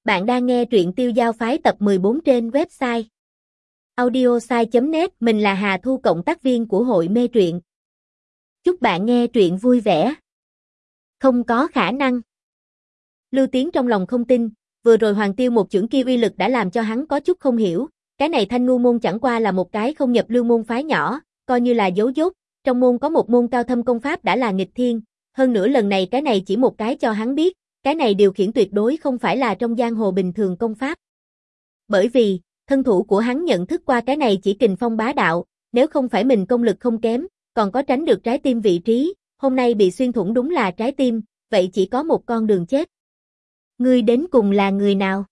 Bạn đang nghe truyện Tiêu Giao Phái tập 14 trên website audiosai.net. Mình là Hà Thu, cộng tác viên của hội mê truyện. Chúc bạn nghe truyện vui vẻ. Không có khả năng. Lưu Tiến trong lòng không tin, vừa rồi Hoàng Tiêu một chưởng kia uy lực đã làm cho hắn có chút không hiểu. Cái này Thanh Ngu môn chẳng qua là một cái không nhập lưu môn phái nhỏ, coi như là dấu dốt. Trong môn có một môn cao thâm công pháp đã là nghịch thiên. Hơn nữa lần này cái này chỉ một cái cho hắn biết. Cái này điều khiển tuyệt đối không phải là trong giang hồ bình thường công pháp. Bởi vì, thân thủ của hắn nhận thức qua cái này chỉ kình phong bá đạo, nếu không phải mình công lực không kém, còn có tránh được trái tim vị trí, hôm nay bị xuyên thủng đúng là trái tim, vậy chỉ có một con đường chết. Ngươi đến cùng là người nào?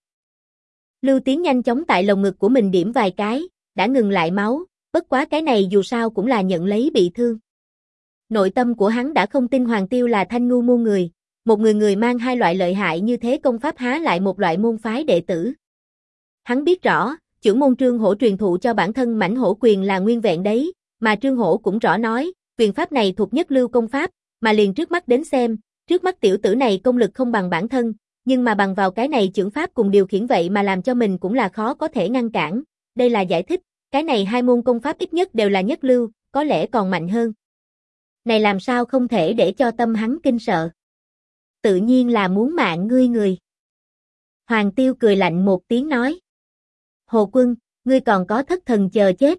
Lưu Tiến nhanh chóng tại lồng ngực của mình điểm vài cái, đã ngừng lại máu, bất quá cái này dù sao cũng là nhận lấy bị thương. Nội tâm của hắn đã không tin Hoàng Tiêu là Thanh Ngu môn người. Một người mang hai loại lợi hại như thế công pháp há lại một loại môn phái đệ tử. Hắn biết rõ, chưởng môn Trương Hổ truyền thụ cho bản thân mãnh hổ quyền là nguyên vẹn đấy, mà Trương Hổ cũng rõ nói, quyền pháp này thuộc nhất lưu công pháp, mà liền trước mắt đến xem, trước mắt tiểu tử này công lực không bằng bản thân, nhưng mà bằng vào cái này chưởng pháp cùng điều khiển vậy mà làm cho mình cũng là khó có thể ngăn cản. Đây là giải thích, cái này hai môn công pháp ít nhất đều là nhất lưu, có lẽ còn mạnh hơn. Này làm sao không thể để cho tâm hắn kinh sợ. Tự nhiên là muốn mạng ngươi người. Hoàng Tiêu cười lạnh một tiếng nói. Hồ Quân, ngươi còn có thất thần chờ chết.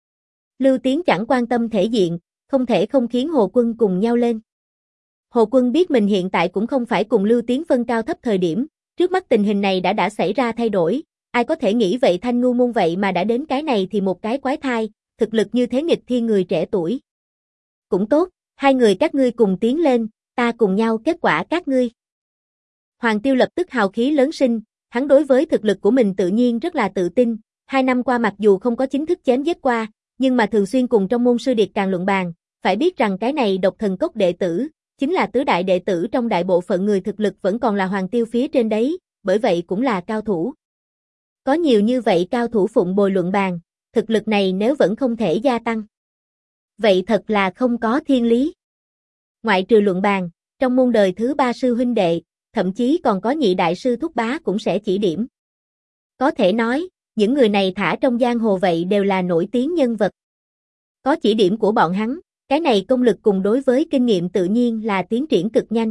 Lưu Tiến chẳng quan tâm thể diện, không thể không khiến Hồ Quân cùng nhau lên. Hồ Quân biết mình hiện tại cũng không phải cùng Lưu Tiến phân cao thấp thời điểm, trước mắt tình hình này đã xảy ra thay đổi, ai có thể nghĩ vậy Thanh Ngu môn vậy mà đã đến cái này thì một cái quái thai, thực lực như thế nghịch thiên người trẻ tuổi. Cũng tốt, hai người các ngươi cùng tiến lên. Ta cùng nhau kết quả các ngươi. Hoàng Tiêu lập tức hào khí lớn sinh, hắn đối với thực lực của mình tự nhiên rất là tự tin, 2 năm qua mặc dù không có chính thức chém giết qua, nhưng mà thường xuyên cùng trong môn sư điệt càng luận bàn, phải biết rằng cái này Độc Thần Cốc đệ tử, chính là tứ đại đệ tử trong đại bộ phận người thực lực vẫn còn là Hoàng Tiêu phía trên đấy, bởi vậy cũng là cao thủ. Có nhiều như vậy cao thủ phụng bồi luận bàn, thực lực này nếu vẫn không thể gia tăng. Vậy thật là không có thiên lý. Ngoại trừ luận bàn, trong môn đời thứ 3 sư huynh đệ, thậm chí còn có nhị đại sư thúc bá cũng sẽ chỉ điểm. Có thể nói, những người này thả trong giang hồ vậy đều là nổi tiếng nhân vật. Có chỉ điểm của bọn hắn, cái này công lực cùng đối với kinh nghiệm tự nhiên là tiến triển cực nhanh.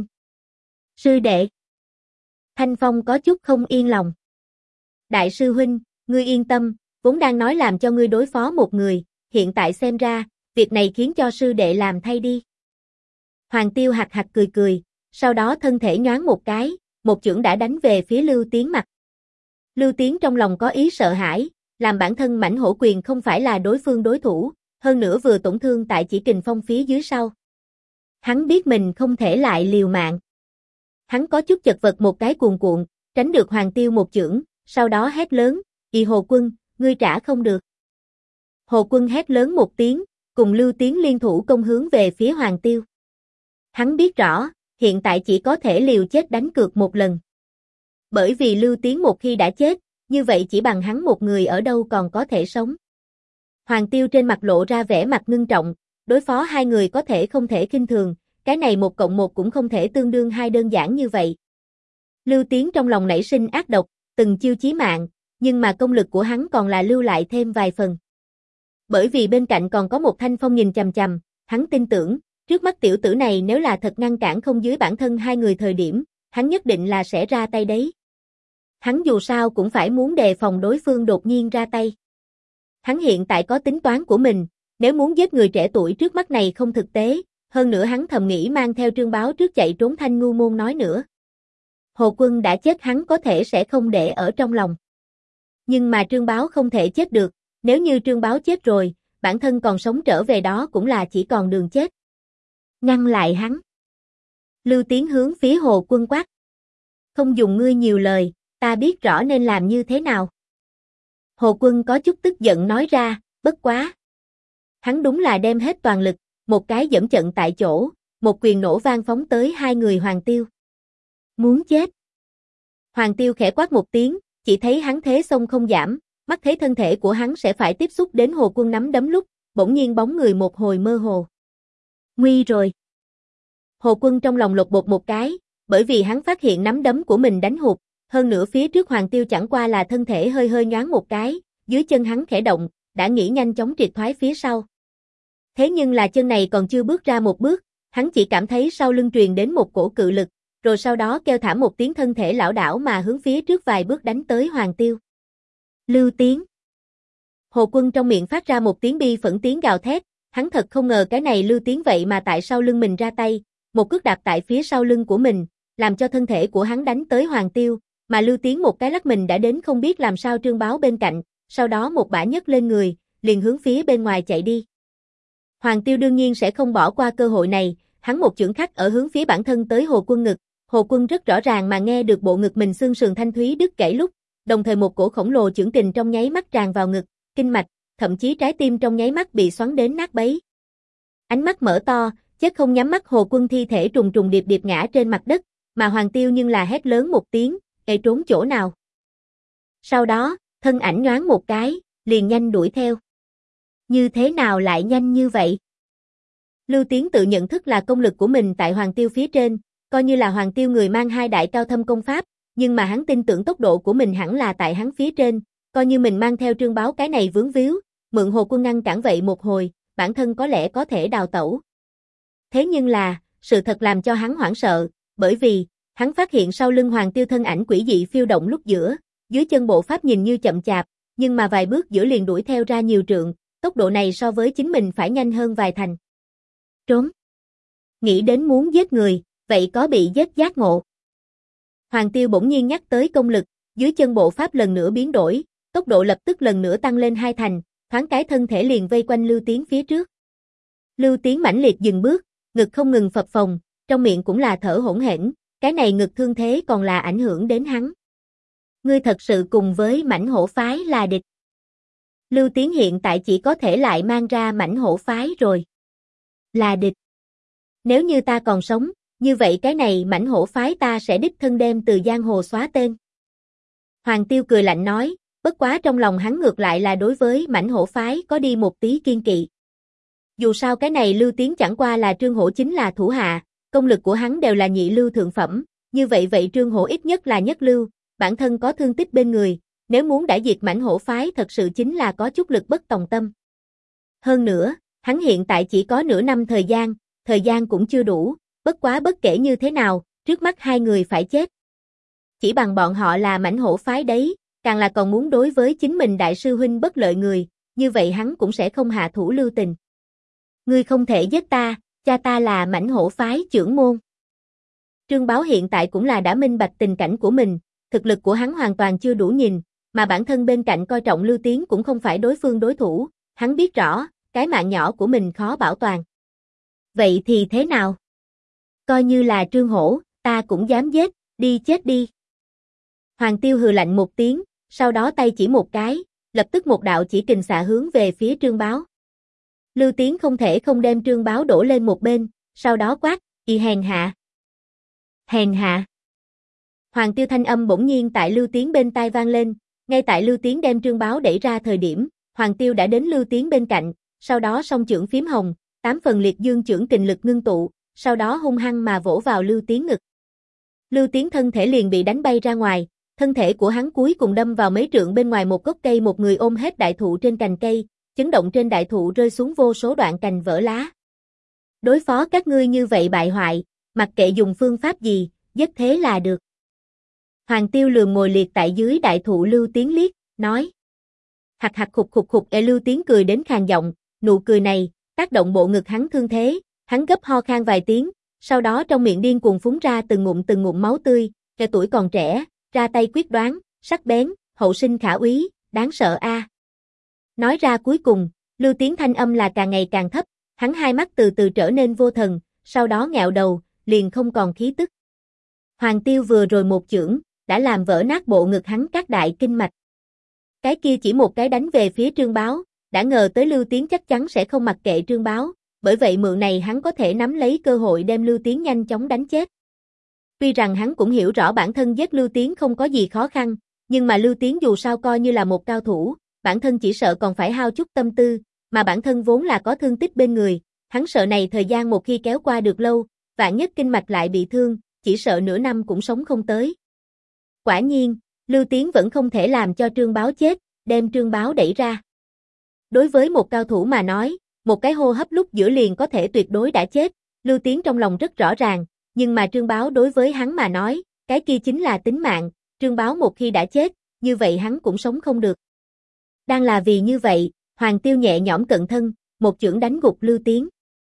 Sư đệ. Thanh Phong có chút không yên lòng. Đại sư huynh, ngươi yên tâm, vốn đang nói làm cho ngươi đối phó một người, hiện tại xem ra, việc này khiến cho sư đệ làm thay đi. Hoàng Tiêu hạc hạc cười cười, sau đó thân thể nhoáng một cái, một chưởng đã đánh về phía Lưu Tiến mặt. Lưu Tiến trong lòng có ý sợ hãi, làm bản thân mãnh hổ quyền không phải là đối phương đối thủ, hơn nữa vừa tổn thương tại chỉ kình phong phía dưới sau. Hắn biết mình không thể lại liều mạng. Hắn có chút chật vật một cái cuồn cuộn, tránh được Hoàng Tiêu một chưởng, sau đó hét lớn, "Ì Hồ Quân, ngươi trả không được." Hồ Quân hét lớn một tiếng, cùng Lưu Tiến liên thủ công hướng về phía Hoàng Tiêu. Hắn biết rõ, hiện tại chỉ có thể liều chết đánh cược một lần. Bởi vì Lưu Tiến một khi đã chết, như vậy chỉ bằng hắn một người ở đâu còn có thể sống. Hoàng Tiêu trên mặt lộ ra vẻ mặt ngưng trọng, đối phó hai người có thể không thể khinh thường, cái này 1 cộng 1 cũng không thể tương đương 2 đơn giản như vậy. Lưu Tiến trong lòng nảy sinh ác độc, từng chiêu chí mạng, nhưng mà công lực của hắn còn là lưu lại thêm vài phần. Bởi vì bên cạnh còn có một Thanh Phong nhìn chằm chằm, hắn tin tưởng, trước mắt tiểu tử này nếu là thật ngăn cản không dưới bản thân hai người thời điểm, hắn nhất định là sẽ ra tay đấy. Hắn dù sao cũng phải muốn đề phòng đối phương đột nhiên ra tay. Hắn hiện tại có tính toán của mình, nếu muốn giết người trẻ tuổi trước mắt này không thực tế, hơn nữa hắn thầm nghĩ mang theo Trương Báo trước chạy trốn Thanh Ngu môn nói nữa. Hồ Quân đã chết hắn có thể sẽ không để ở trong lòng. Nhưng mà Trương Báo không thể chết được, nếu như Trương Báo chết rồi, bản thân còn sống trở về đó cũng là chỉ còn đường chết. Ngăn lại hắn. Lưu Tiến hướng phía Hồ Quân quát. Không dùng ngươi nhiều lời, ta biết rõ nên làm như thế nào. Hồ Quân có chút tức giận nói ra, bất quá. Hắn đúng là đem hết toàn lực, một cái dẫm trận tại chỗ, một quyền nổ vang phóng tới hai người Hoàng Tiêu. Muốn chết. Hoàng Tiêu khẽ quát một tiếng, chỉ thấy hắn thế xông không giảm, mắt thấy thân thể của hắn sẽ phải tiếp xúc đến Hồ Quân nắm đấm lúc, bỗng nhiên bóng người một hồi mơ hồ. Nguy rồi. Hồ Quân trong lòng lột bột một cái, bởi vì hắn phát hiện nắm đấm của mình đánh hụt, Hơn nữa phía trước Hoàng Tiêu chẳng qua là thân thể hơi hơi nhoáng một cái, dưới chân hắn khẽ động, đã nghĩ nhanh chóng triệt thoái phía sau. Thế nhưng là chân này còn chưa bước ra một bước, hắn chỉ cảm thấy sau lưng truyền đến một cổ cự lực, rồi sau đó kêu thảm một tiếng, thân thể lảo đảo mà hướng phía trước vài bước đánh tới Hoàng Tiêu. Lưu Tiến. Hồ Quân trong miệng phát ra một tiếng bi phẫn tiếng gào thét, hắn thật không ngờ cái này Lưu Tiến vậy mà tại sau lưng mình ra tay, một cước đạp tại phía sau lưng của mình, làm cho thân thể của hắn đánh tới Hoàng Tiêu, mà Lưu Tiến một cái lắc mình đã đến không biết làm sao Trương Báo bên cạnh, sau đó một bả nhấc lên người, liền hướng phía bên ngoài chạy đi. Hoàng Tiêu đương nhiên sẽ không bỏ qua cơ hội này, hắn một chưởng khắc ở hướng phía bản thân tới Hồ Quân ngực, Hồ Quân rất rõ ràng mà nghe được bộ ngực mình xương sườn thanh thúy đứt gãy lúc, đồng thời một cổ khổng lồ chưởng kình trong nháy mắt tràn vào ngực, kinh mạch, thậm chí trái tim trong nháy mắt bị xoắn đến nát bấy. Ánh mắt mở to, chết không nhắm mắt, Hồ Quân thi thể trùng trùng điệp điệp ngã trên mặt đất, mà Hoàng Tiêu nhưng là hét lớn một tiếng, "Ê, trốn chỗ nào?" Sau đó, thân ảnh nhoáng một cái, liền nhanh đuổi theo. Như thế nào lại nhanh như vậy? Lưu Tiến tự nhận thức là công lực của mình tại Hoàng Tiêu phía trên, coi như là Hoàng Tiêu người mang hai đại cao thâm công pháp, nhưng mà hắn tin tưởng tốc độ của mình hẳn là tại hắn phía trên, coi như mình mang theo Trương Báo cái này vướng víu, mượn Hồ Quân ngăn cản vậy một hồi, bản thân có lẽ có thể đào tẩu. Thế nhưng là, sự thật làm cho hắn hoảng sợ, bởi vì, hắn phát hiện sau lưng Hoàng Tiêu thân ảnh quỷ dị phiêu động lúc giữa, dưới chân bộ pháp nhìn như chậm chạp, nhưng mà vài bước giữa liền đuổi theo ra nhiều trượng, tốc độ này so với chính mình phải nhanh hơn vài thành. Trốn. Nghĩ đến muốn giết người, vậy có bị giết giác ngộ. Hoàng Tiêu bỗng nhiên nhắc tới công lực, dưới chân bộ pháp lần nữa biến đổi, tốc độ lập tức lần nữa tăng lên hai thành, thoáng cái thân thể liền vây quanh Lưu Tiến phía trước. Lưu Tiến mãnh liệt dừng bước, ngực không ngừng phập phồng, trong miệng cũng là thở hổn hển, cái này ngực thương thế còn là ảnh hưởng đến hắn. Ngươi thật sự cùng với Mãnh Hổ phái là địch. Lưu Tiến hiện tại chỉ có thể lại mang ra Mãnh Hổ phái rồi. Là địch. Nếu như ta còn sống, như vậy cái này Mãnh Hổ phái ta sẽ đích thân đem từ giang hồ xóa tên. Hoàng Tiêu cười lạnh nói, bất quá trong lòng hắn ngược lại là đối với Mãnh Hổ phái có đi một tí kiên kỵ. Dù sao cái này Lưu Tiến chẳng qua là Trương Hổ chính là thủ hạ, công lực của hắn đều là nhị lưu thượng phẩm, như vậy Trương Hổ ít nhất là nhất lưu, bản thân có thương tích bên người, nếu muốn đã diệt Mãnh Hổ phái thật sự chính là có chút lực bất tòng tâm. Hơn nữa, hắn hiện tại chỉ có nửa năm thời gian cũng chưa đủ, bất quá bất kể như thế nào, trước mắt hai người phải chết. Chỉ bằng bọn họ là Mãnh Hổ phái đấy, càng là còn muốn đối với chính mình đại sư huynh bất lợi người, như vậy hắn cũng sẽ không hạ thủ lưu tình. Ngươi không thể giết ta, cha ta là Mãnh Hổ phái trưởng môn. Trương Báo hiện tại cũng là đã minh bạch tình cảnh của mình, thực lực của hắn hoàn toàn chưa đủ nhìn, mà bản thân bên cạnh coi trọng Lưu Tiến cũng không phải đối phương đối thủ, hắn biết rõ, cái mạng nhỏ của mình khó bảo toàn. Vậy thì thế nào? Coi như là Trương Hổ, ta cũng dám giết, đi chết đi. Hoàng Tiêu hừ lạnh một tiếng, sau đó tay chỉ một cái, lập tức một đạo chỉ kình xạ hướng về phía Trương Báo. Lưu Tiến không thể không đem Trương Báo đổ lên một bên, sau đó quát, "Y hèn hạ." Hèn hạ. Hoàng Tiêu thanh âm bỗng nhiên tại Lưu Tiến bên tai vang lên, ngay tại Lưu Tiến đem Trương Báo đẩy ra thời điểm, Hoàng Tiêu đã đến Lưu Tiến bên cạnh, sau đó song chưởng phím hồng, 8 phần liệt dương chưởng kình lực ngưng tụ, sau đó hung hăng mà vỗ vào Lưu Tiến ngực. Lưu Tiến thân thể liền bị đánh bay ra ngoài, thân thể của hắn cuối cùng đâm vào mấy trượng bên ngoài một gốc cây, một người ôm hết đại thụ trên cành cây, chấn động trên đại thụ rơi xuống vô số đoạn cành vỡ lá. Đối phó các ngươi như vậy bại hoại, mặc kệ dùng phương pháp gì, giết thế là được. Hoàng Tiêu lườm ngồi liệt tại dưới đại thụ Lưu Tiến liếc, nói. Hạc hạc khục khục khục. Lưu Tiến cười đến khàn giọng, nụ cười này, tác động bộ ngực hắn thương thế, hắn gấp ho khan vài tiếng, sau đó trong miệng điên cuồng phúng ra từng ngụm máu tươi, kẻ tuổi còn trẻ, ra tay quyết đoán, sắc bén, hậu sinh khả úy, đáng sợ a. Nói ra cuối cùng, Lưu Tiến thanh âm là càng ngày càng thấp, hắn hai mắt từ từ trở nên vô thần, sau đó ngẹo đầu, liền không còn khí tức. Hoàng Tiêu vừa rồi một chưởng, đã làm vỡ nát bộ ngực hắn các đại kinh mạch. Cái kia chỉ một cái đánh về phía Trương Báo, đã ngờ tới Lưu Tiến chắc chắn sẽ không mặc kệ Trương Báo, bởi vậy mượn này hắn có thể nắm lấy cơ hội đem Lưu Tiến nhanh chóng đánh chết. Tuy rằng hắn cũng hiểu rõ bản thân giết Lưu Tiến không có gì khó khăn, nhưng mà Lưu Tiến dù sao coi như là một cao thủ, bản thân chỉ sợ còn phải hao chút tâm tư, mà bản thân vốn là có thương tích bên người, hắn sợ này thời gian một khi kéo qua được lâu, vạn nhất kinh mạch lại bị thương, chỉ sợ nửa năm cũng sống không tới. Quả nhiên, Lưu Tiến vẫn không thể làm cho Trương Báo chết, đem Trương Báo đẩy ra. Đối với một cao thủ mà nói, một cái hô hấp lúc giữa liền có thể tuyệt đối đã chết, Lưu Tiến trong lòng rất rõ ràng, nhưng mà Trương Báo đối với hắn mà nói, cái kia chính là tính mạng, Trương Báo một khi đã chết, như vậy hắn cũng sống không được. Đang là vì như vậy, Hoàng Tiêu nhẹ nhõm cận thân, một chưởng đánh gục Lưu Tiến.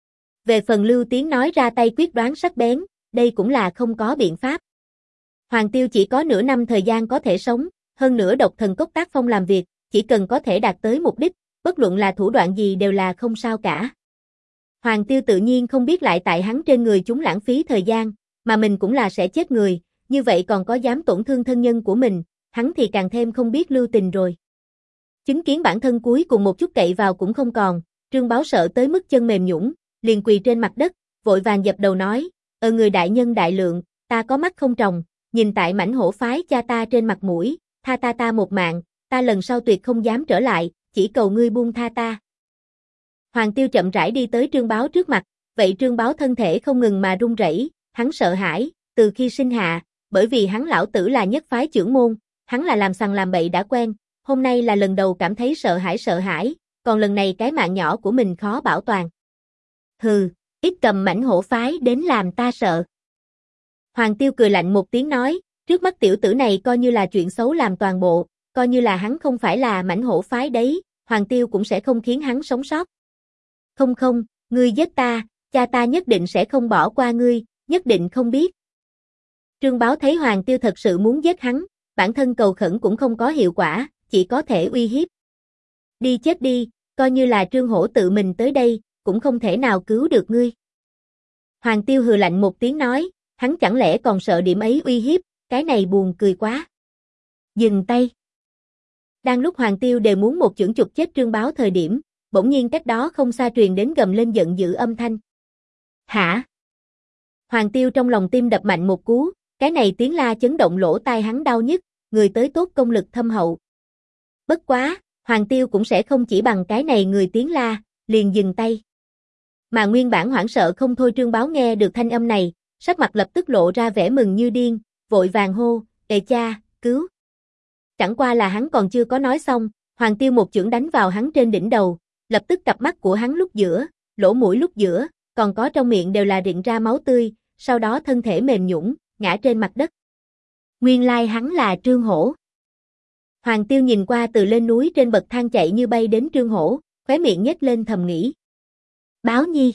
Về phần Lưu Tiến nói ra tay quyết đoán sắc bén, đây cũng là không có biện pháp. Hoàng Tiêu chỉ có nửa năm thời gian có thể sống, hơn nữa độc thần cốc tác phong làm việc, chỉ cần có thể đạt tới mục đích, bất luận là thủ đoạn gì đều là không sao cả. Hoàng Tiêu tự nhiên không biết lại tại hắn trên người chúng lãng phí thời gian, mà mình cũng là sẽ chết người, như vậy còn có dám tổn thương thân nhân của mình, hắn thì càng thêm không biết lưu tình rồi. Chứng kiến bản thân cuối cùng một chút cậy vào cũng không còn, Trương Báo sợ tới mức chân mềm nhũn, liền quỳ trên mặt đất, vội vàng dập đầu nói, người đại nhân đại lượng, ta có mắt không tròng, nhìn tại mãnh hổ phái cha ta trên mặt mũi, tha ta một mạng, ta lần sau tuyệt không dám trở lại, chỉ cầu ngươi buông tha ta. Hoàng Tiêu chậm rãi đi tới Trương Báo trước mặt, vậy Trương Báo thân thể không ngừng mà run rẩy, hắn sợ hãi, từ khi sinh hạ, bởi vì hắn lão tử là nhất phái trưởng môn, hắn là làm sằng làm bậy đã quen, hôm nay là lần đầu cảm thấy sợ hãi, còn lần này cái mạng nhỏ của mình khó bảo toàn. Hừ, ít cầm mãnh hổ phái đến làm ta sợ. Hoàng Tiêu cười lạnh một tiếng nói, trước mắt tiểu tử này coi như là chuyện xấu làm toàn bộ, coi như là hắn không phải là mãnh hổ phái đấy, Hoàng Tiêu cũng sẽ không khiến hắn sống sót. Không, ngươi giết ta, cha ta nhất định sẽ không bỏ qua ngươi, nhất định không biết. Trương Báo thấy Hoàng Tiêu thật sự muốn giết hắn, bản thân cầu khẩn cũng không có hiệu quả, chỉ có thể uy hiếp. Đi chết đi, coi như là Trương Hổ tự mình tới đây, cũng không thể nào cứu được ngươi. Hoàng Tiêu hừ lạnh một tiếng nói, hắn chẳng lẽ còn sợ điểm ấy uy hiếp, cái này buồn cười quá. Dừng tay. Đang lúc Hoàng Tiêu đều muốn một chưởng chụp chết Trương Báo thời điểm, bỗng nhiên cách đó không xa truyền đến gầm lên giận dữ âm thanh. Hả? Hoàng Tiêu trong lòng tim đập mạnh một cú, cái này tiếng la chấn động lỗ tai hắn đau nhức, người tới tốt công lực thâm hậu. Bất quá, Hoàng Tiêu cũng sẽ không chỉ bằng cái này người tiếng la, liền dừng tay. Mà nguyên bản hoảng sợ không thôi Trương Báo nghe được thanh âm này, sắc mặt lập tức lộ ra vẻ mừng như điên, vội vàng hô, "Ê cha, cứu!" Chẳng qua là hắn còn chưa có nói xong, Hoàng Tiêu một chưởng đánh vào hắn trên đỉnh đầu, lập tức cặp mắt của hắn lúc giữa, lỗ mũi lúc giữa, còn có trong miệng đều là rịn ra máu tươi, sau đó thân thể mềm nhũn, ngã trên mặt đất. Nguyên lai hắn là Trương Hổ. Hoàng Tiêu nhìn qua từ lên núi trên bậc thang chạy như bay đến Trương Hổ, khóe miệng nhếch lên thầm nghĩ. Báo nhi.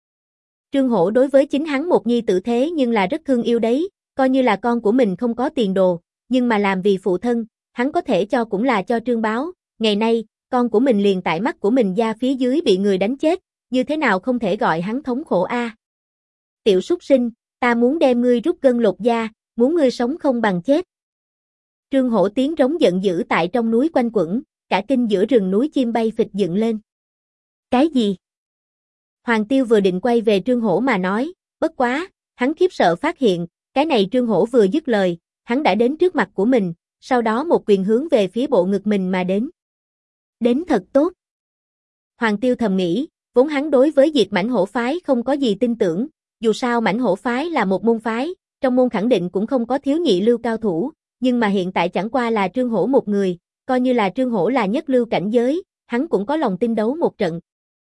Trương Hổ đối với chính hắn một nhi tử thế nhưng là rất thương yêu đấy, coi như là con của mình không có tiền đồ, nhưng mà làm vì phụ thân, hắn có thể cho cũng là cho Trương Báo, ngày nay, con của mình liền tại mắt của mình da phía dưới bị người đánh chết, như thế nào không thể gọi hắn thống khổ a. Tiểu súc sinh, ta muốn đem ngươi rút gân lột da, muốn ngươi sống không bằng chết. Trương Hổ tiếng rống giận dữ tại trong núi quanh quẩn, cả kinh giữa rừng núi chim bay phịch dựng lên. Cái gì? Hoàng Tiêu vừa định quay về Trương Hổ mà nói, bất quá, hắn khiếp sợ phát hiện, cái này Trương Hổ vừa dứt lời, hắn đã đến trước mặt của mình, sau đó một quyền hướng về phía bộ ngực mình mà đến. Đến thật tốt. Hoàng Tiêu thầm nghĩ, vốn hắn đối với diệt mãnh hổ phái không có gì tin tưởng, dù sao mãnh hổ phái là một môn phái, trong môn khẳng định cũng không có thiếu nhị lưu cao thủ, nhưng mà hiện tại chẳng qua là Trương Hổ một người, coi như là Trương Hổ là nhất lưu cảnh giới, hắn cũng có lòng tin đấu một trận.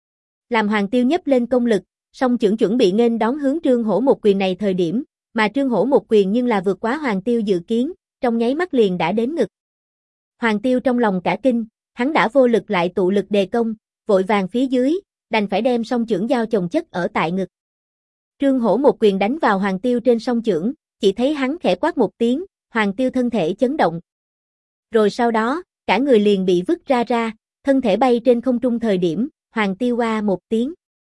Làm Hoàng Tiêu nhấp lên công lực, song chưởng chuẩn bị nghênh đón hướng Trương Hổ một quyền này thời điểm, mà Trương Hổ một quyền nhưng là vượt quá Hoàng Tiêu dự kiến, trong nháy mắt liền đã đến ngực. Hoàng Tiêu trong lòng cả kinh, hắn đã vô lực lại tụ lực đề công, vội vàng phía dưới, đành phải đem song chưởng giao chồng chất ở tại ngực. Trương Hổ một quyền đánh vào Hoàng Tiêu trên song chưởng, chỉ thấy hắn khẽ quát một tiếng, Hoàng Tiêu thân thể chấn động. Rồi sau đó, cả người liền bị vứt ra, thân thể bay trên không trung thời điểm, Hoàng Tiêu oa một tiếng.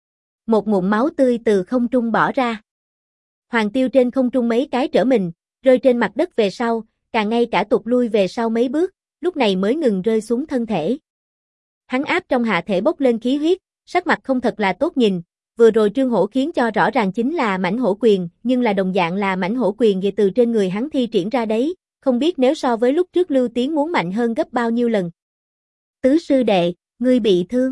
Một ngụm máu tươi từ không trung bỏ ra. Hoàng Tiêu trên không trung mấy cái trở mình, rơi trên mặt đất về sau, càng ngay cả tụt lui về sau mấy bước, lúc này mới ngừng rơi xuống thân thể. Hắn áp trong hạ thể bốc lên khí huyết, sắc mặt không thật là tốt nhìn, vừa rồi Trương Hổ khiến cho rõ ràng chính là mãnh hổ quyền, nhưng là đồng dạng là mãnh hổ quyền về từ trên người hắn thi triển ra đấy, không biết nếu so với lúc trước Lưu Tiến muốn mạnh hơn gấp bao nhiêu lần. Tứ sư đệ, ngươi bị thương.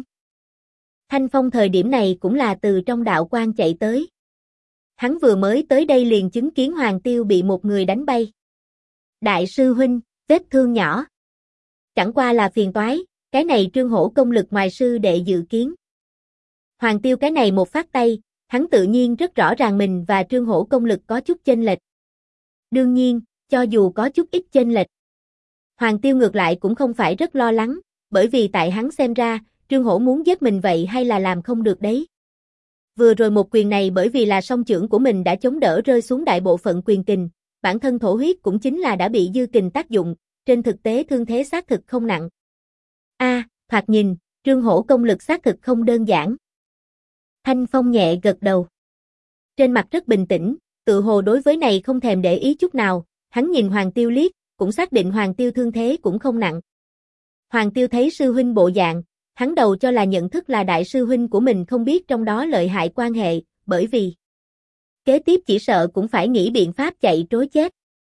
Thanh Phong thời điểm này cũng là từ trong đạo quan chạy tới. Hắn vừa mới tới đây liền chứng kiến Hoàng Tiêu bị một người đánh bay. Đại sư huynh, vết thương nhỏ. Chẳng qua là phiền toái, cái này Trương Hổ công lực ngoài sư đệ dự kiến. Hoàng Tiêu cái này một phát tay, hắn tự nhiên rất rõ ràng mình và Trương Hổ công lực có chút chênh lệch. Đương nhiên, cho dù có chút ít chênh lệch, Hoàng Tiêu ngược lại cũng không phải rất lo lắng, bởi vì tại hắn xem ra, Trương Hổ muốn giết mình vậy hay là làm không được đấy. Vừa rồi một quyền này bởi vì là song chưởng của mình đã chống đỡ rơi xuống đại bộ phận quyền kình, bản thân thổ huyết cũng chính là đã bị dư kình tác dụng, trên thực tế thương thế xác thực không nặng. Thoạt nhìn, Trương Hổ công lực xác thực không đơn giản. Thanh Phong nhẹ gật đầu. Trên mặt rất bình tĩnh, tự hồ đối với này không thèm để ý chút nào, hắn nhìn Hoàng Tiêu liếc, cũng xác định Hoàng Tiêu thương thế cũng không nặng. Hoàng Tiêu thấy sư huynh bộ dạng, hắn đầu cho là nhận thức là đại sư huynh của mình không biết trong đó lợi hại quan hệ, bởi vì kế tiếp chỉ sợ cũng phải nghĩ biện pháp chạy trối chết.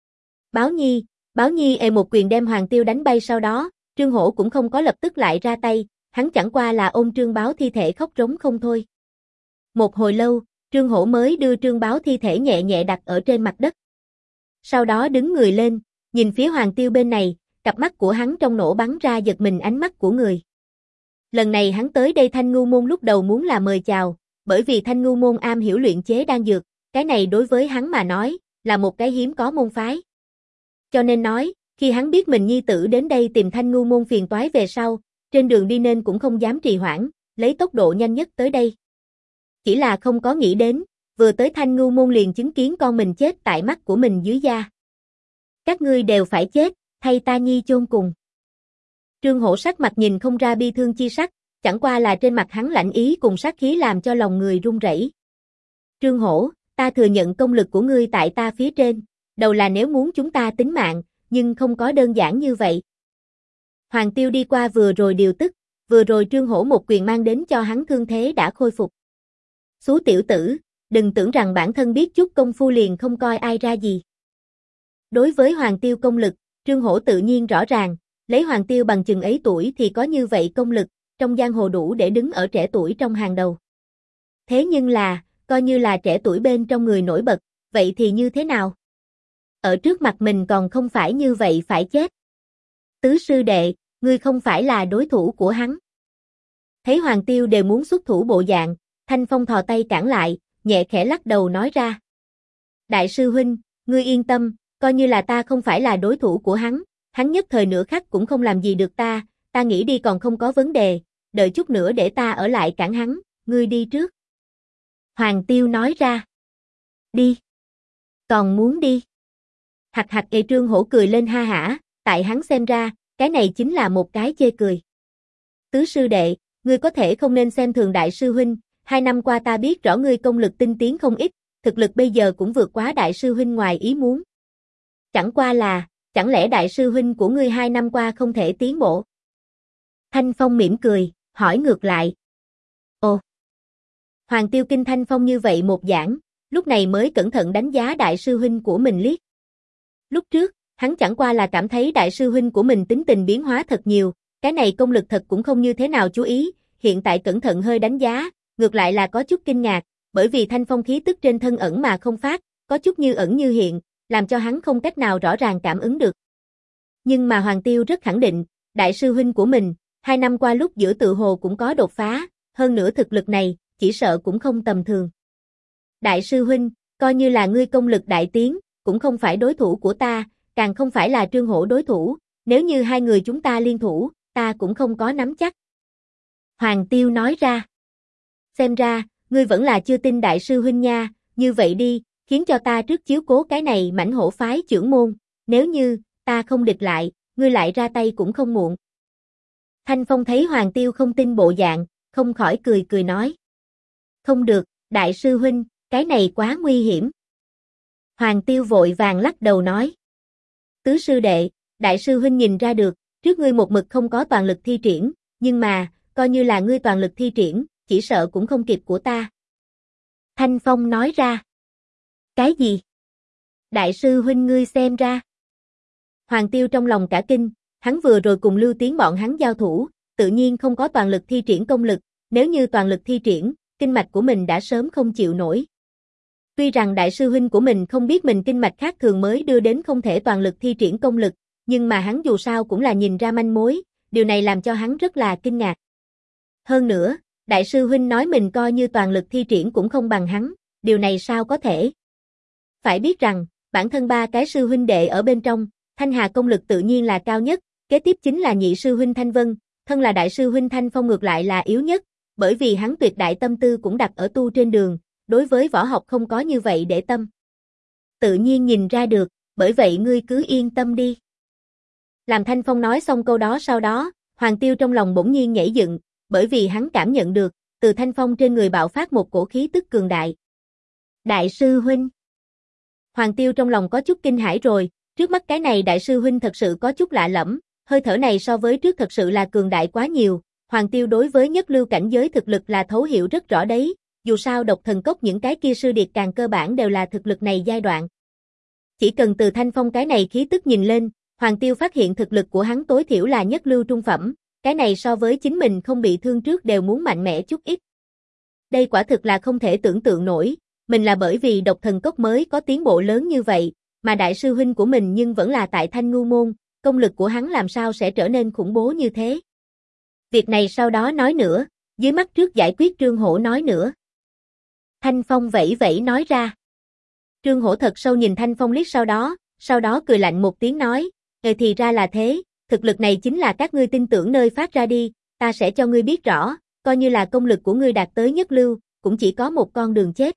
Báo Nhi một quyền đem Hoàng Tiêu đánh bay sau đó, Trương Hổ cũng không có lập tức lại ra tay, hắn chẳng qua là ôm Trương Báo thi thể khóc rống không thôi. Một hồi lâu, Trương Hổ mới đưa Trương Báo thi thể nhẹ nhẹ đặt ở trên mặt đất. Sau đó đứng người lên, nhìn phía Hoàng Tiêu bên này, cặp mắt của hắn trong nổ bắn ra giật mình ánh mắt của người. Lần này hắn tới đây Thanh Ngưu Môn lúc đầu muốn là mời chào, bởi vì Thanh Ngưu Môn am hiểu luyện chế đan dược, cái này đối với hắn mà nói, là một cái hiếm có môn phái. Cho nên nói, khi hắn biết mình nhi tử đến đây tìm Thanh Ngưu Môn phiền toái về sau, trên đường đi nên cũng không dám trì hoãn, lấy tốc độ nhanh nhất tới đây. Chỉ là không có nghĩ đến, vừa tới Thanh Ngưu Môn liền chứng kiến con mình chết tại mắt của mình dưới da. Các ngươi đều phải chết, thay ta nhi chôn cùng. Trương Hổ sắc mặt nhìn không ra bi thương chi sắc, chẳng qua là trên mặt hắn lạnh ý cùng sát khí làm cho lòng người run rẩy. Trương Hổ, ta thừa nhận công lực của ngươi tại ta phía trên, đầu là nếu muốn chúng ta tính mạng, nhưng không có đơn giản như vậy. Hoàng Tiêu đi qua vừa rồi điều tức, vừa rồi Trương Hổ một quyền mang đến cho hắn thương thế đã khôi phục. Xú tiểu tử, đừng tưởng rằng bản thân biết chút công phu liền không coi ai ra gì. Đối với Hoàng Tiêu công lực, Trương Hổ tự nhiên rõ ràng, lấy Hoàng Tiêu bằng chừng ấy tuổi thì có như vậy công lực, trong giang hồ đủ để đứng ở trẻ tuổi trong hàng đầu. Thế nhưng là, coi như là trẻ tuổi bên trong người nổi bật, vậy thì như thế nào? Ở trước mặt mình còn không phải như vậy phải chết. Tứ sư đệ, ngươi không phải là đối thủ của hắn. Thấy Hoàng Tiêu đều muốn xuất thủ bộ dạng, Thanh Phong thò tay cản lại, nhẹ khẽ lắc đầu nói ra. Đại sư huynh, ngươi yên tâm, coi như là ta không phải là đối thủ của hắn nhất thời nửa khắc cũng không làm gì được ta nghĩ đi còn không có vấn đề, đợi chút nữa để ta ở lại cản hắn, ngươi đi trước. Hoàng Tiêu nói ra. Đi. Còn muốn đi. Hạc Trương Hổ cười lên ha hả, tại hắn xem ra, cái này chính là một cái chê cười. Tứ sư đệ, ngươi có thể không nên xem thường đại sư huynh, 2 năm qua ta biết rõ ngươi công lực tinh tiến không ít, thực lực bây giờ cũng vượt quá đại sư huynh ngoài ý muốn. Chẳng qua là, chẳng lẽ đại sư huynh của ngươi 2 năm qua không thể tiến bộ? Thanh Phong mỉm cười, hỏi ngược lại. Ồ! Hoàng Tiêu kinh Thanh Phong như vậy một giảng, lúc này mới cẩn thận đánh giá đại sư huynh của mình liếc. Lúc trước, hắn chẳng qua là cảm thấy đại sư huynh của mình tính tình biến hóa thật nhiều, cái này công lực thật cũng không như thế nào chú ý, hiện tại cẩn thận hơi đánh giá, ngược lại là có chút kinh ngạc, bởi vì Thanh Phong khí tức trên thân ẩn mà không phát, có chút như ẩn như hiện, làm cho hắn không cách nào rõ ràng cảm ứng được. Nhưng mà Hoàng Tiêu rất khẳng định, đại sư huynh của mình, 2 năm qua lúc giữa tự hồ cũng có đột phá, hơn nữa thực lực này, chỉ sợ cũng không tầm thường. Đại sư huynh, coi như là ngươi công lực đại tiến, cũng không phải đối thủ của ta, càng không phải là Trương Hổ đối thủ, nếu như hai người chúng ta liên thủ, ta cũng không có nắm chắc. Hoàng Tiêu nói ra. Xem ra, ngươi vẫn là chưa tin đại sư huynh nha, như vậy đi, khiến cho ta trước chiếu cố cái này mãnh hổ phái trưởng môn, nếu như, ta không địch lại, ngươi lại ra tay cũng không muộn. Thanh Phong thấy Hoàng Tiêu không tin bộ dạng, không khỏi cười nói. Không được, đại sư huynh, cái này quá nguy hiểm. Hoàng Tiêu vội vàng lắc đầu nói. Tứ sư đệ, đại sư huynh nhìn ra được, trước ngươi một mực không có toàn lực thi triển, nhưng mà, coi như là ngươi toàn lực thi triển, chỉ sợ cũng không kịp của ta. Thanh Phong nói ra. Cái gì? Đại sư huynh ngươi xem ra. Hoàng Tiêu trong lòng cả kinh, hắn vừa rồi cùng Lưu Tiến bọn hắn giao thủ, tự nhiên không có toàn lực thi triển công lực, nếu như toàn lực thi triển, kinh mạch của mình đã sớm không chịu nổi. Tuy rằng đại sư huynh của mình không biết mình kinh mạch khác thường mới đưa đến không thể toàn lực thi triển công lực, nhưng mà hắn dù sao cũng là nhìn ra manh mối, điều này làm cho hắn rất là kinh ngạc. Hơn nữa, đại sư huynh nói mình coi như toàn lực thi triển cũng không bằng hắn, điều này sao có thể? Phải biết rằng, bản thân ba cái sư huynh đệ ở bên trong, Thanh Hà công lực tự nhiên là cao nhất, kế tiếp chính là nhị sư huynh Thanh Vân, thân là đại sư huynh Thanh Phong ngược lại là yếu nhất, bởi vì hắn tuyệt đại tâm tư cũng đặt ở tu trên đường, đối với võ học không có như vậy để tâm. Tự nhiên nhìn ra được, bởi vậy ngươi cứ yên tâm đi. Làm Thanh Phong nói xong câu đó sau đó, Hoàng Tiêu trong lòng bỗng nhiên nhảy dựng, bởi vì hắn cảm nhận được, từ Thanh Phong trên người bạo phát một cổ khí tức cường đại. Đại sư huynh. Hoàng Tiêu trong lòng có chút kinh hãi rồi, trước mắt cái này đại sư huynh thật sự có chút lạ lẫm, hơi thở này so với trước thật sự là cường đại quá nhiều, Hoàng Tiêu đối với nhất lưu cảnh giới thực lực là thấu hiểu rất rõ đấy, dù sao độc thần cốc những cái kia sư điệt càng cơ bản đều là thực lực này giai đoạn. Chỉ cần từ Thanh Phong cái này khí tức nhìn lên, Hoàng Tiêu phát hiện thực lực của hắn tối thiểu là nhất lưu trung phẩm, cái này so với chính mình không bị thương trước đều muốn mạnh mẽ chút ít. Đây quả thực là không thể tưởng tượng nổi, mình là bởi vì độc thần cốc mới có tiến bộ lớn như vậy, mà đại sư huynh của mình nhưng vẫn là tại Thanh Ngu Môn, công lực của hắn làm sao sẽ trở nên khủng bố như thế. Việc này sau đó nói nữa, dưới mắt trước giải quyết Trương Hổ nói nữa. Thanh Phong vẫy vẫy nói ra. Trương Hổ thật sâu nhìn Thanh Phong liếc sau đó cười lạnh một tiếng nói, thì ra là thế, thực lực này chính là các ngươi tin tưởng nơi phát ra đi, ta sẽ cho ngươi biết rõ, coi như là công lực của ngươi đạt tới nhất lưu, cũng chỉ có một con đường chết.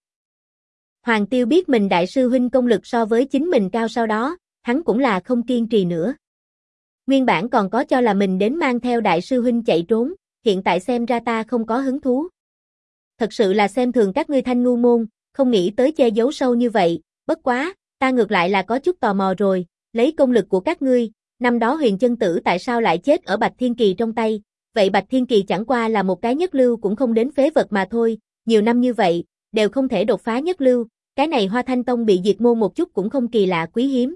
Hoàng Tiêu biết mình đại sư huynh công lực so với chính mình cao sau đó, hắn cũng là không kiên trì nữa. Nguyên bản còn có cho là mình đến mang theo đại sư huynh chạy trốn, hiện tại xem ra ta không có hứng thú. Thật sự là xem thường các ngươi Thanh Ngu Môn, không nghĩ tới che giấu sâu như vậy, bất quá, ta ngược lại là có chút tò mò rồi, lấy công lực của các ngươi, năm đó Huyền Chân Tử tại sao lại chết ở Bạch Thiên Kỳ trong tay, vậy Bạch Thiên Kỳ chẳng qua là một cái nhất lưu cũng không đến phế vật mà thôi, nhiều năm như vậy, đều không thể đột phá nhất lưu, cái này Hoa Thanh Tông bị diệt môn một chút cũng không kỳ lạ quý hiếm.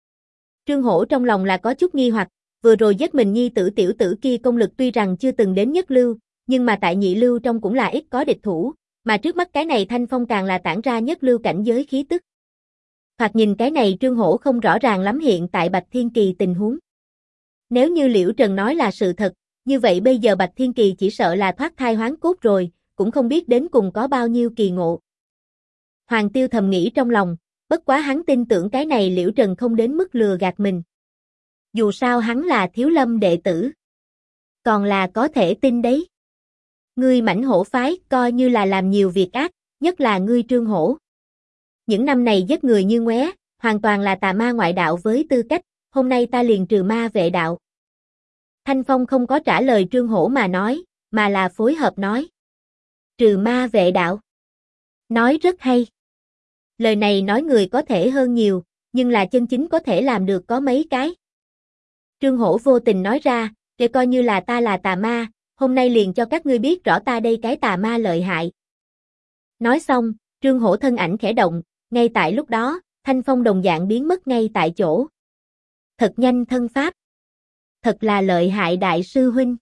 Trương Hổ trong lòng là có chút nghi hoặc, vừa rồi giết mình nhi tử tiểu tử kia công lực tuy rằng chưa từng đến nhất lưu, nhưng mà tại nhị lưu trong cũng là ít có địch thủ, mà trước mắt cái này Thanh Phong càng là tản ra nhất lưu cảnh giới khí tức. Hoặc nhìn cái này Trương Hổ không rõ ràng lắm hiện tại Bạch Thiên Kỳ tình huống. Nếu như Liễu Trần nói là sự thật, như vậy bây giờ Bạch Thiên Kỳ chỉ sợ là thoát thai hoán cốt rồi, cũng không biết đến cùng có bao nhiêu kỳ ngộ. Hoàng Tiêu thầm nghĩ trong lòng, bất quá hắn tin tưởng cái này Liễu Trần không đến mức lừa gạt mình. Dù sao hắn là Thiếu Lâm đệ tử. Còn là có thể tin đấy. Ngươi Mãnh Hổ phái coi như là làm nhiều việc ác, nhất là ngươi Trương Hổ. Những năm này giết người như ngoé, hoàn toàn là tà ma ngoại đạo với tư cách, hôm nay ta liền trừ ma vệ đạo. Thanh Phong không có trả lời Trương Hổ mà nói, mà là phối hợp nói. Trừ ma vệ đạo. Nói rất hay. Lời này nói người có thể hơn nhiều, nhưng là chân chính có thể làm được có mấy cái. Trương Hổ vô tình nói ra, để coi như là ta là tà ma, hôm nay liền cho các ngươi biết rõ ta đây cái tà ma lợi hại. Nói xong, Trương Hổ thân ảnh khẽ động, ngay tại lúc đó, Thanh Phong đồng dạng biến mất ngay tại chỗ. Thật nhanh thân pháp. Thật là lợi hại đại sư huynh.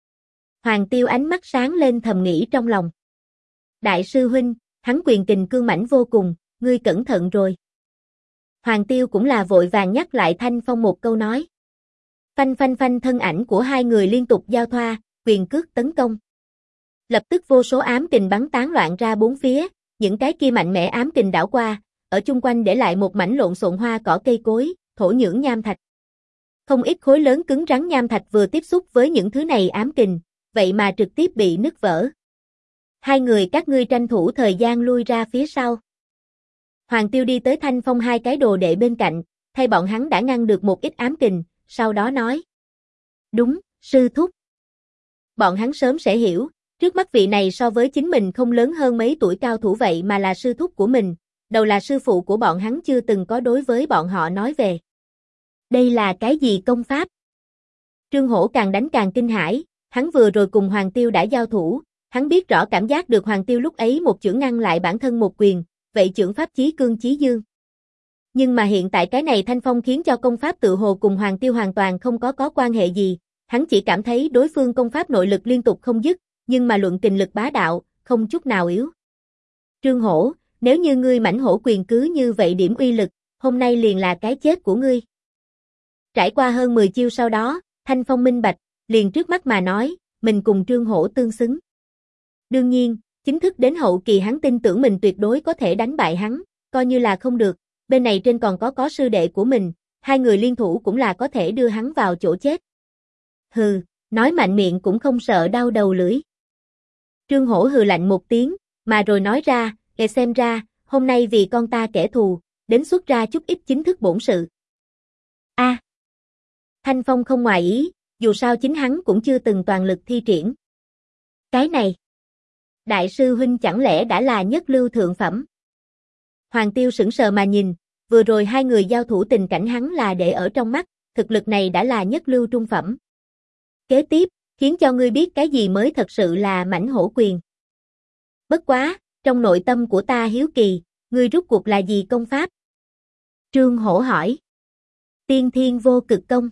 Hoàng Tiêu ánh mắt sáng lên thầm nghĩ trong lòng. Đại sư huynh, hắn quyền kình cương mãnh vô cùng, ngươi cẩn thận rồi. Hoàng Tiêu cũng là vội vàng nhắc lại Thanh Phong một câu nói. Phanh phanh phanh thân ảnh của hai người liên tục giao thoa, quyền cước tấn công. Lập tức vô số ám kình bắn tán loạn ra bốn phía, những cái kia mạnh mẽ ám kình đảo qua, ở chung quanh để lại một mảnh lộn xộn hoa cỏ cây cối, thổ nhưỡng nham thạch. Không ít khối lớn cứng rắn nham thạch vừa tiếp xúc với những thứ này ám kình, vậy mà trực tiếp bị nứt vỡ. Hai người các ngươi tranh thủ thời gian lui ra phía sau. Hoàng Tiêu đi tới Thanh Phong hai cái đồ đệ bên cạnh, thay bọn hắn đã ngăn được một ít ám kình, sau đó nói. Đúng, sư thúc. Bọn hắn sớm sẽ hiểu, trước mắt vị này so với chính mình không lớn hơn mấy tuổi cao thủ vậy mà là sư thúc của mình, đầu là sư phụ của bọn hắn chưa từng có đối với bọn họ nói về. Đây là cái gì công pháp? Trương Hổ càng đánh càng kinh hãi, hắn vừa rồi cùng Hoàng Tiêu đã giao thủ, hắn biết rõ cảm giác được Hoàng Tiêu lúc ấy một chưởng ngăn lại bản thân một quyền, vậy chưởng pháp chí cương chí dương. Nhưng mà hiện tại cái này Thanh Phong khiến cho công pháp tự hồ cùng Hoàng Tiêu hoàn toàn không có quan hệ gì, hắn chỉ cảm thấy đối phương công pháp nội lực liên tục không dứt, nhưng mà luận kình lực bá đạo, không chút nào yếu. Trương Hổ, nếu như ngươi mãnh hổ quyền cứ như vậy điểm uy lực, hôm nay liền là cái chết của ngươi. Trải qua hơn 10 chiêu sau đó, Thanh Phong minh bạch, liền trước mắt mà nói, mình cùng Trương Hổ tương xứng. Đương nhiên, chính thức đến hậu kỳ hắn tin tưởng mình tuyệt đối có thể đánh bại hắn, coi như là không được, bên này trên còn có sư đệ của mình, hai người liên thủ cũng là có thể đưa hắn vào chỗ chết. Hừ, nói mạnh miệng cũng không sợ đau đầu lưỡi. Trương Hổ hừ lạnh một tiếng, mà rồi nói ra, xem ra, hôm nay vì con ta kẻ thù, đến xuất ra chút ít chính thức bổn sự. A. Thanh Phong không ngoài ý, dù sao chính hắn cũng chưa từng toàn lực thi triển. Cái này, đại sư huynh chẳng lẽ đã là nhất lưu thượng phẩm? Hoàng Tiêu sững sờ mà nhìn, vừa rồi hai người giao thủ tình cảnh hắn là để ở trong mắt, thực lực này đã là nhất lưu trung phẩm. Kế tiếp, khiến cho ngươi biết cái gì mới thật sự là mãnh hổ quyền. Bất quá, trong nội tâm của ta hiếu kỳ, ngươi rút cuộc là gì công pháp? Trương Hổ hỏi. Tiên Thiên Vô Cực Công.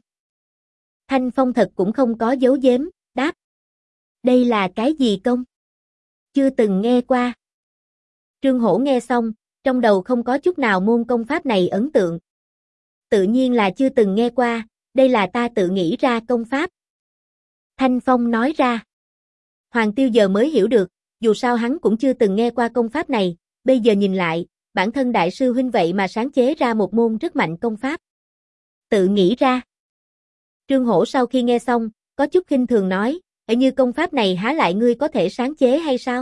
Thanh Phong thật cũng không có giấu giếm, đáp. Đây là cái gì công? Chưa từng nghe qua. Trương Hổ nghe xong, trong đầu không có chút nào môn công pháp này ấn tượng. Tự nhiên là chưa từng nghe qua, đây là ta tự nghĩ ra công pháp. Thanh Phong nói ra. Hoàng Tiêu giờ mới hiểu được, dù sao hắn cũng chưa từng nghe qua công pháp này, bây giờ nhìn lại, bản thân đại sư huynh vậy mà sáng chế ra một môn rất mạnh công pháp. Tự nghĩ ra. Trương Hổ sau khi nghe xong, có chút khinh thường nói, như công pháp này há lại ngươi có thể sáng chế hay sao?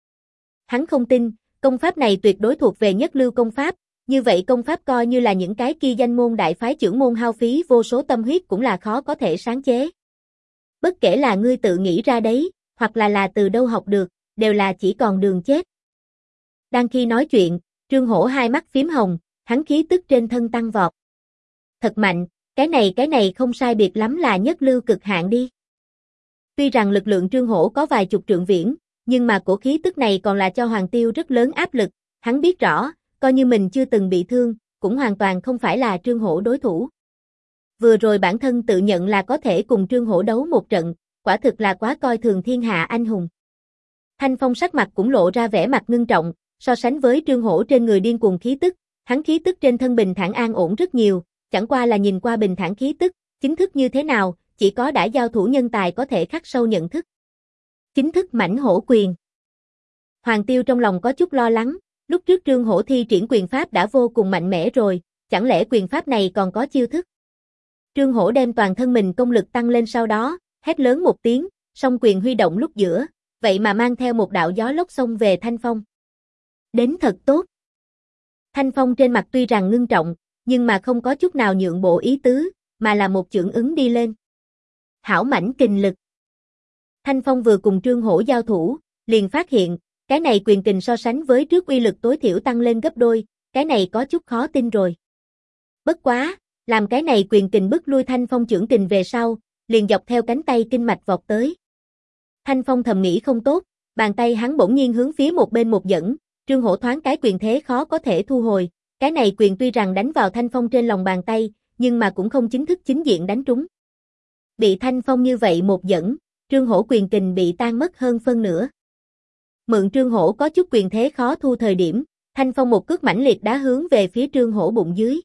Hắn không tin, công pháp này tuyệt đối thuộc về nhất lưu công pháp, như vậy công pháp coi như là những cái kia danh môn đại phái trưởng môn hao phí vô số tâm huyết cũng là khó có thể sáng chế. Bất kể là ngươi tự nghĩ ra đấy, hoặc là từ đâu học được, đều là chỉ còn đường chết. Đang khi nói chuyện, Trương Hổ hai mắt phím hồng, hắn khí tức trên thân tăng vọt. Thật mạnh, cái này không sai biệt lắm là nhất lưu cực hạn đi. Tuy rằng lực lượng Trương Hổ có vài chục trượng viễn, nhưng mà cổ khí tức này còn là cho Hoàng Tiêu rất lớn áp lực, hắn biết rõ, coi như mình chưa từng bị thương, cũng hoàn toàn không phải là Trương Hổ đối thủ. Vừa rồi bản thân tự nhận là có thể cùng Trương Hổ đấu một trận, quả thực là quá coi thường thiên hạ anh hùng. Thanh Phong sắc mặt cũng lộ ra vẻ mặt ngưng trọng, so sánh với Trương Hổ trên người điên cuồng khí tức, hắn khí tức trên thân bình thản an ổn rất nhiều, chẳng qua là nhìn qua bình thản khí tức, chính thức như thế nào, chỉ có đã giao thủ nhân tài có thể khắc sâu nhận thức. Chính thức mãnh hổ quyền. Hoàng Tiêu trong lòng có chút lo lắng, lúc trước Trương Hổ thi triển quyền pháp đã vô cùng mạnh mẽ rồi, chẳng lẽ quyền pháp này còn có chiêu thức? Trương Hổ đem toàn thân mình công lực tăng lên sau đó, hét lớn một tiếng, song quyền huy động lúc giữa, vậy mà mang theo một đạo gió lốc xông về Thanh Phong. Đến thật tốt. Thanh Phong trên mặt tuy rằng ngưng trọng, nhưng mà không có chút nào nhượng bộ ý tứ, mà là một chưởng ứng đi lên. Hảo mãnh kình lực. Thanh Phong vừa cùng Trương Hổ giao thủ, liền phát hiện, cái này quyền kình so sánh với trước uy lực tối thiểu tăng lên gấp đôi, cái này có chút khó tin rồi. Bất quá, làm cái này quyền kình bức lui Thanh Phong chưởng kình về sau, liền dọc theo cánh tay kinh mạch vọt tới. Thanh Phong thầm nghĩ không tốt, bàn tay hắn bỗng nhiên hướng phía một bên một dẫn, Trương Hổ thoáng cái quyền thế khó có thể thu hồi, cái này quyền tuy rằng đánh vào Thanh Phong trên lòng bàn tay, nhưng mà cũng không chính thức chính diện đánh trúng. Bị Thanh Phong như vậy một dẫn, Trương Hổ quyền kình bị tan mất hơn phân nửa. Mượn Trương Hổ có chút quyền thế khó thu thời điểm, Thanh Phong một cước mãnh liệt đá hướng về phía Trương Hổ bụng dưới.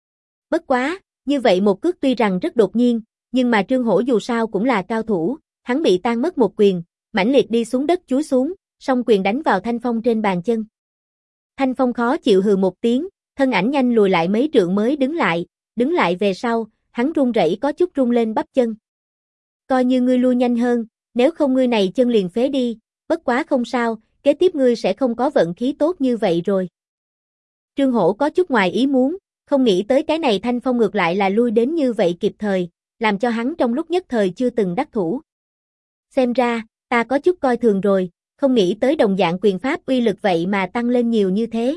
Bất quá, như vậy một cước tuy rằng rất đột nhiên, nhưng mà Trương Hổ dù sao cũng là cao thủ, hắn bị tan mất một quyền, mãnh liệt đi xuống đất chúi xuống, song quyền đánh vào Thanh Phong trên bàn chân. Thanh Phong khó chịu hừ một tiếng, thân ảnh nhanh lùi lại mấy trượng mới đứng lại về sau, hắn run rẩy có chút run lên bắp chân. Coi như ngươi lui nhanh hơn, nếu không ngươi này chân liền phế đi, bất quá không sao, kế tiếp ngươi sẽ không có vận khí tốt như vậy rồi. Trương Hổ có chút ngoài ý muốn, không nghĩ tới cái này Thanh Phong ngược lại là lui đến như vậy kịp thời, làm cho hắn trong lúc nhất thời chưa từng đắc thủ. Xem ra, ta có chút coi thường rồi, không nghĩ tới đồng dạng quyền pháp uy lực vậy mà tăng lên nhiều như thế.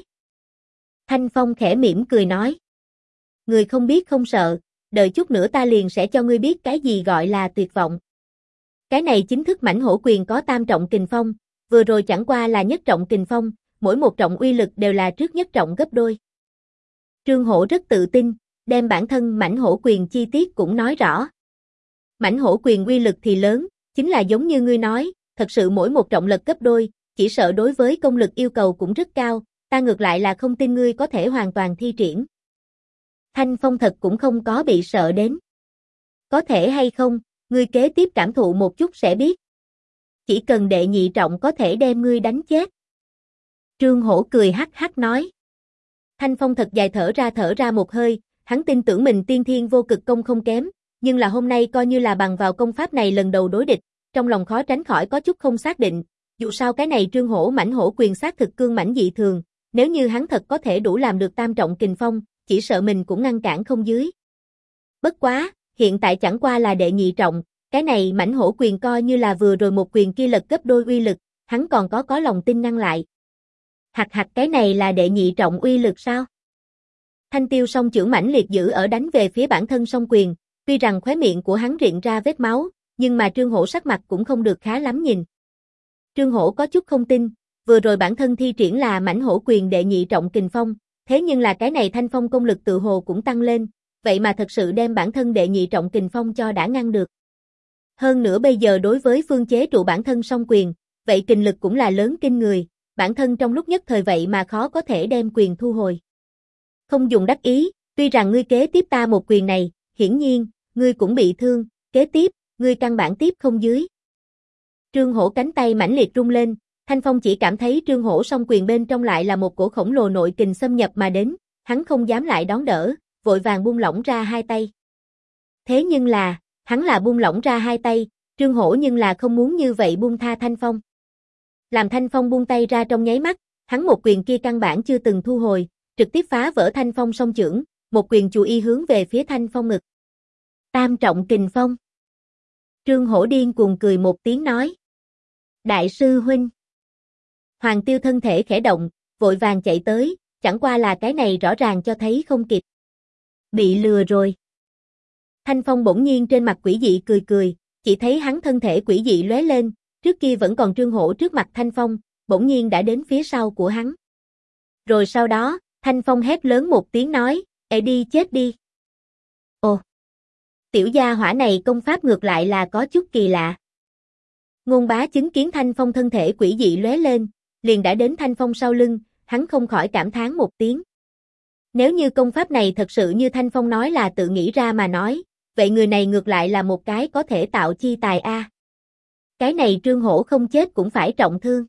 Thanh Phong khẽ mỉm cười nói. Người không biết không sợ, đợi chút nữa ta liền sẽ cho ngươi biết cái gì gọi là tuyệt vọng. Cái này chính thức mãnh hổ quyền có tam trọng kình phong, vừa rồi chẳng qua là nhất trọng kình phong, mỗi một trọng uy lực đều là trước nhất trọng gấp đôi. Trương Hổ rất tự tin, đem bản thân mãnh hổ quyền chi tiết cũng nói rõ. Mãnh hổ quyền uy lực thì lớn, chính là giống như ngươi nói, thật sự mỗi một trọng lực gấp đôi, chỉ sợ đối với công lực yêu cầu cũng rất cao, ta ngược lại là không tin ngươi có thể hoàn toàn thi triển. Thanh Phong thật cũng không có bị sợ đến. Có thể hay không, ngươi kế tiếp cảm thụ một chút sẽ biết. Chỉ cần đệ nhị trọng có thể đem ngươi đánh chết. Trương Hổ cười hắc hắc nói. Thanh Phong thật dài thở ra một hơi, hắn tin tưởng mình tiên thiên vô cực công không kém, nhưng là hôm nay coi như là bằng vào công pháp này lần đầu đối địch, trong lòng khó tránh khỏi có chút không xác định, dù sao cái này Trương Hổ mãnh hổ quyền xác thực cương mãnh dị thường, nếu như hắn thật có thể đủ làm được tam trọng kình phong, chỉ sợ mình cũng ngăn cản không dưới. Bất quá, hiện tại chẳng qua là đệ nhị trọng, cái này mãnh hổ quyền coi như là vừa rồi một quyền kia lật gấp đôi uy lực, hắn còn có lòng tin ngăn lại. Hạch cái này là đệ nhị trọng uy lực sao? Thanh Tiêu song chưởng mãnh liệt giữ ở đánh về phía bản thân song quyền, tuy rằng khóe miệng của hắn rịn ra vết máu, nhưng mà Trương Hổ sắc mặt cũng không được khá lắm nhìn. Trương Hổ có chút không tin, vừa rồi bản thân thi triển là mãnh hổ quyền đệ nhị trọng kình phong, thế nhưng là cái này thanh phong công lực tự hồ cũng tăng lên, vậy mà thật sự đem bản thân đệ nhị trọng kình phong cho đã ngăn được. Hơn nữa bây giờ đối với phương chế trụ bản thân song quyền, vậy kình lực cũng là lớn kinh người, bản thân trong lúc nhất thời vậy mà khó có thể đem quyền thu hồi. Không dùng đắc ý, tuy rằng ngươi kế tiếp ta một quyền này, hiển nhiên, ngươi cũng bị thương, kế tiếp, ngươi căn bản tiếp không dưới. Trương Hổ cánh tay mãnh liệt rung lên, Thanh Phong chỉ cảm thấy Trương Hổ song quyền bên trong lại là một cổ khổng lồ nội kình xâm nhập mà đến, hắn không dám lại đón đỡ, vội vàng buông lỏng ra hai tay. Thế nhưng là, hắn là buông lỏng ra hai tay, Trương Hổ nhưng là không muốn như vậy buông tha Thanh Phong. Làm Thanh Phong buông tay ra trong nháy mắt, hắn một quyền kia căn bản chưa từng thu hồi, trực tiếp phá vỡ Thanh Phong song chưởng, một quyền chù y hướng về phía Thanh Phong ngực. Tam trọng kình phong. Trương Hổ điên cuồng cười một tiếng nói. Đại sư huynh. Hoàng Tiêu thân thể khẽ động, vội vàng chạy tới, chẳng qua là cái này rõ ràng cho thấy không kịp. Bị lừa rồi. Thanh Phong bỗng nhiên trên mặt quỷ dị cười cười, chỉ thấy hắn thân thể quỷ dị lóe lên, trước kia vẫn còn Trương Hổ trước mặt Thanh Phong, bỗng nhiên đã đến phía sau của hắn. Rồi sau đó, Thanh Phong hét lớn một tiếng nói, "Ê đi chết đi." Ồ! Tiểu gia hỏa này công pháp ngược lại là có chút kỳ lạ. Ngôn Bá chứng kiến Thanh Phong thân thể quỷ dị lóe lên, liền đã đến Thanh Phong sau lưng, hắn không khỏi cảm thán một tiếng. Nếu như công pháp này thật sự như Thanh Phong nói là tự nghĩ ra mà nói, vậy người này ngược lại là một cái có thể tạo chi tài a. Cái này Trương Hổ không chết cũng phải trọng thương.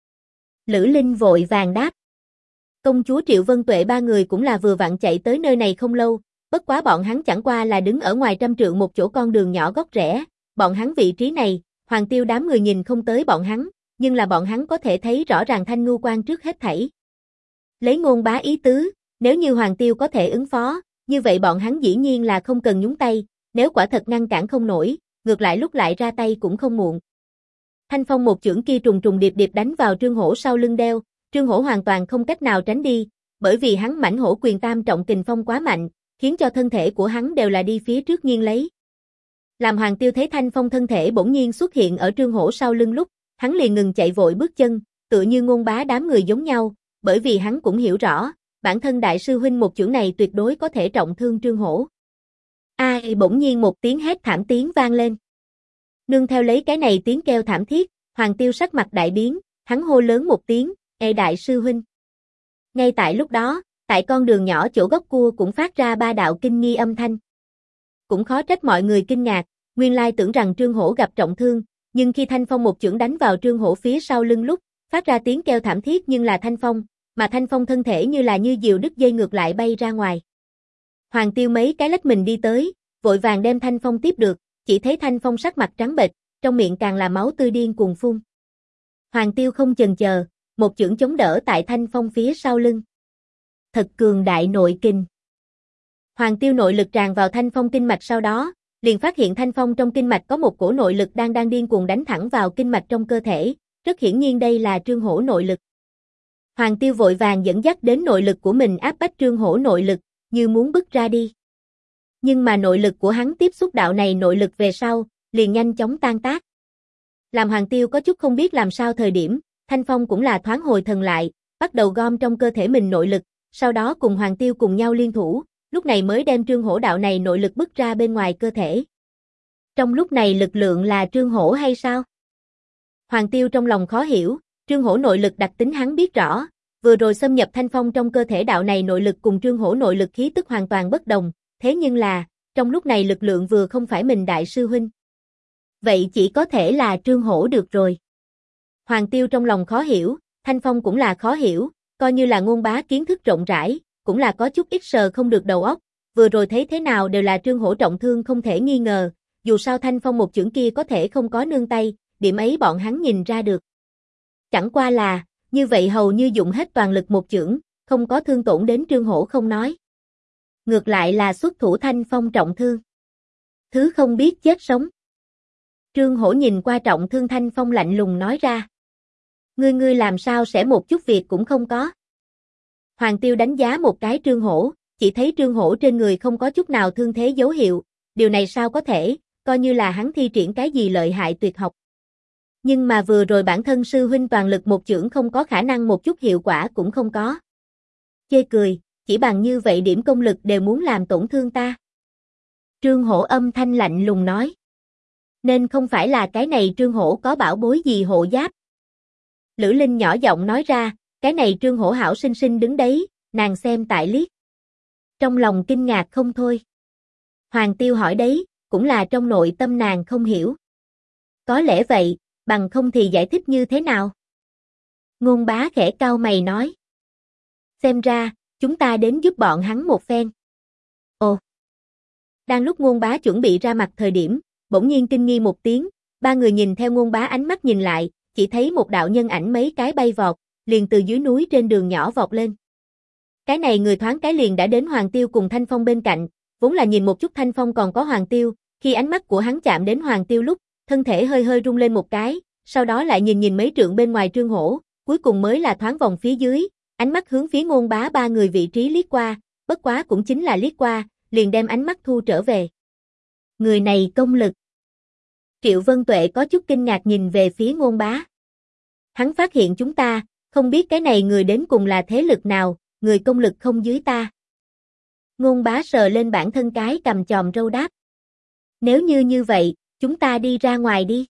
Lữ Linh vội vàng đáp. Công chúa Triệu Vân Tuệ ba người cũng là vừa vặn chạy tới nơi này không lâu, bất quá bọn hắn chẳng qua là đứng ở ngoài trăm trượng một chỗ con đường nhỏ góc rẽ, bọn hắn vị trí này, Hoàng Tiêu đám người nhìn không tới bọn hắn, nhưng là bọn hắn có thể thấy rõ ràng Thanh Ngưu Quan trước hết thảy. Lấy Ngôn Bá ý tứ, nếu như Hoàng Tiêu có thể ứng phó, như vậy bọn hắn dĩ nhiên là không cần nhúng tay, nếu quả thật ngăn cản không nổi, ngược lại lúc lại ra tay cũng không muộn. Thanh Phong một chưởng kia trùng trùng điệp điệp đánh vào Trương Hổ sau lưng đeo, Trương Hổ hoàn toàn không cách nào tránh đi, bởi vì hắn mãnh hổ quyền tam trọng kình phong quá mạnh, khiến cho thân thể của hắn đều là đi phía trước nghiêng lấy. Làm Hoàng Tiêu thấy Thanh Phong thân thể bỗng nhiên xuất hiện ở Trương Hổ sau lưng lúc, hắn liền ngừng chạy vội bước chân, tựa như Ngôn Bá đám người giống nhau, bởi vì hắn cũng hiểu rõ, bản thân đại sư huynh một chưởng này tuyệt đối có thể trọng thương Trương Hổ. Ai bỗng nhiên một tiếng hét thảm tiếng vang lên. Nương theo lấy cái này tiếng kêu thảm thiết, Hoàng Tiêu sắc mặt đại biến, hắn hô lớn một tiếng, "Ê đại sư huynh." Ngay tại lúc đó, tại con đường nhỏ chỗ gốc cua cũng phát ra ba đạo kinh nghi âm thanh. Cũng khó trách mọi người kinh ngạc, nguyên lai tưởng rằng Trương Hổ gặp trọng thương, nhưng khi Thanh Phong một chưởng đánh vào Trương Hổ phía sau lưng lúc, phát ra tiếng kêu thảm thiết nhưng là Thanh Phong, mà Thanh Phong thân thể như là như diều đứt dây ngược lại bay ra ngoài. Hoàng Tiêu mấy cái lách mình đi tới, vội vàng đem Thanh Phong tiếp được, chỉ thấy Thanh Phong sắc mặt trắng bệch, trong miệng càng là máu tươi điên cuồng phun. Hoàng Tiêu không chần chờ, một chưởng chống đỡ tại Thanh Phong phía sau lưng. Thật cường đại nội kình. Hoàng Tiêu nội lực tràn vào Thanh Phong kinh mạch sau đó, liền phát hiện Thanh Phong trong kinh mạch có một cổ nội lực đang điên cuồng đánh thẳng vào kinh mạch trong cơ thể, rất hiển nhiên đây là Trương Hổ nội lực. Hoàng Tiêu vội vàng dẫn dắt đến nội lực của mình áp bách Trương Hổ nội lực, như muốn bứt ra đi. Nhưng mà nội lực của hắn tiếp xúc đạo này nội lực về sau, liền nhanh chóng tan tác. Làm Hoàng Tiêu có chút không biết làm sao thời điểm, Thanh Phong cũng là thoáng hồi thần lại, bắt đầu gom trong cơ thể mình nội lực, sau đó cùng Hoàng Tiêu cùng nhau liên thủ, lúc này mới đem Trương Hổ đạo này nội lực bứt ra bên ngoài cơ thể. Trong lúc này lực lượng là Trương Hổ hay sao? Hoàng Tiêu trong lòng khó hiểu, Trương Hổ nội lực đặc tính hắn biết rõ, Vừa rồi xâm nhập thanh phong trong cơ thể đạo này nội lực cùng Trương Hổ nội lực khí tức hoàn toàn bất đồng, thế nhưng là, trong lúc này lực lượng vừa không phải mình đại sư huynh. Vậy chỉ có thể là Trương Hổ được rồi. Hoàng Tiêu trong lòng khó hiểu, Thanh Phong cũng là khó hiểu, coi như là Ngôn Bá kiến thức rộng rãi, cũng là có chút ít sờ không được đầu óc, vừa rồi thấy thế nào đều là Trương Hổ trọng thương không thể nghi ngờ, dù sao Thanh Phong một chưởng kia có thể không có nương tay, điểm ấy bọn hắn nhìn ra được. Chẳng qua là, như vậy hầu như dụng hết toàn lực một chưởng, không có thương tổn đến Trương Hổ không nói. Ngược lại là xuất thủ Thanh Phong trọng thương. Thứ không biết chết sống. Trương Hổ nhìn qua trọng thương Thanh Phong lạnh lùng nói ra. Ngươi làm sao sẽ một chút việc cũng không có. Hoàng Tiêu đánh giá một cái Trương Hổ, chỉ thấy Trương Hổ trên người không có chút nào thương thế dấu hiệu, điều này sao có thể, coi như là hắn thi triển cái gì lợi hại tuyệt học. Nhưng mà vừa rồi bản thân sư huynh toàn lực một chưởng không có khả năng một chút hiệu quả cũng không có. Chê cười, chỉ bằng như vậy điểm công lực đều muốn làm tổn thương ta. Trương Hổ âm thanh lạnh lùng nói. Nên không phải là cái này Trương Hổ có bảo bối gì hộ giáp. Lữ Linh nhỏ giọng nói ra, cái này Trương Hổ hảo sinh sinh đứng đấy, nàng xem tại liếc. Trong lòng kinh ngạc không thôi. Hoàng Tiêu hỏi đấy, cũng là trong nội tâm nàng không hiểu. Có lẽ vậy, bằng không thì giải thích như thế nào? Ngôn Bá khẽ cau mày nói. Xem ra, chúng ta đến giúp bọn hắn một phen. Ồ! Đang lúc Ngôn Bá chuẩn bị ra mặt thời điểm, bỗng nhiên kinh nghi một tiếng, ba người nhìn theo Ngôn Bá ánh mắt nhìn lại, chỉ thấy một đạo nhân ảnh mấy cái bay vọt, liền từ dưới núi trên đường nhỏ vọt lên. Cái này người thoáng cái liền đã đến Hoàng Tiêu cùng Thanh Phong bên cạnh, vốn là nhìn một chút Thanh Phong còn có Hoàng Tiêu, khi ánh mắt của hắn chạm đến Hoàng Tiêu lúc, thân thể hơi hơi rung lên một cái, sau đó lại nhìn mấy trượng bên ngoài Trương Hổ, cuối cùng mới là thoáng vòng phía dưới, ánh mắt hướng phía Ngôn Bá ba người vị trí liếc qua, bất quá cũng chính là liếc qua, liền đem ánh mắt thu trở về. Người này công lực. Triệu Vân Tuệ có chút kinh ngạc nhìn về phía Ngôn Bá. Hắn phát hiện chúng ta, không biết cái này người đến cùng là thế lực nào, người công lực không dưới ta. Ngôn Bá sờ lên bản thân cái cầm chòm râu đáp. Nếu như vậy, chúng ta đi ra ngoài đi.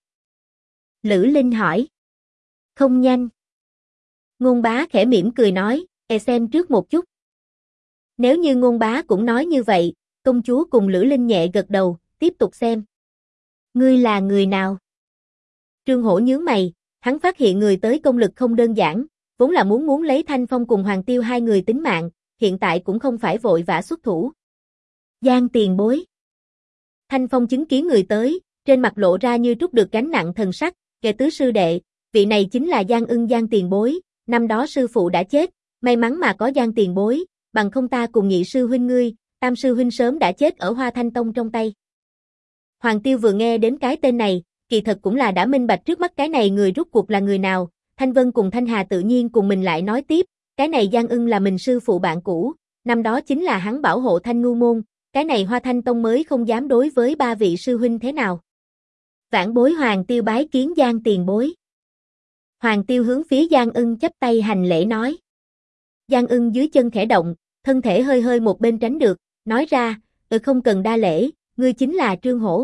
Lữ Linh hỏi. Không nhanh. Ngôn Bá khẽ mỉm cười nói, xem trước một chút. Nếu như Ngôn Bá cũng nói như vậy, công chúa cùng Lữ Linh nhẹ gật đầu, tiếp tục xem. Ngươi là người nào? Trương Hổ nhướng mày, hắn phát hiện người tới công lực không đơn giản, vốn là muốn lấy Thanh Phong cùng Hoàng Tiêu hai người tính mạng, hiện tại cũng không phải vội vã xuất thủ. Giang tiền bối. Thanh Phong chứng kiến người tới, trên mặt lộ ra như trút được gánh nặng thần sắc, kẻ tứ sư đệ, vị này chính là Giang Ưng Giang tiền bối, năm đó sư phụ đã chết, may mắn mà có Giang tiền bối, bằng không ta cùng nhị sư huynh ngươi, tam sư huynh sớm đã chết ở Hoa Thanh Tông trong tay. Hoàng Tiêu vừa nghe đến cái tên này, kỳ thật cũng là đã minh bạch trước mắt cái này người rút cuộc là người nào, Thanh Vân cùng Thanh Hà tự nhiên cùng mình lại nói tiếp, cái này Giang Ưng là mình sư phụ bạn cũ, năm đó chính là hắn bảo hộ Thanh Ngu môn, cái này Hoa Thanh Tông mới không dám đối với ba vị sư huynh thế nào. Vãn bối Hoàng Tiêu bái kiến Giang tiền bối. Hoàng Tiêu hướng phía Giang Ưng chắp tay hành lễ nói. Giang Ưng dưới chân khẽ động, thân thể hơi hơi một bên tránh được, nói ra, không cần đa lễ, ngươi chính là Trương Hổ.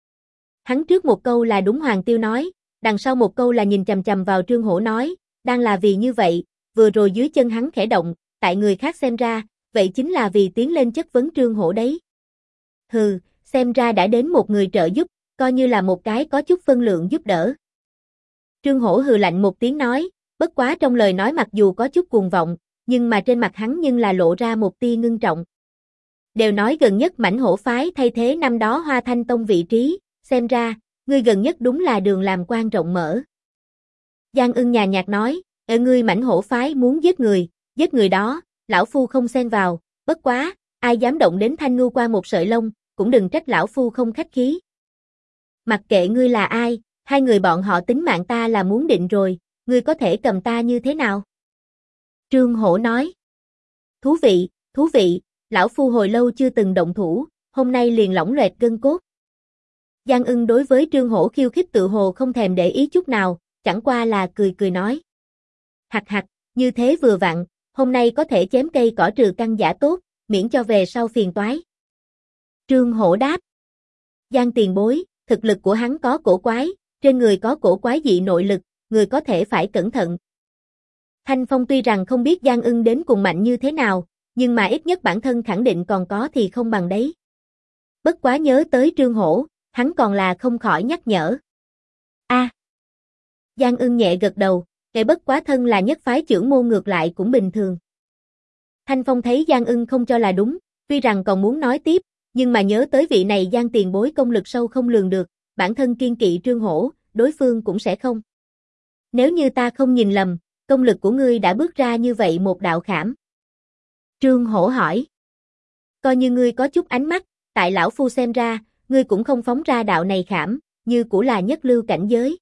Hắn trước một câu là đúng Hoàng Tiêu nói, đằng sau một câu là nhìn chằm chằm vào Trương Hổ nói, đang là vì như vậy, vừa rồi dưới chân hắn khẽ động, tại người khác xem ra, vậy chính là vì tiến lên chất vấn Trương Hổ đấy. Hừ, xem ra đã đến một người trợ giúp, coi như là một cái có chút phân lượng giúp đỡ. Trương Hổ hừ lạnh một tiếng nói, bất quá trong lời nói mặc dù có chút cuồng vọng, nhưng mà trên mặt hắn nhưng là lộ ra một tia ngưng trọng. Đều nói gần nhất Mãnh Hổ phái thay thế năm đó Hoa Thanh Tông vị trí, xem ra, ngươi gần nhất đúng là đường làm quan rộng mở. Giang Ưng nhàn nhạt nói, ngươi Mãnh Hổ phái muốn giết người đó, lão phu không xen vào, bất quá, ai dám động đến Thanh Ngu qua một sợi lông, cũng đừng trách lão phu không khách khí. Mặc kệ ngươi là ai, hai người bọn họ tính mạng ta là muốn định rồi, ngươi có thể cầm ta như thế nào? Trương Hổ nói. Thú vị, lão phu hồi lâu chưa từng động thủ, hôm nay liền lỏng loẹt gân cốt. Giang Ưng đối với Trương Hổ khiêu khích tự hồ không thèm để ý chút nào, chẳng qua là cười nói. Hặc, như thế vừa vặn, hôm nay có thể chém cây cỏ trừ căn giả tốt, miễn cho về sau phiền toái. Trương Hổ đáp. Giang tiền bối, thực lực của hắn có cổ quái, trên người có cổ quái dị nội lực, người có thể phải cẩn thận. Thanh Phong tuy rằng không biết Giang Ưng đến cùng mạnh như thế nào, nhưng mà ít nhất bản thân khẳng định còn có thì không bằng đấy. Bất quá nhớ tới Trương Hổ, hắn còn là không khỏi nhắc nhở. Giang Ưng nhẹ gật đầu, kẻ bất quá thân là nhất phái chưởng môn ngược lại cũng bình thường. Thanh Phong thấy Giang Ưng không cho là đúng, tuy rằng còn muốn nói tiếp, nhưng mà nhớ tới vị này Giang tiền bối công lực sâu không lường được, bản thân kiên kỵ Trương Hổ, đối phương cũng sẽ không. Nếu như ta không nhìn lầm, công lực của ngươi đã bước ra như vậy một đạo khảm. Trương Hổ hỏi. Coi như ngươi có chút ánh mắt, tại lão phu xem ra, ngươi cũng không phóng ra đạo này khảm, như cũng là nhất lưu cảnh giới.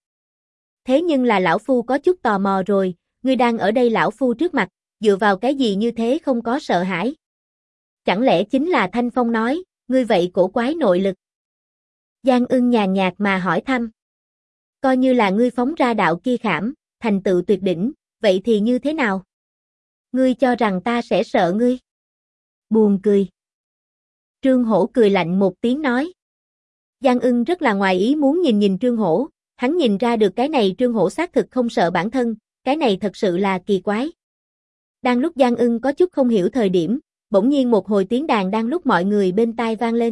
Thế nhưng là lão phu có chút tò mò rồi, ngươi đang ở đây lão phu trước mặt, dựa vào cái gì như thế không có sợ hãi? Chẳng lẽ chính là Thanh Phong nói, ngươi vậy cổ quái nội lực? Giang Ưng nhàn nhạt mà hỏi thăm. Coi như là ngươi phóng ra đạo kia khảm, thành tựu tuyệt đỉnh, vậy thì như thế nào? Ngươi cho rằng ta sẽ sợ ngươi? Buồn cười. Trương Hổ cười lạnh một tiếng nói. Giang Ưng rất là ngoài ý muốn nhìn Trương Hổ, hắn nhìn ra được cái này Trương Hổ xác thực không sợ bản thân, cái này thật sự là kỳ quái. Đang lúc Giang Ưng có chút không hiểu thời điểm, bỗng nhiên một hồi tiếng đàn đang lúc mọi người bên tai vang lên.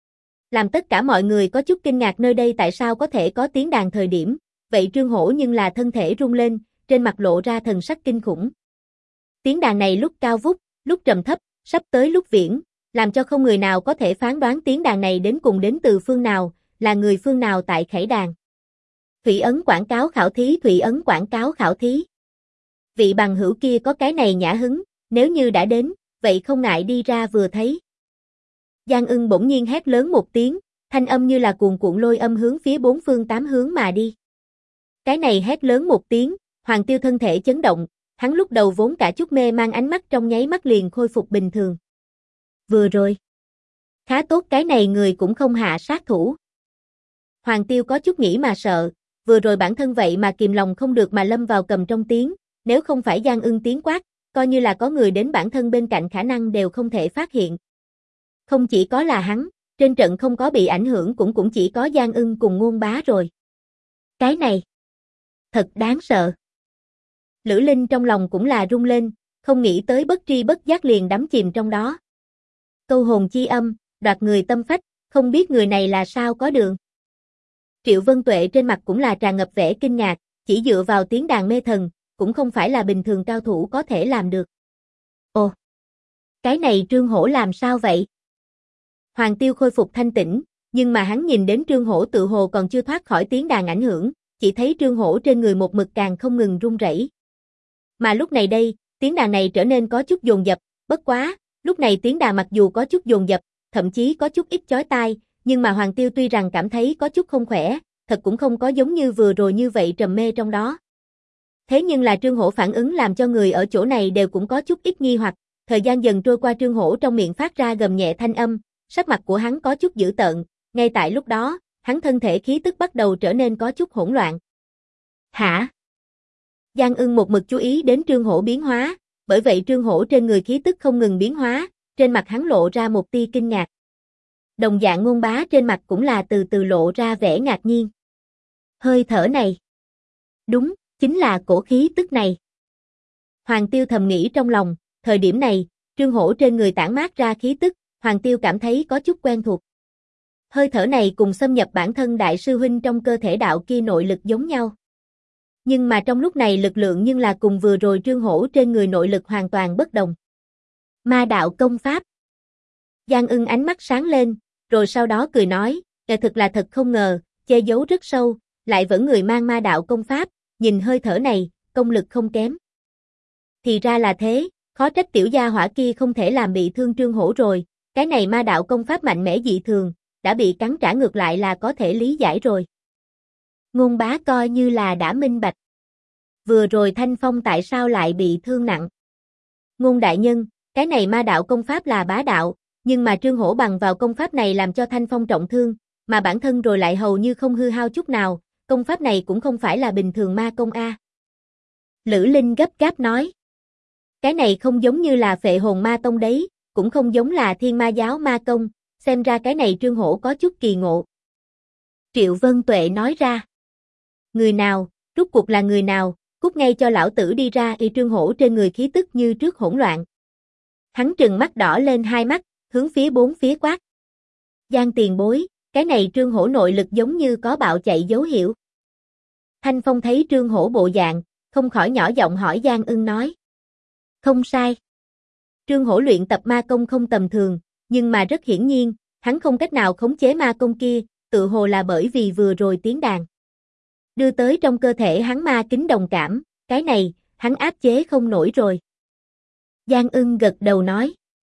Làm tất cả mọi người có chút kinh ngạc nơi đây tại sao có thể có tiếng đàn thời điểm, vậy Trương Hổ nhưng là thân thể rung lên, trên mặt lộ ra thần sắc kinh khủng. Tiếng đàn này lúc cao vút, lúc trầm thấp, sắp tới lúc viễn, làm cho không người nào có thể phán đoán tiếng đàn này đến cùng đến từ phương nào, là người phương nào tại khải đàn. Thủy ấn quảng cáo khảo thí, Thủy ấn quảng cáo khảo thí. Vị bằng hữu kia có cái này nhã hứng, nếu như đã đến, vậy không ngại đi ra vừa thấy. Giang Ưng bỗng nhiên hét lớn một tiếng, thanh âm như là cuồn cuộn lôi âm hướng phía bốn phương tám hướng mà đi. Cái này hét lớn một tiếng, Hoàng Tiêu thân thể chấn động, hắn lúc đầu vốn cả chút mê mang ánh mắt trong nháy mắt liền khôi phục bình thường. Vừa rồi. Khá tốt cái này người cũng không hạ sát thủ. Hoàng Tiêu có chút nghĩ mà sợ, vừa rồi bản thân vậy mà kìm lòng không được mà lâm vào cầm trong tiếng, nếu không phải Giang Ưng tiếng quát, coi như là có người đến bản thân bên cạnh khả năng đều không thể phát hiện. Không chỉ có là hắn, trên trận không có bị ảnh hưởng cũng chỉ có Giang Ưng cùng Ngôn Bá rồi. Cái này, thật đáng sợ. Lữ Linh trong lòng cũng là rung lên, không nghĩ tới bất tri bất giác liền đắm chìm trong đó. Câu hồn chi âm, đoạt người tâm phách, không biết người này là sao có đường. Triệu Vân Tuệ trên mặt cũng là tràn ngập vẻ kinh ngạc, chỉ dựa vào tiếng đàn mê thần, cũng không phải là bình thường cao thủ có thể làm được. Ồ, cái này Trương Hổ làm sao vậy? Hoàng Tiêu khôi phục thanh tĩnh, nhưng mà hắn nhìn đến Trương Hổ tự hồ còn chưa thoát khỏi tiếng đàn ảnh hưởng, chỉ thấy Trương Hổ trên người một mực càng không ngừng run rẩy. Mà lúc này đây, tiếng đàn này trở nên có chút dồn dập, bất quá, lúc này tiếng đàn mặc dù có chút dồn dập, thậm chí có chút ít chói tai, nhưng mà Hoàng Tiêu tuy rằng cảm thấy có chút không khỏe, thật cũng không có giống như vừa rồi như vậy trầm mê trong đó. Thế nhưng là Trương Hổ phản ứng làm cho người ở chỗ này đều cũng có chút ít nghi hoặc, thời gian dần trôi qua Trương Hổ trong miệng phát ra gầm nhẹ thanh âm, sắc mặt của hắn có chút dữ tợn, ngay tại lúc đó, hắn thân thể khí tức bắt đầu trở nên có chút hỗn loạn. Hả? Giang Ưng một mực chú ý đến Trương Hổ biến hóa, bởi vậy Trương Hổ trên người khí tức không ngừng biến hóa, trên mặt hắn lộ ra một tia kinh ngạc. Đồng dạng Ngôn Bá trên mặt cũng là từ từ lộ ra vẻ ngạc nhiên. Hơi thở này. Đúng, chính là cổ khí tức này. Hoàng Tiêu thầm nghĩ trong lòng, thời điểm này, Trương Hổ trên người tản mát ra khí tức, Hoàng Tiêu cảm thấy có chút quen thuộc. Hơi thở này cùng xâm nhập bản thân đại sư huynh trong cơ thể đạo kia nội lực giống nhau. Nhưng mà trong lúc này lực lượng nhưng là cùng vừa rồi Trương Hổ trên người nội lực hoàn toàn bất đồng. Ma đạo công pháp. Giang Ưng ánh mắt sáng lên, rồi sau đó cười nói, thực là thật không ngờ, che giấu rất sâu, lại vẫn người mang ma đạo công pháp, nhìn hơi thở này, công lực không kém. Thì ra là thế, khó trách tiểu gia hỏa kia không thể làm bị thương Trương Hổ rồi, cái này ma đạo công pháp mạnh mẽ dị thường, đã bị cắn trả ngược lại là có thể lý giải rồi. Ngôn Bá coi như là đã minh bạch. Vừa rồi Thanh Phong tại sao lại bị thương nặng? Ngôn đại nhân, cái này ma đạo công pháp là bá đạo, nhưng mà Trương Hổ bằng vào công pháp này làm cho Thanh Phong trọng thương, mà bản thân rồi lại hầu như không hư hao chút nào, công pháp này cũng không phải là bình thường ma công a. Lữ Linh gấp gáp nói. Cái này không giống như là Phệ Hồn Ma Tông đấy, cũng không giống là Thiên Ma Giáo ma công, xem ra cái này Trương Hổ có chút kỳ ngộ. Triệu Vân Tuệ nói ra. Người nào, rốt cuộc là người nào, Cút ngay cho lão tử đi ra. Trương Hổ trên người khí tức như trước hỗn loạn. Hắn trừng mắt đỏ lên hai mắt, hướng phía bốn phía quát. Giang tiền bối, cái này Trương Hổ nội lực giống như có bạo chạy dấu hiệu. Thanh Phong thấy Trương Hổ bộ dạng, không khỏi nhỏ giọng hỏi Giang Ưng nói. Không sai. Trương Hổ luyện tập ma công không tầm thường, nhưng mà rất hiển nhiên, hắn không cách nào khống chế ma công kia, tự hồ là bởi vì vừa rồi tiếng đàn. Đưa tới trong cơ thể hắn ma kính đồng cảm, cái này, hắn áp chế không nổi rồi. Giang Ưng gật đầu nói.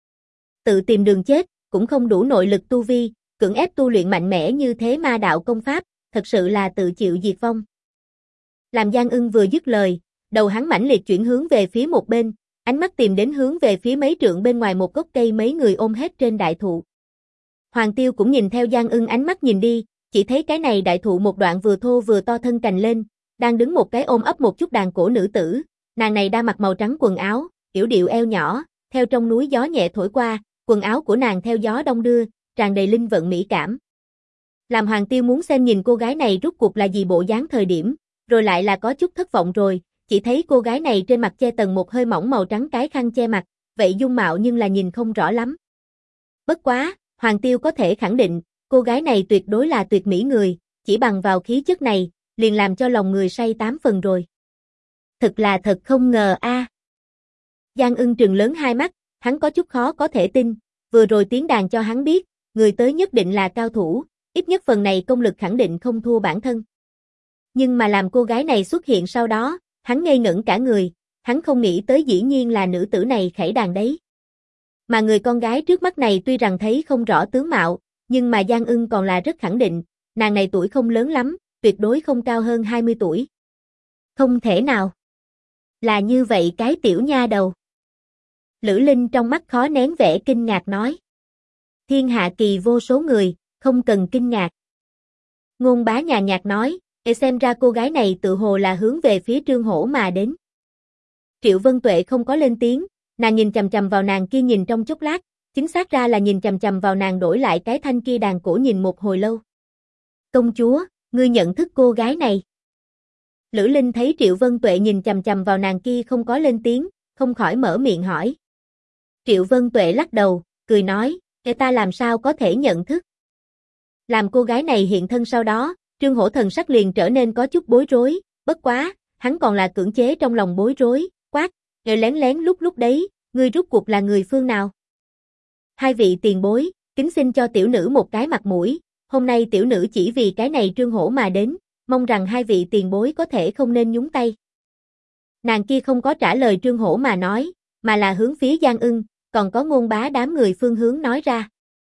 Tự tìm đường chết, cũng không đủ nội lực tu vi, cưỡng ép tu luyện mạnh mẽ như thế ma đạo công pháp, thật sự là tự chịu diệt vong. Làm Giang Ưng vừa dứt lời, đầu hắn mãnh liệt chuyển hướng về phía một bên, ánh mắt tìm đến hướng về phía mấy trượng bên ngoài một gốc cây mấy người ôm hết trên đại thụ. Hoàng Tiêu cũng nhìn theo Giang Ưng ánh mắt nhìn đi, chỉ thấy cái này đại thụ một đoạn vừa thô vừa to thân cành lên, đang đứng một cái ôm ấp một chút đàn cổ nữ tử, nàng này đang mặc màu trắng quần áo, yểu điệu eo nhỏ, theo trong núi gió nhẹ thổi qua, quần áo của nàng theo gió đông đưa, tràn đầy linh vận mỹ cảm. Làm Hoàng Tiêu muốn xem nhìn cô gái này rốt cuộc là gì bộ dáng thời điểm, rồi lại là có chút thất vọng rồi, chỉ thấy cô gái này trên mặt che tầng một hơi mỏng màu trắng cái khăn che mặt, vậy dung mạo nhưng là nhìn không rõ lắm. Bất quá, Hoàng Tiêu có thể khẳng định, cô gái này tuyệt đối là tuyệt mỹ người, chỉ bằng vào khí chất này, liền làm cho lòng người say 8 phần rồi. Thật là thật không ngờ a. Giang Ưng trừng lớn hai mắt, hắn có chút khó có thể tin, vừa rồi tiếng đàn cho hắn biết, người tới nhất định là cao thủ, ít nhất phần này công lực khẳng định không thua bản thân. Nhưng mà làm cô gái này xuất hiện sau đó, hắn ngây ngẩn cả người, hắn không nghĩ tới dĩ nhiên là nữ tử này khẩy đàn đấy. Mà người con gái trước mắt này tuy rằng thấy không rõ tướng mạo, nhưng mà Giang Ưng còn là rất khẳng định, nàng này tuổi không lớn lắm, tuyệt đối không cao hơn 20 tuổi. Không thể nào. Là như vậy cái tiểu nha đầu. Lữ Linh trong mắt khó nén vẻ kinh ngạc nói. Thiên hạ kỳ vô số người, không cần kinh ngạc. Ngôn Bá nhàn nhạt nói, xem ra cô gái này tự hồ là hướng về phía Trương Hổ mà đến. Triệu Vân Tuệ không có lên tiếng, nàng nhìn chằm chằm vào nàng kia nhìn trong chốc lát, chính xác ra là nhìn chằm chằm vào nàng đổi lại cái thanh kia đàn cổ nhìn một hồi lâu. Công chúa, ngươi nhận thức cô gái này. Lữ Linh thấy Triệu Vân Tuệ nhìn chằm chằm vào nàng kia không có lên tiếng, không khỏi mở miệng hỏi. Triệu Vân Tuệ lắc đầu, cười nói, ta làm sao có thể nhận thức. Làm cô gái này hiện thân sau đó, Trương Hổ thần sắc liền trở nên có chút bối rối, bất quá, hắn còn là cưỡng chế trong lòng bối rối, quát, lén lén lúc đấy, ngươi rốt cuộc là người phương nào? Hai vị tiền bối, kính xin cho tiểu nữ một cái mặt mũi, hôm nay tiểu nữ chỉ vì cái này Trương Hổ mà đến, mong rằng hai vị tiền bối có thể không nên nhúng tay. Nàng kia không có trả lời Trương Hổ mà nói, mà là hướng phía Giang Ưng, còn có Ngôn Bá đám người phương hướng nói ra.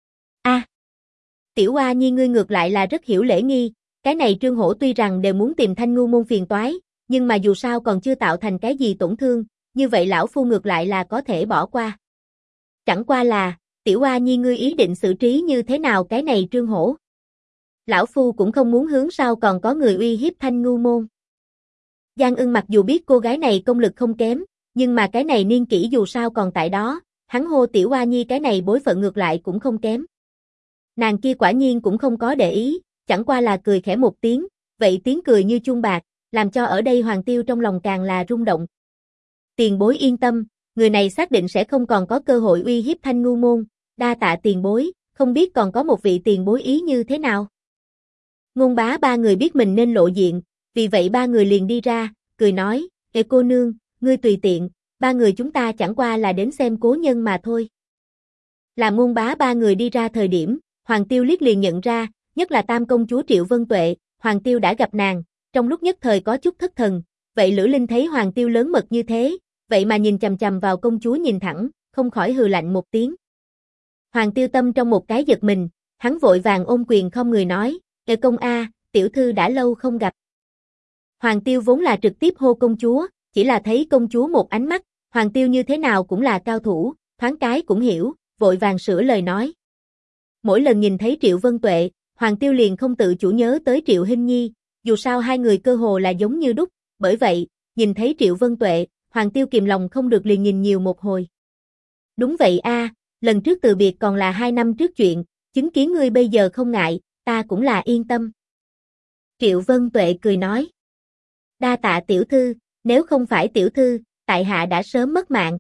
Tiểu Oa Nhi ngươi ngược lại là rất hiểu lễ nghi, cái này Trương Hổ tuy rằng đều muốn tìm Thanh Ngưu môn phiền toái, nhưng mà dù sao còn chưa tạo thành cái gì tổn thương, như vậy lão phu ngược lại là có thể bỏ qua. Chẳng qua là, Tiểu Oa Nhi ngươi ý định xử trí như thế nào cái này Trương Hổ? Lão phu cũng không muốn hướng sau còn có người uy hiếp Thanh Ngưu môn. Giang Ưng mặc dù biết cô gái này công lực không kém, nhưng mà cái này niên kỷ dù sao còn tại đó, hắn hô Tiểu Oa Nhi cái này bối phận ngược lại cũng không kém. Nàng kia quả nhiên cũng không có để ý, chẳng qua là cười khẽ một tiếng, vậy tiếng cười như chuông bạc, làm cho ở đây Hoàng Tiêu trong lòng càng là rung động. Tiền bối yên tâm, người này xác định sẽ không còn có cơ hội uy hiếp Thanh Ngưu môn, đa tạ tiền bối, không biết còn có một vị tiền bối ý như thế nào. Ngôn Bá ba người biết mình nên lộ diện, vì vậy ba người liền đi ra, cười nói, cô nương, ngươi tùy tiện, ba người chúng ta chẳng qua là đến xem cố nhân mà thôi. Làm Ngôn Bá ba người đi ra thời điểm, Hoàng Tiêu liếc liền nhận ra, nhất là Tam công chúa Triệu Vân Tuệ, Hoàng Tiêu đã gặp nàng, trong lúc nhất thời có chút thất thần, vậy Lữ Linh thấy Hoàng Tiêu lớn mật như thế, vậy mà nhìn chằm chằm vào công chúa nhìn thẳng, không khỏi hừ lạnh một tiếng. Hoàng Tiêu tâm trong một cái giật mình, hắn vội vàng ôm quyền không người nói, công a, tiểu thư đã lâu không gặp. Hoàng Tiêu vốn là trực tiếp hô công chúa, chỉ là thấy công chúa một ánh mắt, Hoàng Tiêu như thế nào cũng là cao thủ, thoáng cái cũng hiểu, vội vàng sửa lời nói. Mỗi lần nhìn thấy Triệu Vân Tuệ, Hoàng Tiêu liền không tự chủ nhớ tới Triệu Hinh Nhi, dù sao hai người cơ hồ là giống như đúc, bởi vậy, nhìn thấy Triệu Vân Tuệ, Hoàng Tiêu kìm lòng không được liền nhìn nhiều một hồi. Đúng vậy a, lần trước từ biệt còn là 2 năm trước chuyện, chứng kiến ngươi bây giờ không ngại, ta cũng là yên tâm. Triệu Vân Tuệ cười nói. Đa tạ tiểu thư, Nếu không phải tiểu thư, tại hạ đã sớm mất mạng.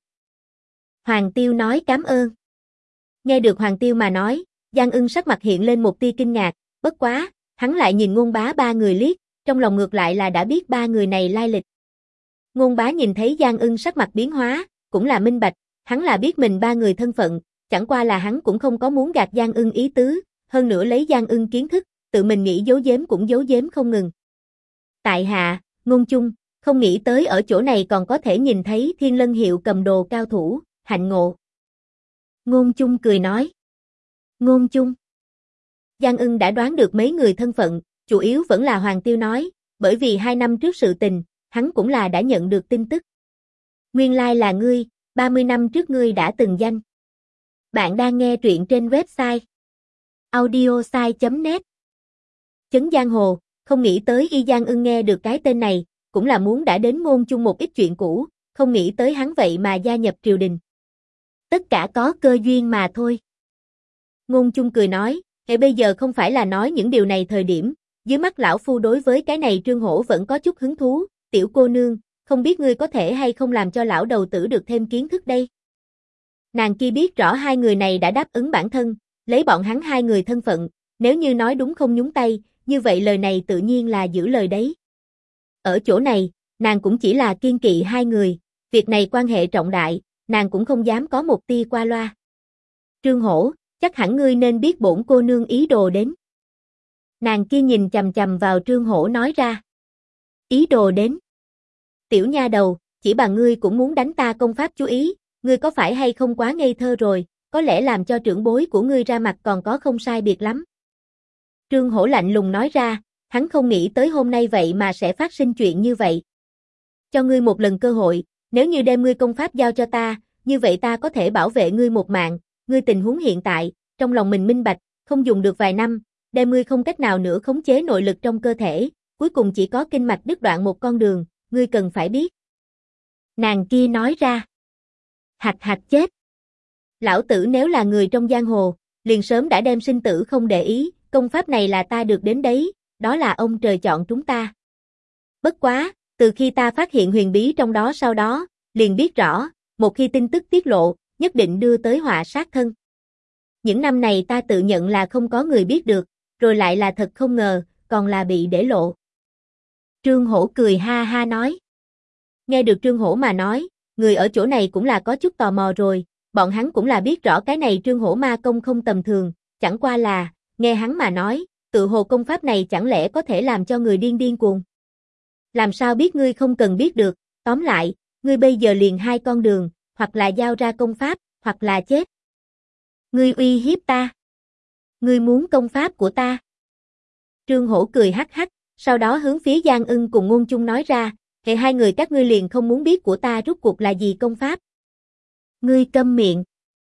Hoàng Tiêu nói cảm ơn. Nghe được Hoàng Tiêu mà nói, Giang Ưng sắc mặt hiện lên một tia kinh ngạc, bất quá, hắn lại nhìn Ngôn Bá ba người liếc, trong lòng ngược lại là đã biết ba người này lai lịch. Ngôn Bá nhìn thấy Giang Ưng sắc mặt biến hóa, cũng là minh bạch, hắn là biết mình ba người thân phận, chẳng qua là hắn cũng không có muốn gạt Giang Ưng ý tứ, hơn nữa lấy Giang Ưng kiến thức, tự mình nghĩ giấu giếm cũng giấu giếm không ngừng. Tại hạ, Ngôn Chung, không nghĩ tới ở chỗ này còn có thể nhìn thấy Thiên Lân hiệu cầm đồ cao thủ, hạnh ngộ. Ngôn Chung cười nói. Ngôn Chung. Giang Ưng đã đoán được mấy người thân phận, chủ yếu vẫn là Hoàng Tiêu nói, bởi vì 2 năm trước sự tình, hắn cũng là đã nhận được tin tức. Nguyên lai là ngươi, 30 năm trước ngươi đã từng danh. Bạn đang nghe truyện trên website audiosai.net. Chấn Giang Hồ, không nghĩ tới Giang Ưng nghe được cái tên này, cũng là muốn đã đến Ngôn Chung một ít chuyện cũ, không nghĩ tới hắn vậy mà gia nhập triều đình. Tất cả có cơ duyên mà thôi. Ngôn Chung cười nói, bây giờ không phải là nói những điều này thời điểm, dưới mắt lão phu đối với cái này Trương Hổ vẫn có chút hứng thú, tiểu cô nương, không biết ngươi có thể hay không làm cho lão đầu tử được thêm kiến thức đây. Nàng kia biết rõ hai người này đã đáp ứng bản thân, lấy bọn hắn hai người thân phận, nếu như nói đúng không nhúng tay, như vậy lời này tự nhiên là giữ lời đấy. Ở chỗ này, nàng cũng chỉ là kiên kỵ hai người, việc này quan hệ trọng đại, nàng cũng không dám có một tia qua loa. Trương Hổ, chắc hẳn ngươi nên biết bổn cô nương ý đồ đến. Nàng kia nhìn chằm chằm vào Trương Hổ nói ra. Ý đồ đến. Tiểu nha đầu, chỉ bằng ngươi cũng muốn đánh ta công pháp chú ý, ngươi có phải hay không quá ngây thơ rồi, có lẽ làm cho trưởng bối của ngươi ra mặt còn có không sai biệt lắm. Trương Hổ lạnh lùng nói ra, hắn không nghĩ tới hôm nay vậy mà sẽ phát sinh chuyện như vậy. Cho ngươi một lần cơ hội, nếu như đem ngươi công pháp giao cho ta, như vậy ta có thể bảo vệ ngươi một mạng, ngươi tình huống hiện tại, trong lòng mình minh bạch, không dùng được vài năm, đem ngươi không cách nào nữa khống chế nội lực trong cơ thể, cuối cùng chỉ có kinh mạch đứt đoạn một con đường, ngươi cần phải biết. Nàng kia nói ra. Hạch hạch chết. Lão tử nếu là người trong giang hồ, liền sớm đã đem sinh tử không để ý, công pháp này là ta được đến đấy, đó là ông trời chọn chúng ta. Bất quá, từ khi ta phát hiện huyền bí trong đó sau đó, liền biết rõ, một khi tin tức tiết lộ, nhất định đưa tới họa sát thân. Những năm này ta tự nhận là không có người biết được, rồi lại là thật không ngờ, còn là bị để lộ. Trương Hổ cười ha ha nói. Nghe được Trương Hổ mà nói, người ở chỗ này cũng là có chút tò mò rồi, bọn hắn cũng là biết rõ cái này Trương Hổ ma công không tầm thường, chẳng qua là, nghe hắn mà nói, tự hồ công pháp này chẳng lẽ có thể làm cho người điên điên cuồng. Làm sao biết ngươi không cần biết được, tóm lại, ngươi bây giờ liền hai con đường, hoặc là giao ra công pháp, hoặc là chết. Ngươi uy hiếp ta. Ngươi muốn công pháp của ta. Trương Hổ cười hắc hắc, sau đó hướng phía Giang Ưng cùng Ngôn Chung nói ra, hai người các ngươi liền không muốn biết của ta rốt cuộc là gì công pháp. Ngươi câm miệng.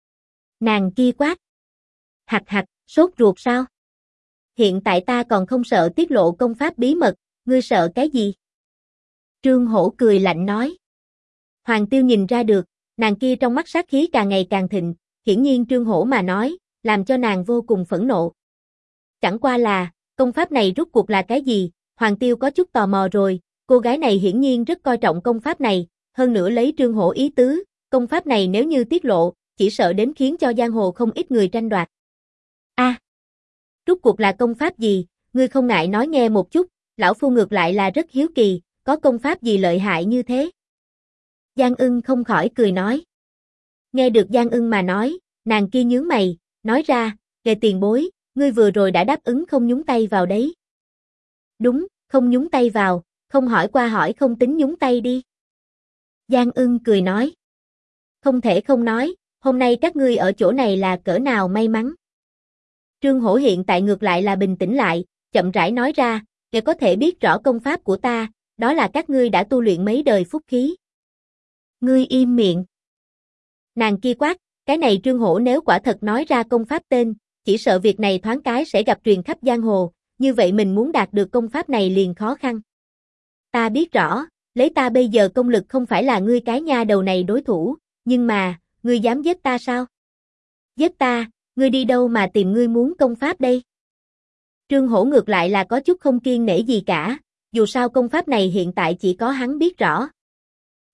Nàng kia quát. Hạch hạch, sốt ruột sao? Hiện tại ta còn không sợ tiết lộ công pháp bí mật, ngươi sợ cái gì? Trương Hổ cười lạnh nói. Hoàng Tiêu nhìn ra được, nàng kia trong mắt sát khí càng ngày càng thịnh, hiển nhiên Trương Hổ mà nói, làm cho nàng vô cùng phẫn nộ. Chẳng qua là, công pháp này rốt cuộc là cái gì? Hoàng Tiêu có chút tò mò rồi, cô gái này hiển nhiên rất coi trọng công pháp này, hơn nữa lấy Trương Hổ ý tứ, công pháp này nếu như tiết lộ, chỉ sợ đến khiến cho giang hồ không ít người tranh đoạt. Rốt cuộc là công pháp gì, ngươi không ngại nói nghe một chút, lão phu ngược lại là rất hiếu kỳ, có công pháp gì lợi hại như thế? Giang Ưng không khỏi cười nói. Nghe được Giang Ưng mà nói, nàng kia nhướng mày, nói ra, kề tiền bối, ngươi vừa rồi đã đáp ứng không nhúng tay vào đấy. Đúng, không nhúng tay vào, không hỏi qua hỏi không tính nhúng tay đi. Giang Ưng cười nói. Không thể không nói, hôm nay các ngươi ở chỗ này là cỡ nào may mắn. Trương Hổ hiện tại ngược lại là bình tĩnh lại, chậm rãi nói ra, để có thể biết rõ công pháp của ta, đó là các ngươi đã tu luyện mấy đời phúc khí. Ngươi im miệng. Nàng kia quát, cái này Trương Hổ nếu quả thật nói ra công pháp tên, chỉ sợ việc này thoáng cái sẽ gặp truyền khắp giang hồ, như vậy mình muốn đạt được công pháp này liền khó khăn. Ta biết rõ, lấy ta bây giờ công lực không phải là ngươi cái nha đầu này đối thủ, nhưng mà, ngươi dám giết ta sao? Giết ta, ngươi đi đâu mà tìm ngươi muốn công pháp đây? Trương Hổ ngược lại là có chút không kiên nể gì cả, dù sao công pháp này hiện tại chỉ có hắn biết rõ,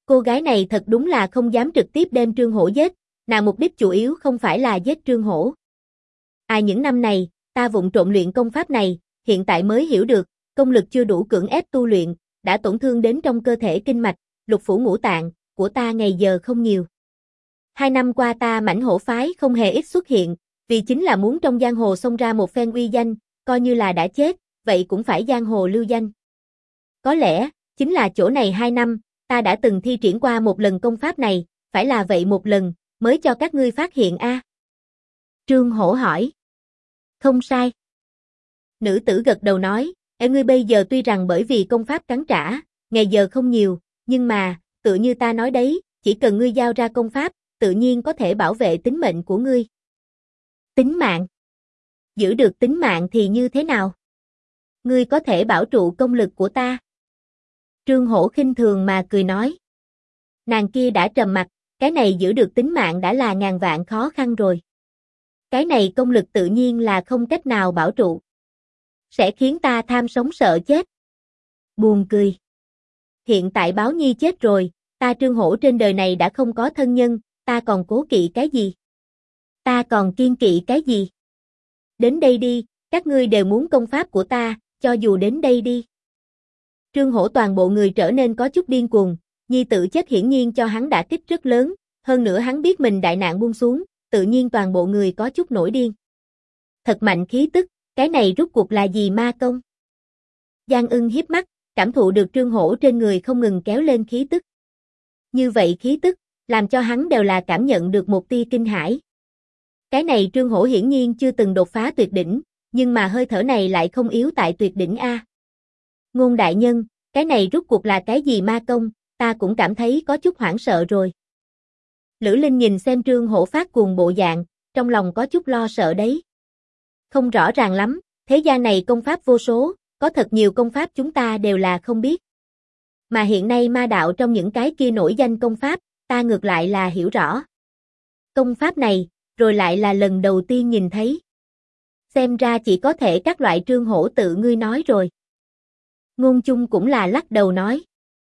Cô gái này thật đúng là không dám trực tiếp đem Trương Hổ giết, nàng mục đích chủ yếu không phải là giết Trương Hổ. Những năm này, ta vụng trộm luyện công pháp này, hiện tại mới hiểu được, công lực chưa đủ cưỡng ép tu luyện, đã tổn thương đến trong cơ thể kinh mạch, lục phủ ngũ tạng, của ta ngày giờ không nhiều. 2 năm qua ta Mãnh Hổ phái không hề ít xuất hiện, vì chính là muốn trong giang hồ xông ra một phen uy danh, coi như là đã chết, vậy cũng phải giang hồ lưu danh. Có lẽ, chính là chỗ này 2 năm, ta đã từng thi triển qua một lần công pháp này, phải là vậy một lần, mới cho các ngươi phát hiện a. Trương Hổ hỏi. Không sai. Nữ tử gật đầu nói, ngươi bây giờ tuy rằng bởi vì công pháp cắn trả, ngày giờ không nhiều, nhưng mà, tự như ta nói đấy, chỉ cần ngươi giao ra công pháp, tự nhiên có thể bảo vệ tính mệnh của ngươi. Tính mạng? Giữ được tính mạng thì như thế nào? Ngươi có thể bảo trụ công lực của ta. Trương Hổ khinh thường mà cười nói. Nàng kia đã trầm mặt, cái này giữ được tính mạng đã là ngàn vạn khó khăn rồi. Cái này công lực tự nhiên là không cách nào bảo trụ. Sẽ khiến ta tham sống sợ chết. Buồn cười. Hiện tại Báo Nhi chết rồi, ta Trương Hổ trên đời này đã không có thân nhân, ta còn cố kỵ cái gì? Ta còn kiên kỵ cái gì? Đến đây đi, các ngươi đều muốn công pháp của ta, cho dù đến đây đi. Trương Hổ toàn bộ người trở nên có chút điên cuồng, nhi tử chết hiển nhiên cho hắn đả kích rất lớn, hơn nữa hắn biết mình đại nạn buông xuống, tự nhiên toàn bộ người có chút nổi điên. Thật mạnh khí tức, cái này rút cuộc là gì ma công? Giang Ưng hiếp mắt, cảm thụ được Trương Hổ trên người không ngừng kéo lên khí tức. Như vậy khí tức, làm cho hắn đều là cảm nhận được một tia kinh hãi. Cái này Trương Hổ hiển nhiên chưa từng đột phá tuyệt đỉnh, nhưng mà hơi thở này lại không yếu tại tuyệt đỉnh a. Ngôn đại nhân, cái này rút cuộc là cái gì ma công, ta cũng cảm thấy có chút hoảng sợ rồi. Lữ Linh nhìn xem Trương Hổ phát cuồng bộ dạng, trong lòng có chút lo sợ đấy. Không rõ ràng lắm, thế gian này công pháp vô số, có thật nhiều công pháp chúng ta đều là không biết. Mà hiện nay ma đạo trong những cái kia nổi danh công pháp, ta ngược lại là hiểu rõ. Công pháp này, rồi lại là lần đầu tiên nhìn thấy. Xem ra chỉ có thể các loại Trương Hổ tự ngươi nói rồi. Ngôn Chung cũng là lắc đầu nói.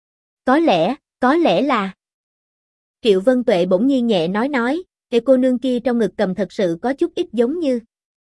Có lẽ là. Triệu Vân Tuệ bỗng nhiên nhẹ nói, cái cô nương kia trong ngực cầm thật sự có chút ít giống như.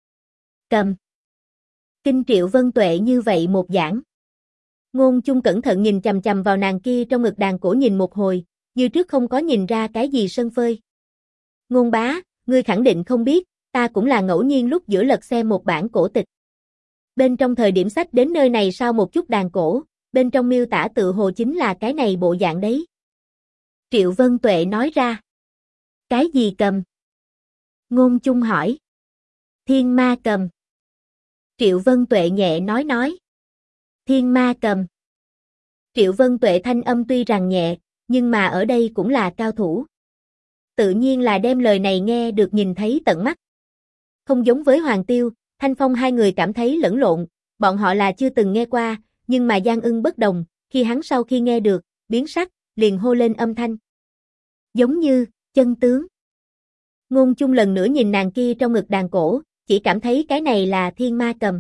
Cầm. Kinh Triệu Vân Tuệ như vậy một giảng. Ngôn Chung cẩn thận nhìn chằm chằm vào nàng kia trong ngực đàn cổ nhìn một hồi, như trước không có nhìn ra cái gì sân phơi. Ngôn bá, ngươi khẳng định không biết, ta cũng là ngẫu nhiên lúc giữa lật xem một bản cổ tịch. Bên trong thời điểm sách đến nơi này sau một chút đàn cổ, bên trong miêu tả tự hồ chính là cái này bộ dạng đấy. Triệu Vân Tuệ nói ra. Cái gì cầm? Ngôn Chung hỏi. Thiên ma cầm. Triệu Vân Tuệ nhẹ nói. Thiên ma cầm. Triệu Vân Tuệ thanh âm tuy rằng nhẹ, nhưng mà ở đây cũng là cao thủ. Tự nhiên là đem lời này nghe được nhìn thấy tận mắt. Không giống với Hoàng Tiêu, Thanh Phong hai người cảm thấy lẫn lộn, bọn họ là chưa từng nghe qua, nhưng mà Giang Ưng bất đồng, khi hắn sau khi nghe được, biến sắc, liền hô lên âm thanh. Giống như, chân tướng. Ngôn Chung lần nữa nhìn nàng kia trong ngực đàn cổ, chỉ cảm thấy cái này là thiên ma cầm.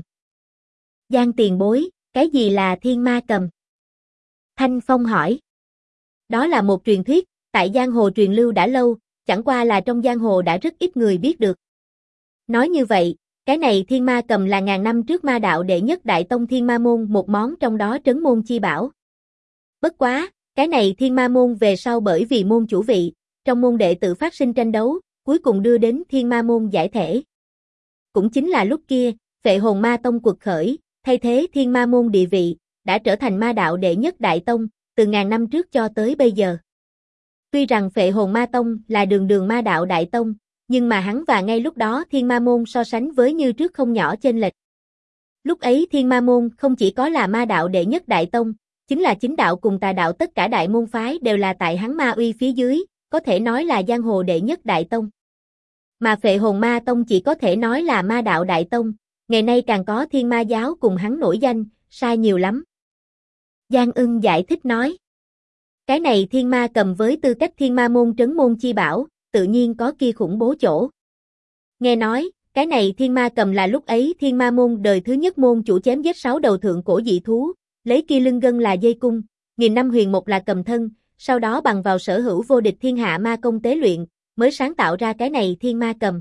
Giang tiền bối, cái gì là thiên ma cầm? Thanh Phong hỏi. Đó là một truyền thuyết, tại giang hồ truyền lưu đã lâu, chẳng qua là trong giang hồ đã rất ít người biết được. Nói như vậy, cái này thiên ma cầm là ngàn năm trước ma đạo đệ nhất đại tông Thiên Ma Môn một món trong đó trấn môn chi bảo. Bất quá, cái này Thiên Ma Môn về sau bởi vì môn chủ vị, trong môn đệ tử phát sinh tranh đấu, cuối cùng đưa đến Thiên Ma Môn giải thể. Cũng chính là lúc kia, Phệ Hồn Ma Tông quật khởi, thay thế Thiên Ma Môn địa vị, đã trở thành ma đạo đệ nhất đại tông, từ ngàn năm trước cho tới bây giờ. Tuy rằng Phệ Hồn Ma Tông là đường ma đạo đại tông, nhưng mà hắn và ngay lúc đó Thiên Ma Môn so sánh với như trước không nhỏ chênh lệch. Lúc ấy Thiên Ma Môn không chỉ có là ma đạo đệ nhất đại tông, chính là chính đạo cùng tà đạo tất cả đại môn phái đều là tại hắn ma uy phía dưới, có thể nói là giang hồ đệ nhất đại tông. Mà Phệ Hồn Ma Tông chỉ có thể nói là ma đạo đại tông, ngày nay càng có Thiên Ma giáo cùng hắn nổi danh, sai nhiều lắm. Giang Ưng giải thích nói. Cái này thiên ma cầm với tư cách Thiên Ma Môn trấn môn chi bảo, tự nhiên có kia khủng bố chỗ. Nghe nói, cái này thiên ma cầm là lúc ấy Thiên Ma Môn đời thứ nhất môn chủ chém giết 6 đầu thượng cổ dị thú, lấy kia lưng gân là dây cung, nghìn năm huyền một là cầm thân, sau đó bằng vào sở hữu vô địch thiên hạ ma công tế luyện, mới sáng tạo ra cái này thiên ma cầm.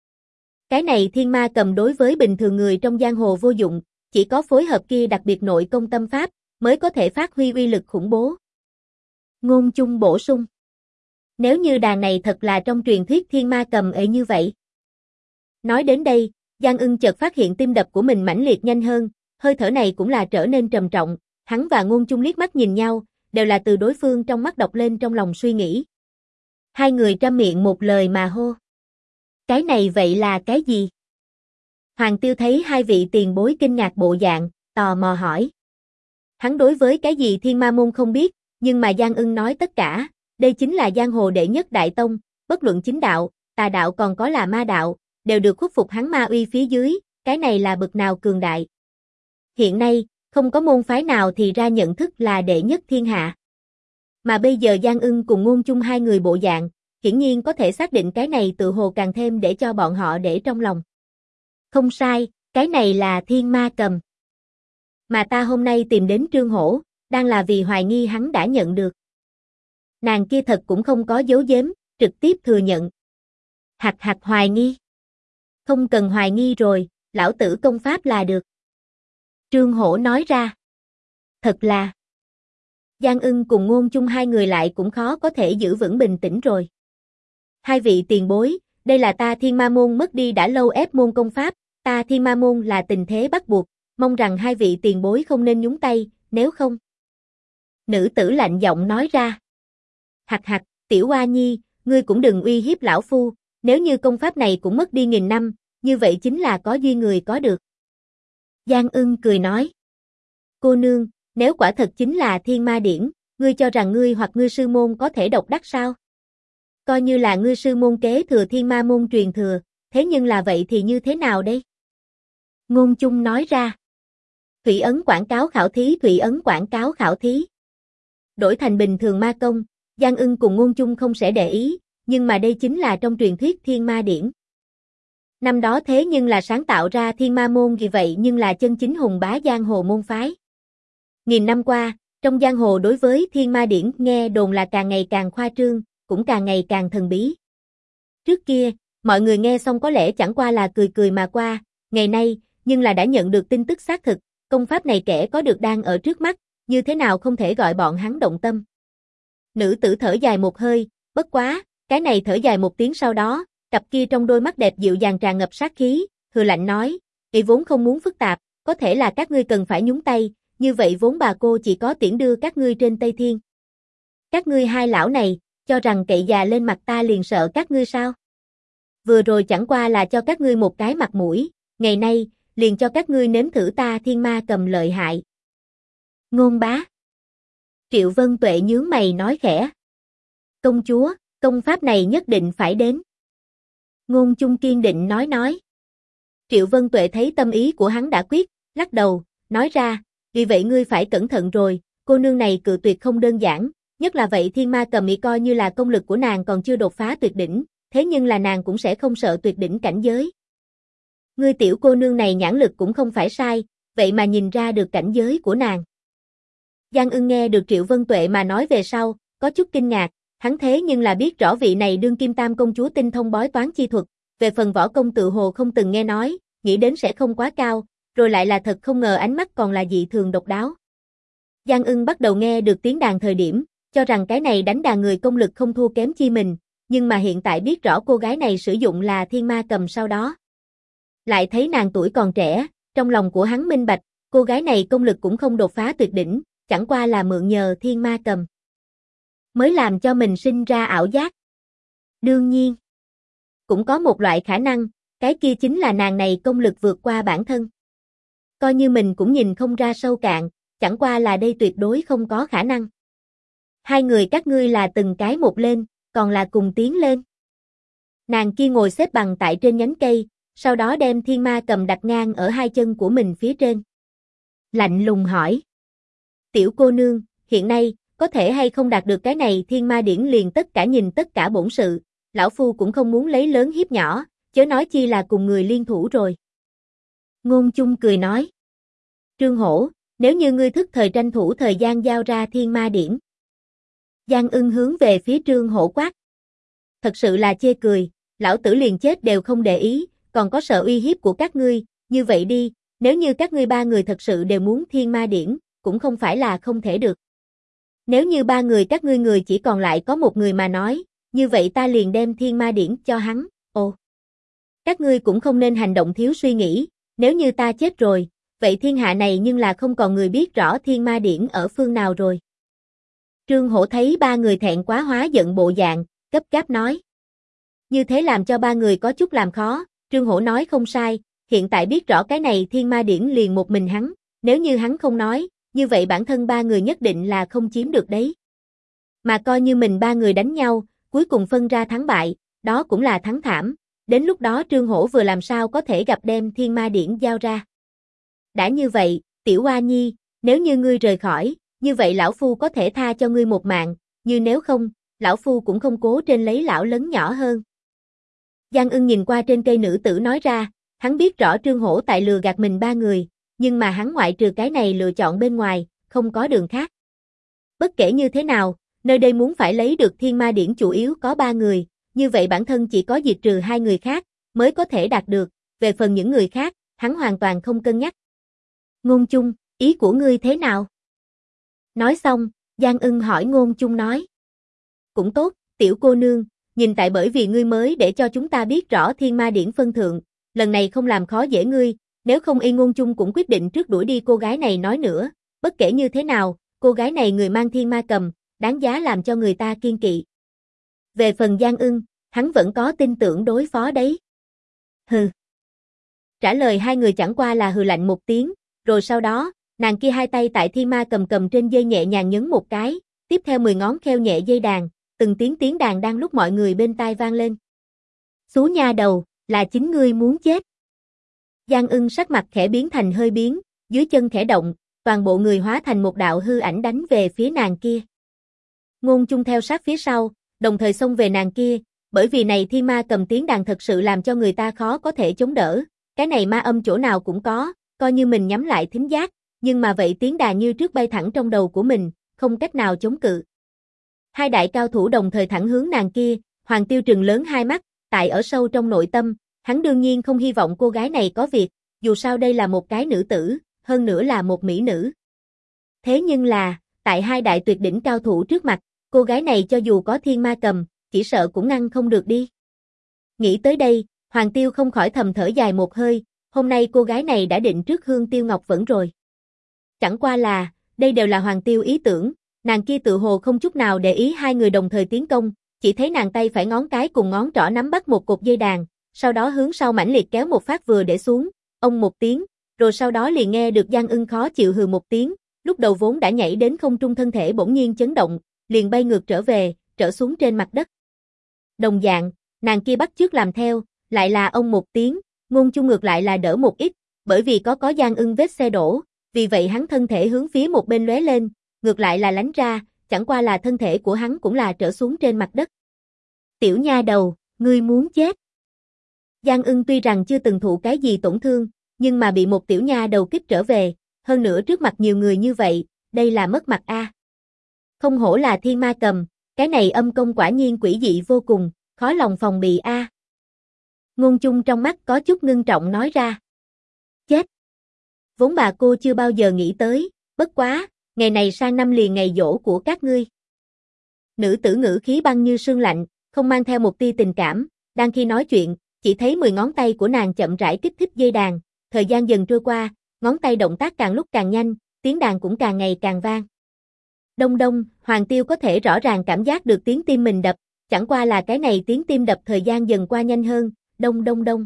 Cái này thiên ma cầm đối với bình thường người trong giang hồ vô dụng, chỉ có phối hợp kia đặc biệt nội công tâm pháp, mới có thể phát huy uy lực khủng bố. Ngôn Chung bổ sung. Nếu như đàn này thật là trong truyền thuyết thiên ma cầm ấy như vậy. Nói đến đây, Giang Ưng chợt phát hiện tim đập của mình mãnh liệt nhanh hơn, hơi thở này cũng là trở nên trầm trọng, hắn và Ngôn Chung liếc mắt nhìn nhau, đều là từ đối phương trong mắt đọc lên trong lòng suy nghĩ. Hai người trăm miệng một lời mà hô. Cái này vậy là cái gì? Hoàng Tiêu thấy hai vị tiền bối kinh ngạc bộ dạng, tò mò hỏi. Hắn đối với cái gì Thiên Ma Môn không biết, nhưng mà Giang Ưng nói tất cả, đây chính là giang hồ đệ nhất đại tông, bất luận chính đạo, tà đạo còn có là ma đạo, đều được khuất phục hắn ma uy phía dưới, cái này là bậc nào cường đại. Hiện nay, không có môn phái nào thì ra nhận thức là đệ nhất thiên hạ. Mà bây giờ Giang Ưng cùng Ngôn Chung hai người bộ dạng, hiển nhiên có thể xác định cái này tự hồ càng thêm để cho bọn họ để trong lòng. Không sai, cái này là thiên ma cầm. Mà ta hôm nay tìm đến Trương Hổ, đang là vì hoài nghi hắn đã nhận được. Nàng kia thật cũng không có giấu giếm, trực tiếp thừa nhận. Hạch hạch hoài nghi. Không cần hoài nghi rồi, lão tử công pháp là được. Trương Hổ nói ra. Thật là. Giang Ưng cùng Ngôn Chung hai người lại cũng khó có thể giữ vững bình tĩnh rồi. Hai vị tiền bối, đây là ta Thiên Ma Môn mất đi đã lâu ép môn công pháp, ta Thiên Ma Môn là tình thế bắt buộc, mong rằng hai vị tiền bối không nên nhúng tay, nếu không. Nữ tử lạnh giọng nói ra. Hạch hạch, tiểu oa nhi, ngươi cũng đừng uy hiếp lão phu, nếu như công pháp này cũng mất đi 1000 năm, như vậy chính là có duy người có được. Giang Ưng cười nói. Cô nương, nếu quả thật chính là thiên ma điển, ngươi cho rằng ngươi hoặc ngươi sư môn có thể độc đắc sao? Coi như là ngươi sư môn kế thừa thiên ma môn truyền thừa, thế nhưng là vậy thì như thế nào đây? Ngôn Chung nói ra. Thủy ấn quảng cáo khảo thí, thủy ấn quảng cáo khảo thí. Đổi thành bình thường ma công, Giang Ưng cùng Ngôn Chung không sẽ để ý, nhưng mà đây chính là trong truyền thuyết thiên ma điển. Năm đó thế nhưng là sáng tạo ra thiên ma môn vì vậy nhưng là chân chính hùng bá giang hồ môn phái. 1000 năm qua, trong giang hồ đối với thiên ma điển nghe đồn là càng ngày càng khoa trương, cũng càng ngày càng thần bí. Trước kia, mọi người nghe xong có lẽ chẳng qua là cười cười mà qua, ngày nay, nhưng là đã nhận được tin tức xác thực, công pháp này kẻ có được đang ở trước mắt, như thế nào không thể gọi bọn hắn động tâm. Nữ tử thở dài một hơi, bất quá, cái này thở dài một tiếng sau đó, cặp kia trong đôi mắt đẹp dịu dàng tràn ngập sát khí, hừ lạnh nói, ý vốn không muốn phức tạp, có thể là các ngươi cần phải nhúng tay, như vậy vốn bà cô chỉ có tiễn đưa các ngươi trên Tây Thiên. Các ngươi hai lão này, cho rằng cậy già lên mặt ta liền sợ các ngươi sao? Vừa rồi chẳng qua là cho các ngươi một cái mặt mũi, ngày nay, liền cho các ngươi nếm thử ta thiên ma cầm lợi hại. Ngôn bá. Triệu Vân Tuệ nhướng mày nói khẽ. Công chúa, công pháp này nhất định phải đến. Ngôn Chung kiên định nói. Triệu Vân Tuệ thấy tâm ý của hắn đã quyết, lắc đầu, nói ra, vì vậy ngươi phải cẩn thận rồi, cô nương này cự tuyệt không đơn giản, nhất là vậy thiên ma cầm ý coi như là công lực của nàng còn chưa đột phá tuyệt đỉnh, thế nhưng là nàng cũng sẽ không sợ tuyệt đỉnh cảnh giới. Ngươi tiểu cô nương này nhãn lực cũng không phải sai, vậy mà nhìn ra được cảnh giới của nàng. Giang Ưng nghe được Triệu Vân Tuệ mà nói về sau, có chút kinh ngạc, hắn thế nhưng là biết rõ vị này đương kim tam công chúa tinh thông bói toán chi thuật, về phần võ công tự hồ không từng nghe nói, nghĩ đến sẽ không quá cao, rồi lại là thật không ngờ ánh mắt còn là dị thường độc đáo. Giang Ưng bắt đầu nghe được tiếng đàn thời điểm, cho rằng cái này đánh đàn người công lực không thua kém chi mình, nhưng mà hiện tại biết rõ cô gái này sử dụng là thiên ma cầm sau đó. Lại thấy nàng tuổi còn trẻ, trong lòng của hắn minh bạch, cô gái này công lực cũng không đột phá tuyệt đỉnh, chẳng qua là mượn nhờ thiên ma cầm mới làm cho mình sinh ra ảo giác. Đương nhiên, cũng có một loại khả năng, cái kia chính là nàng này công lực vượt qua bản thân. Coi như mình cũng nhìn không ra sâu cạn, chẳng qua là đây tuyệt đối không có khả năng. Hai người các ngươi là từng cái một lên, còn là cùng tiến lên. Nàng kia ngồi xếp bằng tại trên nhánh cây, sau đó đem thiên ma cầm đặt ngang ở hai chân của mình phía trên. Lạnh lùng hỏi. Tiểu cô nương, hiện nay, có thể hay không đạt được cái này thiên ma điển liền tất cả nhìn tất cả bổn sự, lão phu cũng không muốn lấy lớn hiếp nhỏ, chớ nói chi là cùng người liên thủ rồi. Ngôn Chung cười nói. Trương Hổ, nếu như ngươi thức thời tranh thủ thời gian giao ra thiên ma điển. Giang Ưng hướng về phía Trương Hổ quát. Thật sự là chê cười, lão tử liền chết đều không để ý, còn có sợ uy hiếp của các ngươi, như vậy đi, nếu như các ngươi ba người thật sự đều muốn thiên ma điển, cũng không phải là không thể được. Nếu như ba người các ngươi người chỉ còn lại có một người mà nói, như vậy ta liền đem thiên ma điển cho hắn, ồ. Các ngươi cũng không nên hành động thiếu suy nghĩ, nếu như ta chết rồi, vậy thiên hạ này nhưng là không còn người biết rõ thiên ma điển ở phương nào rồi. Trương Hổ thấy ba người thẹn quá hóa giận bộ dạng, gấp gáp nói. Như thế làm cho ba người có chút làm khó, Trương Hổ nói không sai, hiện tại biết rõ cái này thiên ma điển liền một mình hắn, nếu như hắn không nói, như vậy bản thân ba người nhất định là không chiếm được đấy. Mà coi như mình ba người đánh nhau, cuối cùng phân ra thắng bại, đó cũng là thắng thảm, đến lúc đó Trương Hổ vừa làm sao có thể gặp đem thiên ma điển giao ra. Đã như vậy, Tiểu Hoa Nhi, nếu như ngươi rời khỏi, như vậy lão phu có thể tha cho ngươi một mạng, như nếu không, lão phu cũng không cố trên lấy lão lớn nhỏ hơn. Giang Ưng nhìn qua trên cây nữ tử nói ra, hắn biết rõ Trương Hổ tại lừa gạt mình ba người, nhưng mà hắn ngoại trừ cái này lựa chọn bên ngoài, không có đường khác. Bất kể như thế nào, nơi đây muốn phải lấy được thiên ma điển chủ yếu có ba người, như vậy bản thân chỉ có diệt trừ hai người khác, mới có thể đạt được, về phần những người khác, hắn hoàn toàn không cân nhắc. Ngôn Chung, ý của ngươi thế nào? Nói xong, Giang Ưng hỏi Ngôn Chung nói. Cũng tốt, tiểu cô nương, nhìn tại bởi vì ngươi mới để cho chúng ta biết rõ thiên ma điển phân thượng, lần này không làm khó dễ ngươi, nếu không y Ngôn Chung cũng quyết định trước đuổi đi cô gái này nói nữa, bất kể như thế nào, cô gái này người mang thiên ma cầm, đáng giá làm cho người ta kiêng kỵ. Về phần Giang Ưng, hắn vẫn có tin tưởng đối phó đấy. Hừ. Trả lời hai người chẳng qua là hừ lạnh một tiếng, rồi sau đó, nàng kia hai tay tại thiên ma cầm cầm trên dây nhẹ nhàng nhấn một cái, tiếp theo 10 ngón kheo nhẹ dây đàn, từng tiếng đàn đang lúc mọi người bên tai vang lên. Xú nha đầu, là chính ngươi muốn chết. Giang Ưng sắc mặt khẽ biến thành hơi biến, dưới chân khẽ động, toàn bộ người hóa thành một đạo hư ảnh đánh về phía nàng kia. Ngôn Chung theo sát phía sau, đồng thời xông về nàng kia, bởi vì này thiên ma cầm tiếng đàn thật sự làm cho người ta khó có thể chống đỡ, cái này ma âm chỗ nào cũng có, coi như mình nhắm lại thính giác, nhưng mà vậy tiếng đàn như trước bay thẳng trong đầu của mình, không cách nào chống cự. Hai đại cao thủ đồng thời thẳng hướng nàng kia, Hoàng Tiêu trừng lớn hai mắt, tại ở sâu trong nội tâm, hắn đương nhiên không hy vọng cô gái này có việc, dù sao đây là một cái nữ tử, hơn nữa là một mỹ nữ. Thế nhưng là, tại hai đại tuyệt đỉnh cao thủ trước mặt, cô gái này cho dù có thiên ma cầm, chỉ sợ cũng ngăn không được đi. Nghĩ tới đây, Hoàng Tiêu không khỏi thầm thở dài một hơi, hôm nay cô gái này đã định trước Hương Tiêu Ngọc Vẫn rồi. Chẳng qua là, đây đều là Hoàng Tiêu ý tưởng, nàng kia tự hồ không chút nào để ý hai người đồng thời tiến công, chỉ thấy nàng tay phải ngón cái cùng ngón trỏ nắm bắt một cột dây đàn, sau đó hướng sau mãnh liệt kéo một phát vừa để xuống, ông một tiếng, rồi sau đó liền nghe được Giang Ưng khó chịu hừ một tiếng, lúc đầu vốn đã nhảy đến không trung thân thể bỗng nhiên chấn động, liền bay ngược trở về, trở xuống trên mặt đất. Đồng dạng, nàng kia bắt chước làm theo, lại là ông một tiếng, Ngôn Chung ngược lại là đỡ một ít, bởi vì có Giang Ưng vết xe đổ, vì vậy hắn thân thể hướng phía một bên lóe lên, ngược lại là lánh ra, chẳng qua là thân thể của hắn cũng là trở xuống trên mặt đất. Tiểu nha đầu, ngươi muốn chết. Giang Ưng tuy rằng chưa từng thụ cái gì tổn thương, nhưng mà bị một tiểu nha đầu kích trở về, hơn nữa trước mặt nhiều người như vậy, đây là mất mặt a. Không hổ là thiên ma cầm, cái này âm công quả nhiên quỷ dị vô cùng, khó lòng phòng bị a. Ngôn Chung trong mắt có chút ngưng trọng nói ra. Chết. Vốn bà cô chưa bao giờ nghĩ tới, bất quá, ngày này sang năm liền ngày giỗ của các ngươi. Nữ tử ngữ khí băng như sương lạnh, không mang theo một tia tình cảm, đang khi nói chuyện, chỉ thấy 10 ngón tay của nàng chậm rãi kích thích dây đàn, thời gian dần trôi qua, ngón tay động tác càng lúc càng nhanh, tiếng đàn cũng càng ngày càng vang. Đông đông, Hoàng Tiêu có thể rõ ràng cảm giác được tiếng tim mình đập, chẳng qua là cái này tiếng tim đập thời gian dần qua nhanh hơn, đông đông đông.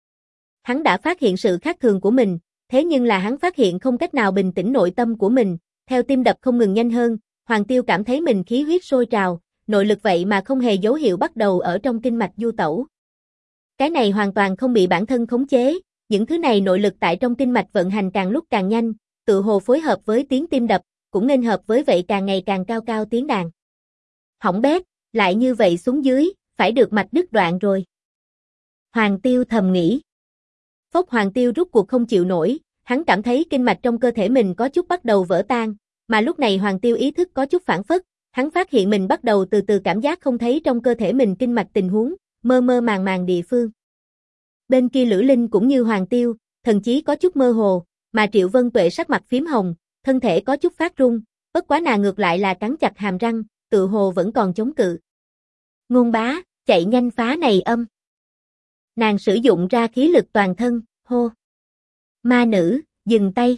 Hắn đã phát hiện sự khác thường của mình, thế nhưng là hắn phát hiện không cách nào bình tĩnh nội tâm của mình, theo tim đập không ngừng nhanh hơn, Hoàng Tiêu cảm thấy mình khí huyết sôi trào, nội lực vậy mà không hề dấu hiệu bắt đầu ở trong kinh mạch du tẩu. Cái này hoàn toàn không bị bản thân khống chế, những thứ này nội lực tại trong kinh mạch vận hành càng lúc càng nhanh, tự hồ phối hợp với tiếng tim đập, cũng nên hợp với vậy càng ngày càng cao cao tiếng đàn. Hỏng bét, lại như vậy xuống dưới, phải được mạch đứt đoạn rồi. Hoàng Tiêu thầm nghĩ. Phốc Hoàng Tiêu rút cuộc không chịu nổi, hắn cảm thấy kinh mạch trong cơ thể mình có chút bắt đầu vỡ tan, mà lúc này Hoàng Tiêu ý thức có chút phản phất, Hắn phát hiện mình bắt đầu từ từ cảm giác không thấy trong cơ thể mình kinh mạch tình huống, mơ mơ màng màng địa phương. Bên kia Lữ Linh cũng như Hoàng Tiêu, thần chí có chút mơ hồ, mà Triệu Vân Tuệ sắc mặt phím hồng, thân thể có chút phát run, bất quá nàng ngược lại là cắn chặt hàm răng, tự hồ vẫn còn chống cự. Ngôn bá, chạy nhanh phá này âm. Nàng sử dụng ra khí lực toàn thân, hô. Ma nữ, dừng tay.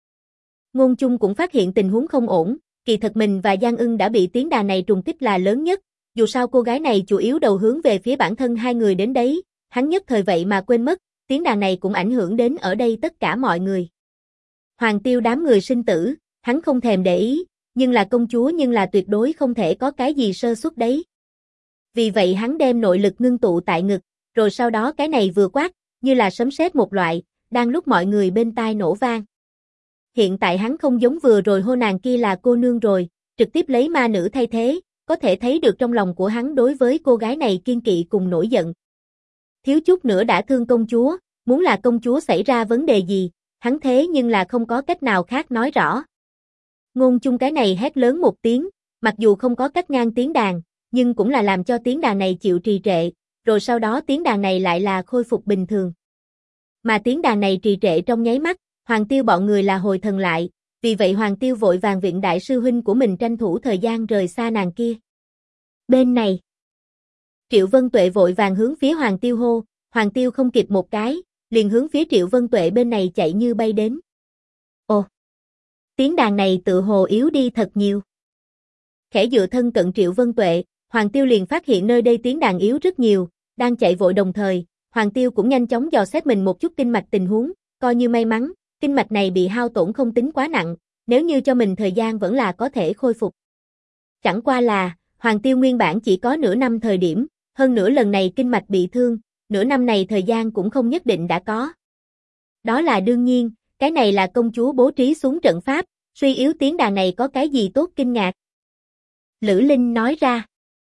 Ngôn Chung cũng phát hiện tình huống không ổn, kỳ thật mình và Giang Ưng đã bị tiếng đàn này trùng kích là lớn nhất, dù sao cô gái này chủ yếu đầu hướng về phía bản thân hai người đến đấy, hắn nhất thời vậy mà quên mất, tiếng đàn này cũng ảnh hưởng đến ở đây tất cả mọi người. Hoàng Tiêu đám người sinh tử, hắn không thèm để ý, nhưng là công chúa nhưng là tuyệt đối không thể có cái gì sơ suất đấy. Vì vậy hắn đem nội lực ngưng tụ tại ngực, rồi sau đó cái này vừa quát, như là sấm sét một loại, đang lúc mọi người bên tai nổ vang. Hiện tại hắn không giống vừa rồi hô nàng kia là cô nương rồi, trực tiếp lấy ma nữ thay thế, có thể thấy được trong lòng của hắn đối với cô gái này kiên kỵ cùng nổi giận. Thiếu chút nữa đã thương công chúa, muốn là công chúa xảy ra vấn đề gì, hắn thế nhưng là không có cách nào khác nói rõ. Ngôn Chung cái này hét lớn một tiếng, mặc dù không có cắt ngang tiếng đàn, nhưng cũng là làm cho tiếng đàn này chịu trì trệ, rồi sau đó tiếng đàn này lại là khôi phục bình thường. Mà tiếng đàn này trì trệ trong nháy mắt, Hoàng Tiêu bọn người là hồi thần lại, vì vậy Hoàng Tiêu vội vàng viện đại sư huynh của mình tranh thủ thời gian rời xa nàng kia. Bên này, Triệu Vân Tuệ vội vàng hướng phía Hoàng Tiêu hô, Hoàng Tiêu không kịp một cái, liền hướng phía Triệu Vân Tuệ bên này chạy như bay đến. Ồ, tiếng đàn này tự hồ yếu đi thật nhiều. Khẽ dựa thân cận Triệu Vân Tuệ, Hoàng Tiêu liền phát hiện nơi đây tiếng đàn yếu rất nhiều, đang chạy vội đồng thời, Hoàng Tiêu cũng nhanh chóng dò xét mình một chút kinh mạch tình huống, coi như may mắn, kinh mạch này bị hao tổn không tính quá nặng, nếu như cho mình thời gian vẫn là có thể khôi phục. Chẳng qua là, Hoàng Tiêu nguyên bản chỉ có nửa năm thời điểm, hơn nữa lần này kinh mạch bị thương, nửa năm này thời gian cũng không nhất định đã có. Đó là đương nhiên, cái này là công chúa bố trí xuống trận pháp, suy yếu tiếng đàn này có cái gì tốt kinh ngạc. Lữ Linh nói ra.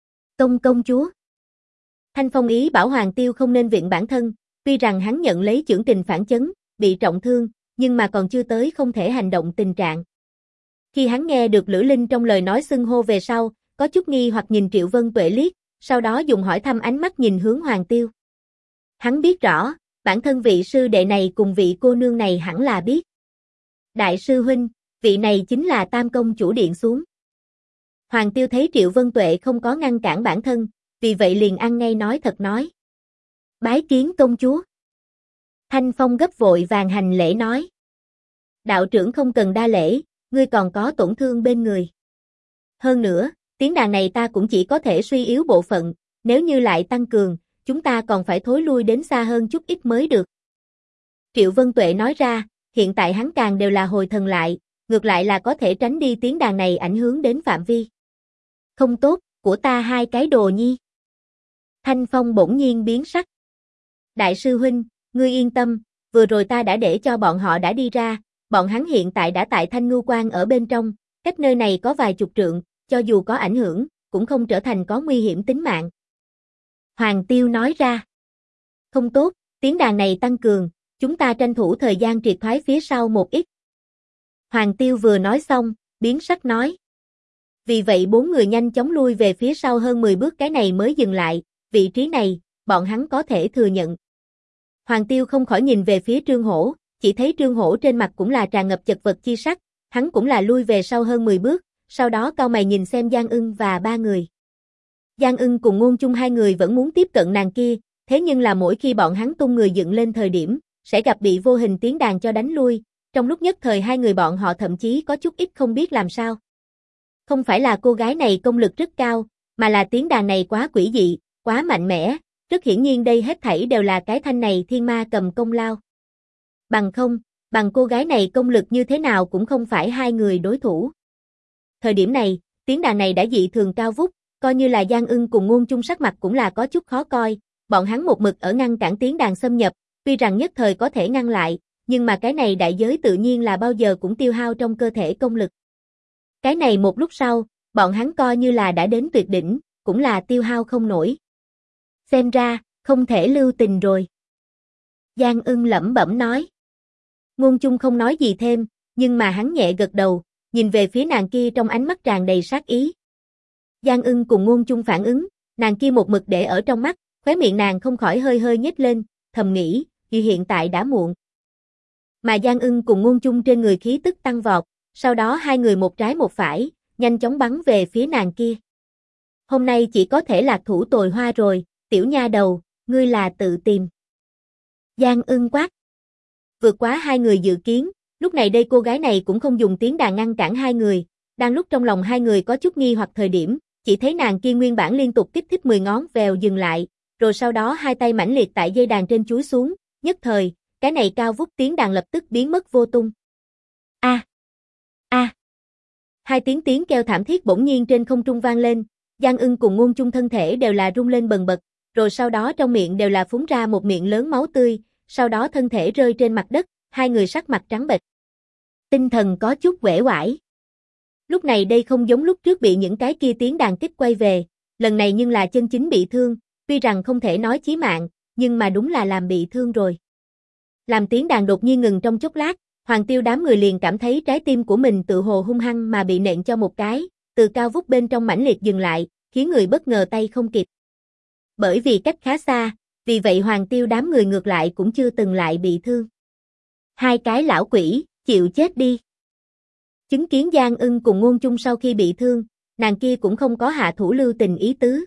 Công chúa. Thanh Phong ý bảo Hoàng Tiêu không nên viện bản thân, tuy rằng hắn nhận lấy chưởng kình phản chấn, bị trọng thương, nhưng mà còn chưa tới không thể hành động tình trạng. Khi hắn nghe được Lữ Linh trong lời nói xưng hô về sau, có chút nghi hoặc nhìn Triệu Vân Tuệ liếc, sau đó dùng hỏi thăm ánh mắt nhìn hướng Hoàng Tiêu. Hắn biết rõ, bản thân vị sư đệ này cùng vị cô nương này hẳn là biết. Đại sư huynh, vị này chính là Tam công chủ điện xuống. Hoàng Tiêu thấy Triệu Vân Tuệ không có ngăn cản bản thân, vì vậy liền ăn ngay nói thật nói. Bái kiến công chúa. Thanh Phong gấp vội vàng hành lễ nói. Đạo trưởng không cần đa lễ, ngươi còn có tổn thương bên người. Hơn nữa, tiếng đàn này ta cũng chỉ có thể suy yếu bộ phận, nếu như lại tăng cường, chúng ta còn phải thối lui đến xa hơn chút ít mới được. Triệu Vân Tuệ nói ra, hiện tại hắn càng đều là hồi thần lại, ngược lại là có thể tránh đi tiếng đàn này ảnh hưởng đến phạm vi. Không tốt, của ta hai cái đồ nhi. Thanh Phong bỗng nhiên biến sắc. Đại sư huynh, ngươi yên tâm, vừa rồi ta đã để cho bọn họ đã đi ra, bọn hắn hiện tại đã tại Thanh Ngưu Quan ở bên trong, cách nơi này có vài chục trượng, cho dù có ảnh hưởng, cũng không trở thành có nguy hiểm tính mạng. Hoàng Tiêu nói ra. Không tốt, tiếng đàn này tăng cường, chúng ta tranh thủ thời gian triệt thoái phía sau một ít. Hoàng Tiêu vừa nói xong, biến sắc nói. Vì vậy bốn người nhanh chóng lui về phía sau hơn 10 bước cái này mới dừng lại, vị trí này, bọn hắn có thể thừa nhận. Hoàng Tiêu không khỏi nhìn về phía Trương Hổ, chỉ thấy Trương Hổ trên mặt cũng là tràn ngập chật vật chi sắc, hắn cũng là lui về sau hơn 10 bước, sau đó cau mày nhìn xem Giang Ưng và ba người. Giang Ưng cùng Ngôn Chung hai người vẫn muốn tiếp cận nàng kia, thế nhưng là mỗi khi bọn hắn tung người dựng lên thời điểm, sẽ gặp bị vô hình tiếng đàn cho đánh lui, trong lúc nhất thời hai người bọn họ thậm chí có chút ít không biết làm sao. Không phải là cô gái này công lực rất cao, mà là tiếng đàn này quá quỷ dị, quá mạnh mẽ, rất hiển nhiên đây hết thảy đều là cái thanh này thiên ma cầm công lao. Bằng không, bằng cô gái này công lực như thế nào cũng không phải hai người đối thủ. Thời điểm này, tiếng đàn này đã dị thường cao vút, coi như là Giang Ưng cùng Ngôn Chung sắc mặt cũng là có chút khó coi, bọn hắn một mực ở ngăn cản tiếng đàn xâm nhập, tuy rằng nhất thời có thể ngăn lại, nhưng mà cái này đại giới tự nhiên là bao giờ cũng tiêu hao trong cơ thể công lực. Cái này một lúc sau, bọn hắn coi như là đã đến tuyệt đỉnh, cũng là tiêu hao không nổi. Xem ra, không thể lưu tình rồi. Giang Ưng lẩm bẩm nói. Ngôn Chung không nói gì thêm, nhưng mà hắn nhẹ gật đầu, nhìn về phía nàng kia trong ánh mắt tràn đầy sát ý. Giang Ưng cùng Ngôn Chung phản ứng, nàng kia một mực để ở trong mắt, khóe miệng nàng không khỏi hơi hơi nhếch lên, thầm nghĩ, vì hiện tại đã muộn. Mà Giang Ưng cùng Ngôn Chung trên người khí tức tăng vọt, sau đó hai người một trái một phải, nhanh chóng bắn về phía nàng kia. Hôm nay chỉ có thể lạc thủ tồi hoa rồi, tiểu nha đầu, ngươi là tự tìm. Giang Ưng quát. Vượt quá hai người dự kiến, lúc này đây cô gái này cũng không dùng tiếng đàn ngăn cản hai người, đang lúc trong lòng hai người có chút nghi hoặc thời điểm, chỉ thấy nàng kia nguyên bản liên tục kích thích 10 ngón vèo dừng lại, rồi sau đó hai tay mãnh liệt tại dây đàn trên chúi xuống, nhất thời, cái này cao vút tiếng đàn lập tức biến mất vô tung. A, a. Hai tiếng kêu thảm thiết bỗng nhiên trên không trung vang lên, Giang Ưng cùng Ngôn Chung thân thể đều là rung lên bần bật, rồi sau đó trong miệng đều là phúng ra một miệng lớn máu tươi, sau đó thân thể rơi trên mặt đất, hai người sắc mặt trắng bệch. Tinh thần có chút uể oải. Lúc này đây không giống lúc trước bị những cái kia tiếng đàn kích quay về, lần này nhưng là chân chính bị thương, tuy rằng không thể nói chí mạng, nhưng mà đúng là làm bị thương rồi. Làm tiếng đàn đột nhiên ngừng trong chốc lát, Hoàng Tiêu đám người liền cảm thấy trái tim của mình tự hồ hung hăng mà bị nện cho một cái, từ cao vút bên trong mãnh liệt dừng lại, khiến người bất ngờ tay không kịp. Bởi vì cách khá xa, vì vậy Hoàng Tiêu đám người ngược lại cũng chưa từng lại bị thương. Hai cái lão quỷ, chịu chết đi. Chứng kiến Giang Ưng cùng Ngôn Chung sau khi bị thương, nàng kia cũng không có hạ thủ lưu tình ý tứ.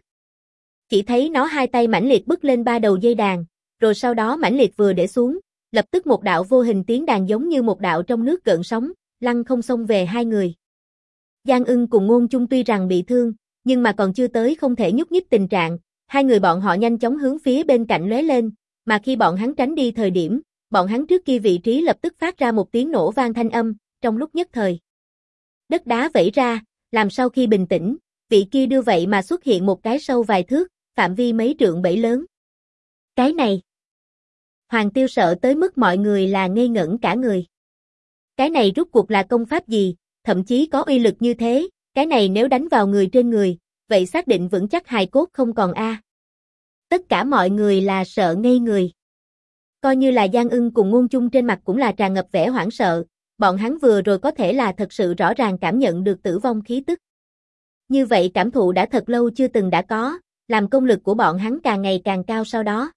Chỉ thấy nó hai tay mãnh liệt bứt lên ba đầu dây đàn, rồi sau đó mãnh liệt vừa để xuống, lập tức một đạo vô hình tiếng đàn giống như một đạo trong nước gợn sóng, lăng không xông về hai người. Giang Ưng cùng Ngôn Chung tuy rằng bị thương, nhưng mà còn chưa tới không thể nhúc nhích tình trạng, hai người bọn họ nhanh chóng hướng phía bên cạnh lóe lên, mà khi bọn hắn tránh đi thời điểm, bọn hắn trước kia vị trí lập tức phát ra một tiếng nổ vang thanh âm, trong lúc nhất thời. Đất đá vẩy ra, làm sau khi bình tĩnh, vị kia đưa vậy mà xuất hiện một cái sâu vài thước, phạm vi mấy trượng bẫy lớn. Cái này. Hoàng Tiêu sợ tới mức mọi người là ngây ngẩn cả người. Cái này rút cuộc là công pháp gì, thậm chí có uy lực như thế, cái này nếu đánh vào người trên người, vậy xác định vững chắc hài cốt không còn a. Tất cả mọi người là sợ ngây người. Coi như là Giang Ưng cùng Ngôn Chung trên mặt cũng là tràn ngập vẻ hoảng sợ, bọn hắn vừa rồi có thể là thật sự rõ ràng cảm nhận được tử vong khí tức. Như vậy cảm thụ đã thật lâu chưa từng đã có, làm công lực của bọn hắn càng ngày càng cao sau đó.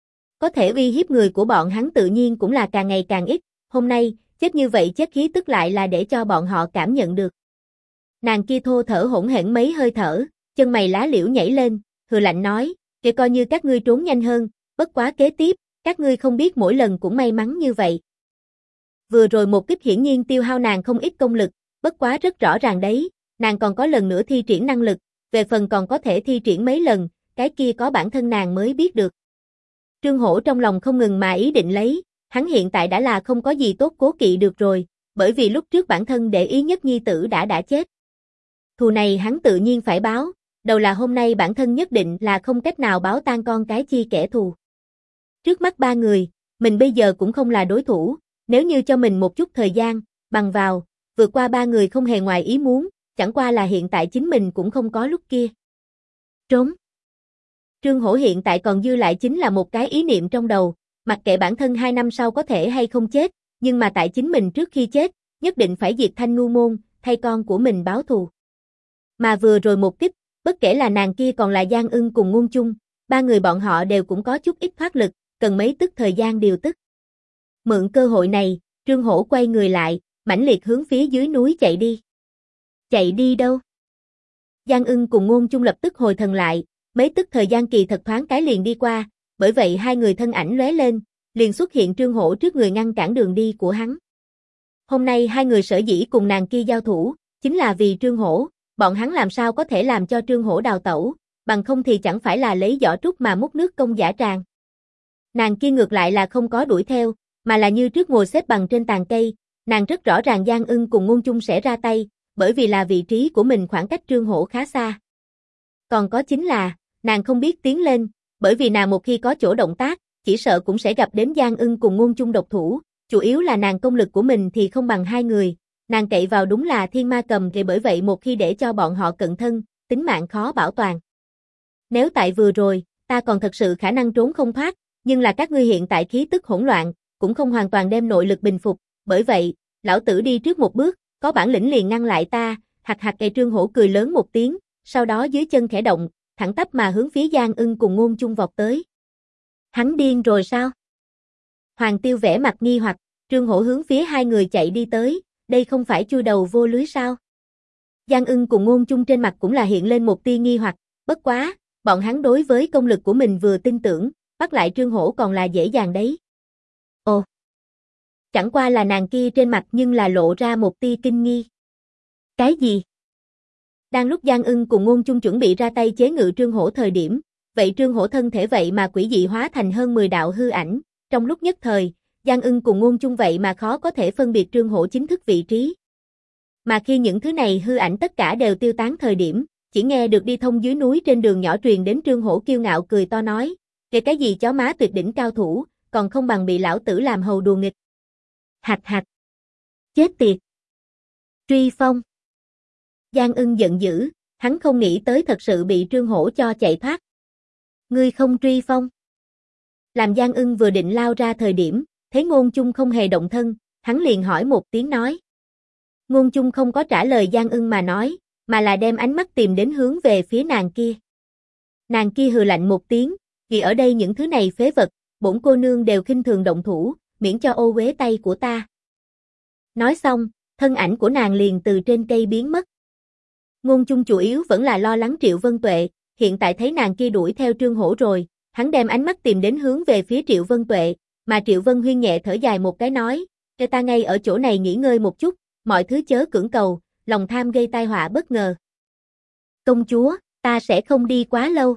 Có thể uy hiếp người của bọn hắn tự nhiên cũng là càng ngày càng ít, hôm nay, chết như vậy chết khí tức lại là để cho bọn họ cảm nhận được. Nàng kia thô thở hỗn hển mấy hơi thở, chân mày lá liễu nhảy lên, hừ lạnh nói, kể coi như các ngươi trốn nhanh hơn, bất quá kế tiếp, các ngươi không biết mỗi lần cũng may mắn như vậy. Vừa rồi một kích hiển nhiên tiêu hao nàng không ít công lực, bất quá rất rõ ràng đấy, nàng còn có lần nữa thi triển năng lực, về phần còn có thể thi triển mấy lần, cái kia có bản thân nàng mới biết được. Trương Hổ trong lòng không ngừng mà ý định lấy, hắn hiện tại đã là không có gì tốt cố kỵ được rồi, bởi vì lúc trước bản thân để ý nhất nhi tử đã chết. Thù này hắn tự nhiên phải báo, đầu là hôm nay bản thân nhất định là không cách nào báo tan con cái chi kẻ thù. Trước mắt ba người, mình bây giờ cũng không là đối thủ, nếu như cho mình một chút thời gian, bằng vào, vượt qua ba người không hề ngoài ý muốn, chẳng qua là hiện tại chính mình cũng không có lúc kia. Trốn. Trương Hổ hiện tại còn dư lại chính là một cái ý niệm trong đầu, mặc kệ bản thân 2 năm sau có thể hay không chết, nhưng mà tại chính mình trước khi chết, nhất định phải diệt Thanh Ngu Môn, thay con của mình báo thù. Mà vừa rồi một kích, bất kể là nàng kia còn là Giang Ưng cùng Ngôn Chung, ba người bọn họ đều cũng có chút ít thoát lực, cần mấy tức thời gian điều tức. Mượn cơ hội này, Trương Hổ quay người lại, mãnh liệt hướng phía dưới núi chạy đi. Chạy đi đâu? Giang Ưng cùng Ngôn Chung lập tức hồi thần lại, mấy tức thời gian kỳ thật thoáng cái liền đi qua, bởi vậy hai người thân ảnh lóe lên, liền xuất hiện Trương Hổ trước người ngăn cản đường đi của hắn. Hôm nay hai người sở dĩ cùng nàng kia giao thủ, chính là vì Trương Hổ, bọn hắn làm sao có thể làm cho Trương Hổ đào tẩu, bằng không thì chẳng phải là lấy giỏ trúc mà múc nước công dã tràng. Nàng kia ngược lại là không có đuổi theo, mà là như trước ngồi xếp bằng trên tàn cây, nàng rất rõ ràng Giang Ưng cùng Ngôn Chung sẽ ra tay, bởi vì là vị trí của mình khoảng cách Trương Hổ khá xa. Còn có chính là, nàng không biết tiến lên, bởi vì nàng một khi có chỗ động tác, chỉ sợ cũng sẽ gặp đến Giang Ưng cùng Ngôn Chung độc thủ, chủ yếu là nàng công lực của mình thì không bằng hai người, nàng cậy vào đúng là thiên ma cầm thì bởi vậy một khi để cho bọn họ cận thân, tính mạng khó bảo toàn. Nếu tại vừa rồi, ta còn thật sự khả năng trốn không thoát, nhưng là các ngươi hiện tại khí tức hỗn loạn, cũng không hoàn toàn đem nội lực bình phục, bởi vậy, lão tử đi trước một bước, có bản lĩnh liền ngăn lại ta, hạc hạc cây Trương Hổ cười lớn một tiếng, sau đó dưới chân khẽ động, thẳng tắp mà hướng phía Giang Ưng cùng Ngôn Chung vọt tới. Hắn điên rồi sao? Hoàng Tiêu vẻ mặt nghi hoặc, Trương Hổ hướng phía hai người chạy đi tới, đây không phải chui đầu vô lưới sao? Giang Ưng cùng Ngôn Chung trên mặt cũng là hiện lên một tia nghi hoặc, bất quá, bọn hắn đối với công lực của mình vừa tin tưởng, bắt lại Trương Hổ còn là dễ dàng đấy. Ồ! Chẳng qua là nàng kia trên mặt nhưng là lộ ra một tia kinh nghi. Cái gì? Đang lúc Giang Ưng cùng Ngôn Chung chuẩn bị ra tay chế ngự Trương Hổ thời điểm, vậy Trương Hổ thân thể vậy mà quỷ dị hóa thành hơn 10 đạo hư ảnh, trong lúc nhất thời, Giang Ưng cùng Ngôn Chung vậy mà khó có thể phân biệt Trương Hổ chính thức vị trí. Mà khi những thứ này hư ảnh tất cả đều tiêu tán thời điểm, chỉ nghe được đi thông dưới núi trên đường nhỏ truyền đến Trương Hổ kiêu ngạo cười to nói, cái gì chó má tuyệt đỉnh cao thủ, còn không bằng bị lão tử làm hầu đùa nghịch. Hạch hạch. Chết tiệt. Truy phong. Giang Ưng giận dữ, hắn không nghĩ tới thật sự bị Trương Hổ cho chạy thoát. Ngươi không truy phong. Làm Giang Ưng vừa định lao ra thời điểm, thấy Ngôn Chung không hề động thân, hắn liền hỏi một tiếng nói. Ngôn Chung không có trả lời Giang Ưng mà nói, mà là đem ánh mắt tìm đến hướng về phía nàng kia. Nàng kia hừ lạnh một tiếng, vì ở đây những thứ này phế vật, bổn cô nương đều khinh thường động thủ, miễn cho ô uế tay của ta. Nói xong, thân ảnh của nàng liền từ trên cây biến mất. Ngôn Chung chủ yếu vẫn là lo lắng Triệu Vân Tuệ, hiện tại thấy nàng kia đuổi theo Trương Hổ rồi, hắn đem ánh mắt tìm đến hướng về phía Triệu Vân Tuệ, mà Triệu Vân Huyên nhẹ thở dài một cái nói, cho ta ngay ở chỗ này nghỉ ngơi một chút, mọi thứ chớ cưỡng cầu, lòng tham gây tai họa bất ngờ. Công chúa, ta sẽ không đi quá lâu.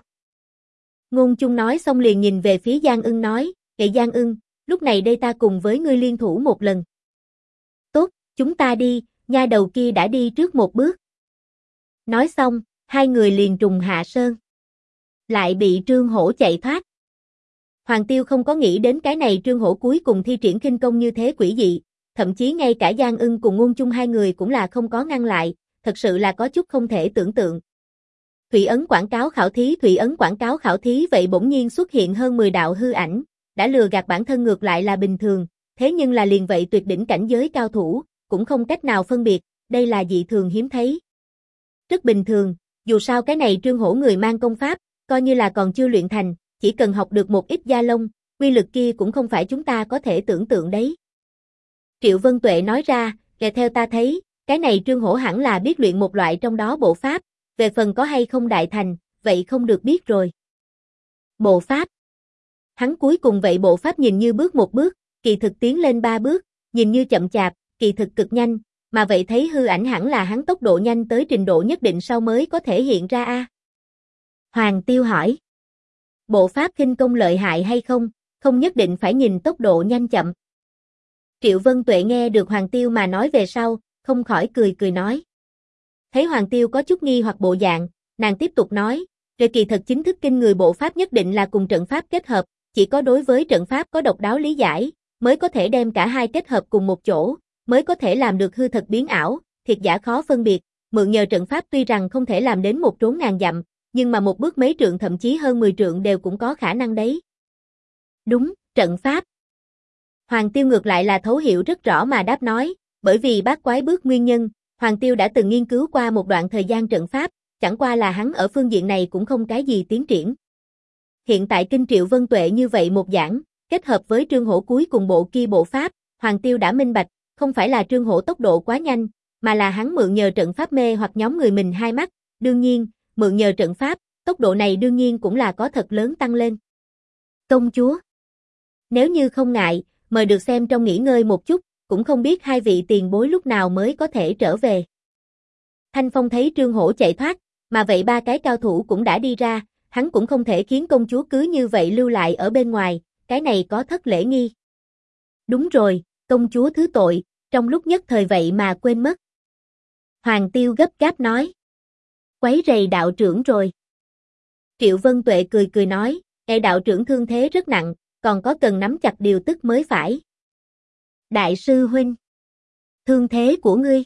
Ngôn Chung nói xong liền nhìn về phía Giang Ưng nói, vậy Giang Ưng, lúc này đây ta cùng với ngươi liên thủ một lần. Tốt, chúng ta đi, nha đầu kia đã đi trước một bước. Nói xong, hai người liền trùng hạ sơn. Lại bị Trương Hổ chạy thoát. Hoàng Tiêu không có nghĩ đến cái này Trương Hổ cuối cùng thi triển khinh công như thế quỷ dị, thậm chí ngay cả Giang Ưng cùng Ngôn Chung hai người cũng là không có ngăn lại, thật sự là có chút không thể tưởng tượng. Thủy ấn quảng cáo khảo thí vậy bỗng nhiên xuất hiện hơn 10 đạo hư ảnh, đã lừa gạt bản thân ngược lại là bình thường, thế nhưng là liền vậy tuyệt đỉnh cảnh giới cao thủ, cũng không cách nào phân biệt, đây là dị thường hiếm thấy. Rất bình thường, dù sao cái này Trương Hổ người mang công pháp, coi như là còn chưa luyện thành, chỉ cần học được một ít gia lông, quy lực kia cũng không phải chúng ta có thể tưởng tượng đấy. Triệu Vân Tuệ nói ra, theo ta thấy, cái này Trương Hổ hẳn là biết luyện một loại trong đó bộ pháp, về phần có hay không đại thành, vậy không được biết rồi. Bộ pháp. Hắn cuối cùng vậy bộ pháp nhìn như bước một bước, kỳ thực tiến lên 3 bước, nhìn như chậm chạp, kỳ thực cực nhanh, mà vậy thấy hư ảnh hẳn là hắn tốc độ nhanh tới trình độ nhất định sau mới có thể hiện ra a. Hoàng Tiêu hỏi. Bộ pháp khinh công lợi hại hay không, không nhất định phải nhìn tốc độ nhanh chậm. Triệu Vân Tuệ nghe được Hoàng Tiêu mà nói về sau, không khỏi cười nói. Thấy Hoàng Tiêu có chút nghi hoặc bộ dạng, nàng tiếp tục nói, rồi kỳ thật chính thức kinh người bộ pháp nhất định là cùng trận pháp kết hợp, chỉ có đối với trận pháp có độc đáo lý giải, mới có thể đem cả hai kết hợp cùng một chỗ, mới có thể làm được hư thật biến ảo, thiệt giả khó phân biệt, mượn nhờ trận pháp tuy rằng không thể làm đến một trốn ngàn dặm, nhưng mà một bước mấy trượng thậm chí hơn 10 trượng đều cũng có khả năng đấy. Đúng, trận pháp. Hoàng Tiêu ngược lại là thấu hiểu rất rõ mà đáp nói, bởi vì bát quái bước nguyên nhân, Hoàng Tiêu đã từng nghiên cứu qua một đoạn thời gian trận pháp, chẳng qua là hắn ở phương diện này cũng không cái gì tiến triển. Hiện tại kinh Triệu Vân Tuệ như vậy một giảng, kết hợp với Trương Hổ cuối cùng bộ kia bộ pháp, Hoàng Tiêu đã minh bạch, không phải là Trương Hổ tốc độ quá nhanh, mà là hắn mượn nhờ trận pháp mê hoặc nhóm người mình hai mắt, đương nhiên, mượn nhờ trận pháp, tốc độ này đương nhiên cũng là có thật lớn tăng lên. Công chúa, nếu như không ngại, mời được xem trong nghỉ ngơi một chút, cũng không biết hai vị tiền bối lúc nào mới có thể trở về. Thanh Phong thấy Trương Hổ chạy thoát, mà vậy ba cái cao thủ cũng đã đi ra, hắn cũng không thể khiến công chúa cứ như vậy lưu lại ở bên ngoài, cái này có thất lễ nghi. Đúng rồi, công chúa thứ tội, trong lúc nhất thời vậy mà quên mất. Hoàng Tiêu gấp gáp nói. Quấy rầy đạo trưởng rồi. Triệu Vân Tuệ cười nói, đạo trưởng thương thế rất nặng, còn có cần nắm chặt điều tức mới phải. Đại sư huynh. Thương thế của ngươi.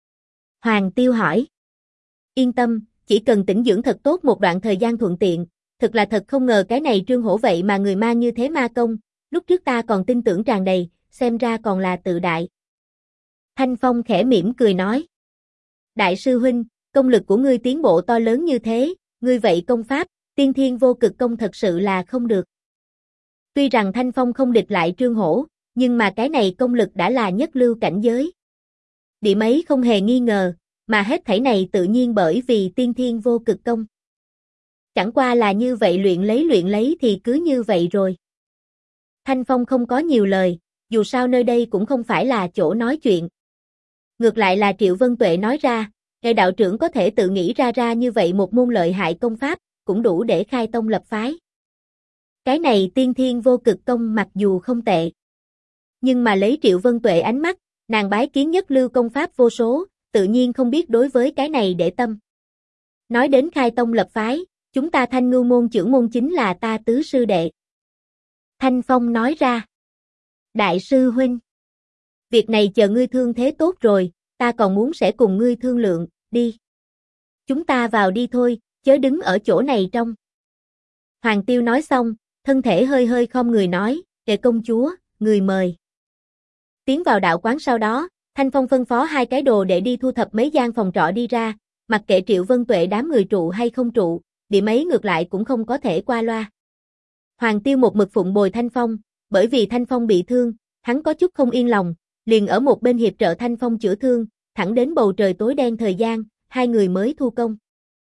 Hoàng Tiêu hỏi. Yên tâm, chỉ cần tĩnh dưỡng thật tốt một đoạn thời gian thuận tiện, thực là thật không ngờ cái này Trương Hổ vậy mà người mang như thế ma công, lúc trước ta còn tin tưởng tràn đầy, xem ra còn là tự đại. Thanh Phong khẽ mỉm cười nói. Đại sư huynh, công lực của ngươi tiến bộ to lớn như thế, ngươi vậy công pháp, tiên thiên vô cực công thật sự là không được. Tuy rằng Thanh Phong không địch lại Trương Hổ, nhưng mà cái này công lực đã là nhất lưu cảnh giới. Điểm ấy không hề nghi ngờ, mà hết thảy này tự nhiên bởi vì tiên thiên vô cực công. Chẳng qua là như vậy luyện lấy thì cứ như vậy rồi. Thanh Phong không có nhiều lời, dù sao nơi đây cũng không phải là chỗ nói chuyện. Ngược lại là Triệu Vân Tuệ nói ra, ngài đạo trưởng có thể tự nghĩ ra như vậy một môn lợi hại công pháp, cũng đủ để khai tông lập phái. Cái này tiên thiên vô cực công mặc dù không tệ. Nhưng mà lấy Triệu Vân Tuệ ánh mắt, nàng bái kiến nhất lưu công pháp vô số, tự nhiên không biết đối với cái này để tâm. Nói đến khai tông lập phái, chúng ta Thanh Ngưu môn trưởng môn chính là ta tứ sư đệ. Thanh Phong nói ra. Đại sư huynh. Việc này chờ ngươi thương thế tốt rồi, ta còn muốn sẽ cùng ngươi thương lượng, đi. Chúng ta vào đi thôi, chớ đứng ở chỗ này trong. Hoàng Tiêu nói xong, thân thể hơi hơi khom người nói, kệ công chúa, người mời. Tiến vào đạo quán sau đó, Thanh Phong phân phó 2 cái đồ để đi thu thập mấy gian phòng trọ đi ra, mặc kệ Triệu Vân Tuệ đám người trụ hay không trụ, điểm ấy ngược lại cũng không có thể qua loa. Hoàng Tiêu một mực phụng bồi Thanh Phong, bởi vì Thanh Phong bị thương, hắn có chút không yên lòng, liền ở một bên hiệp trợ Thanh Phong chữa thương, thẳng đến bầu trời tối đen thời gian, 2 người mới thu công.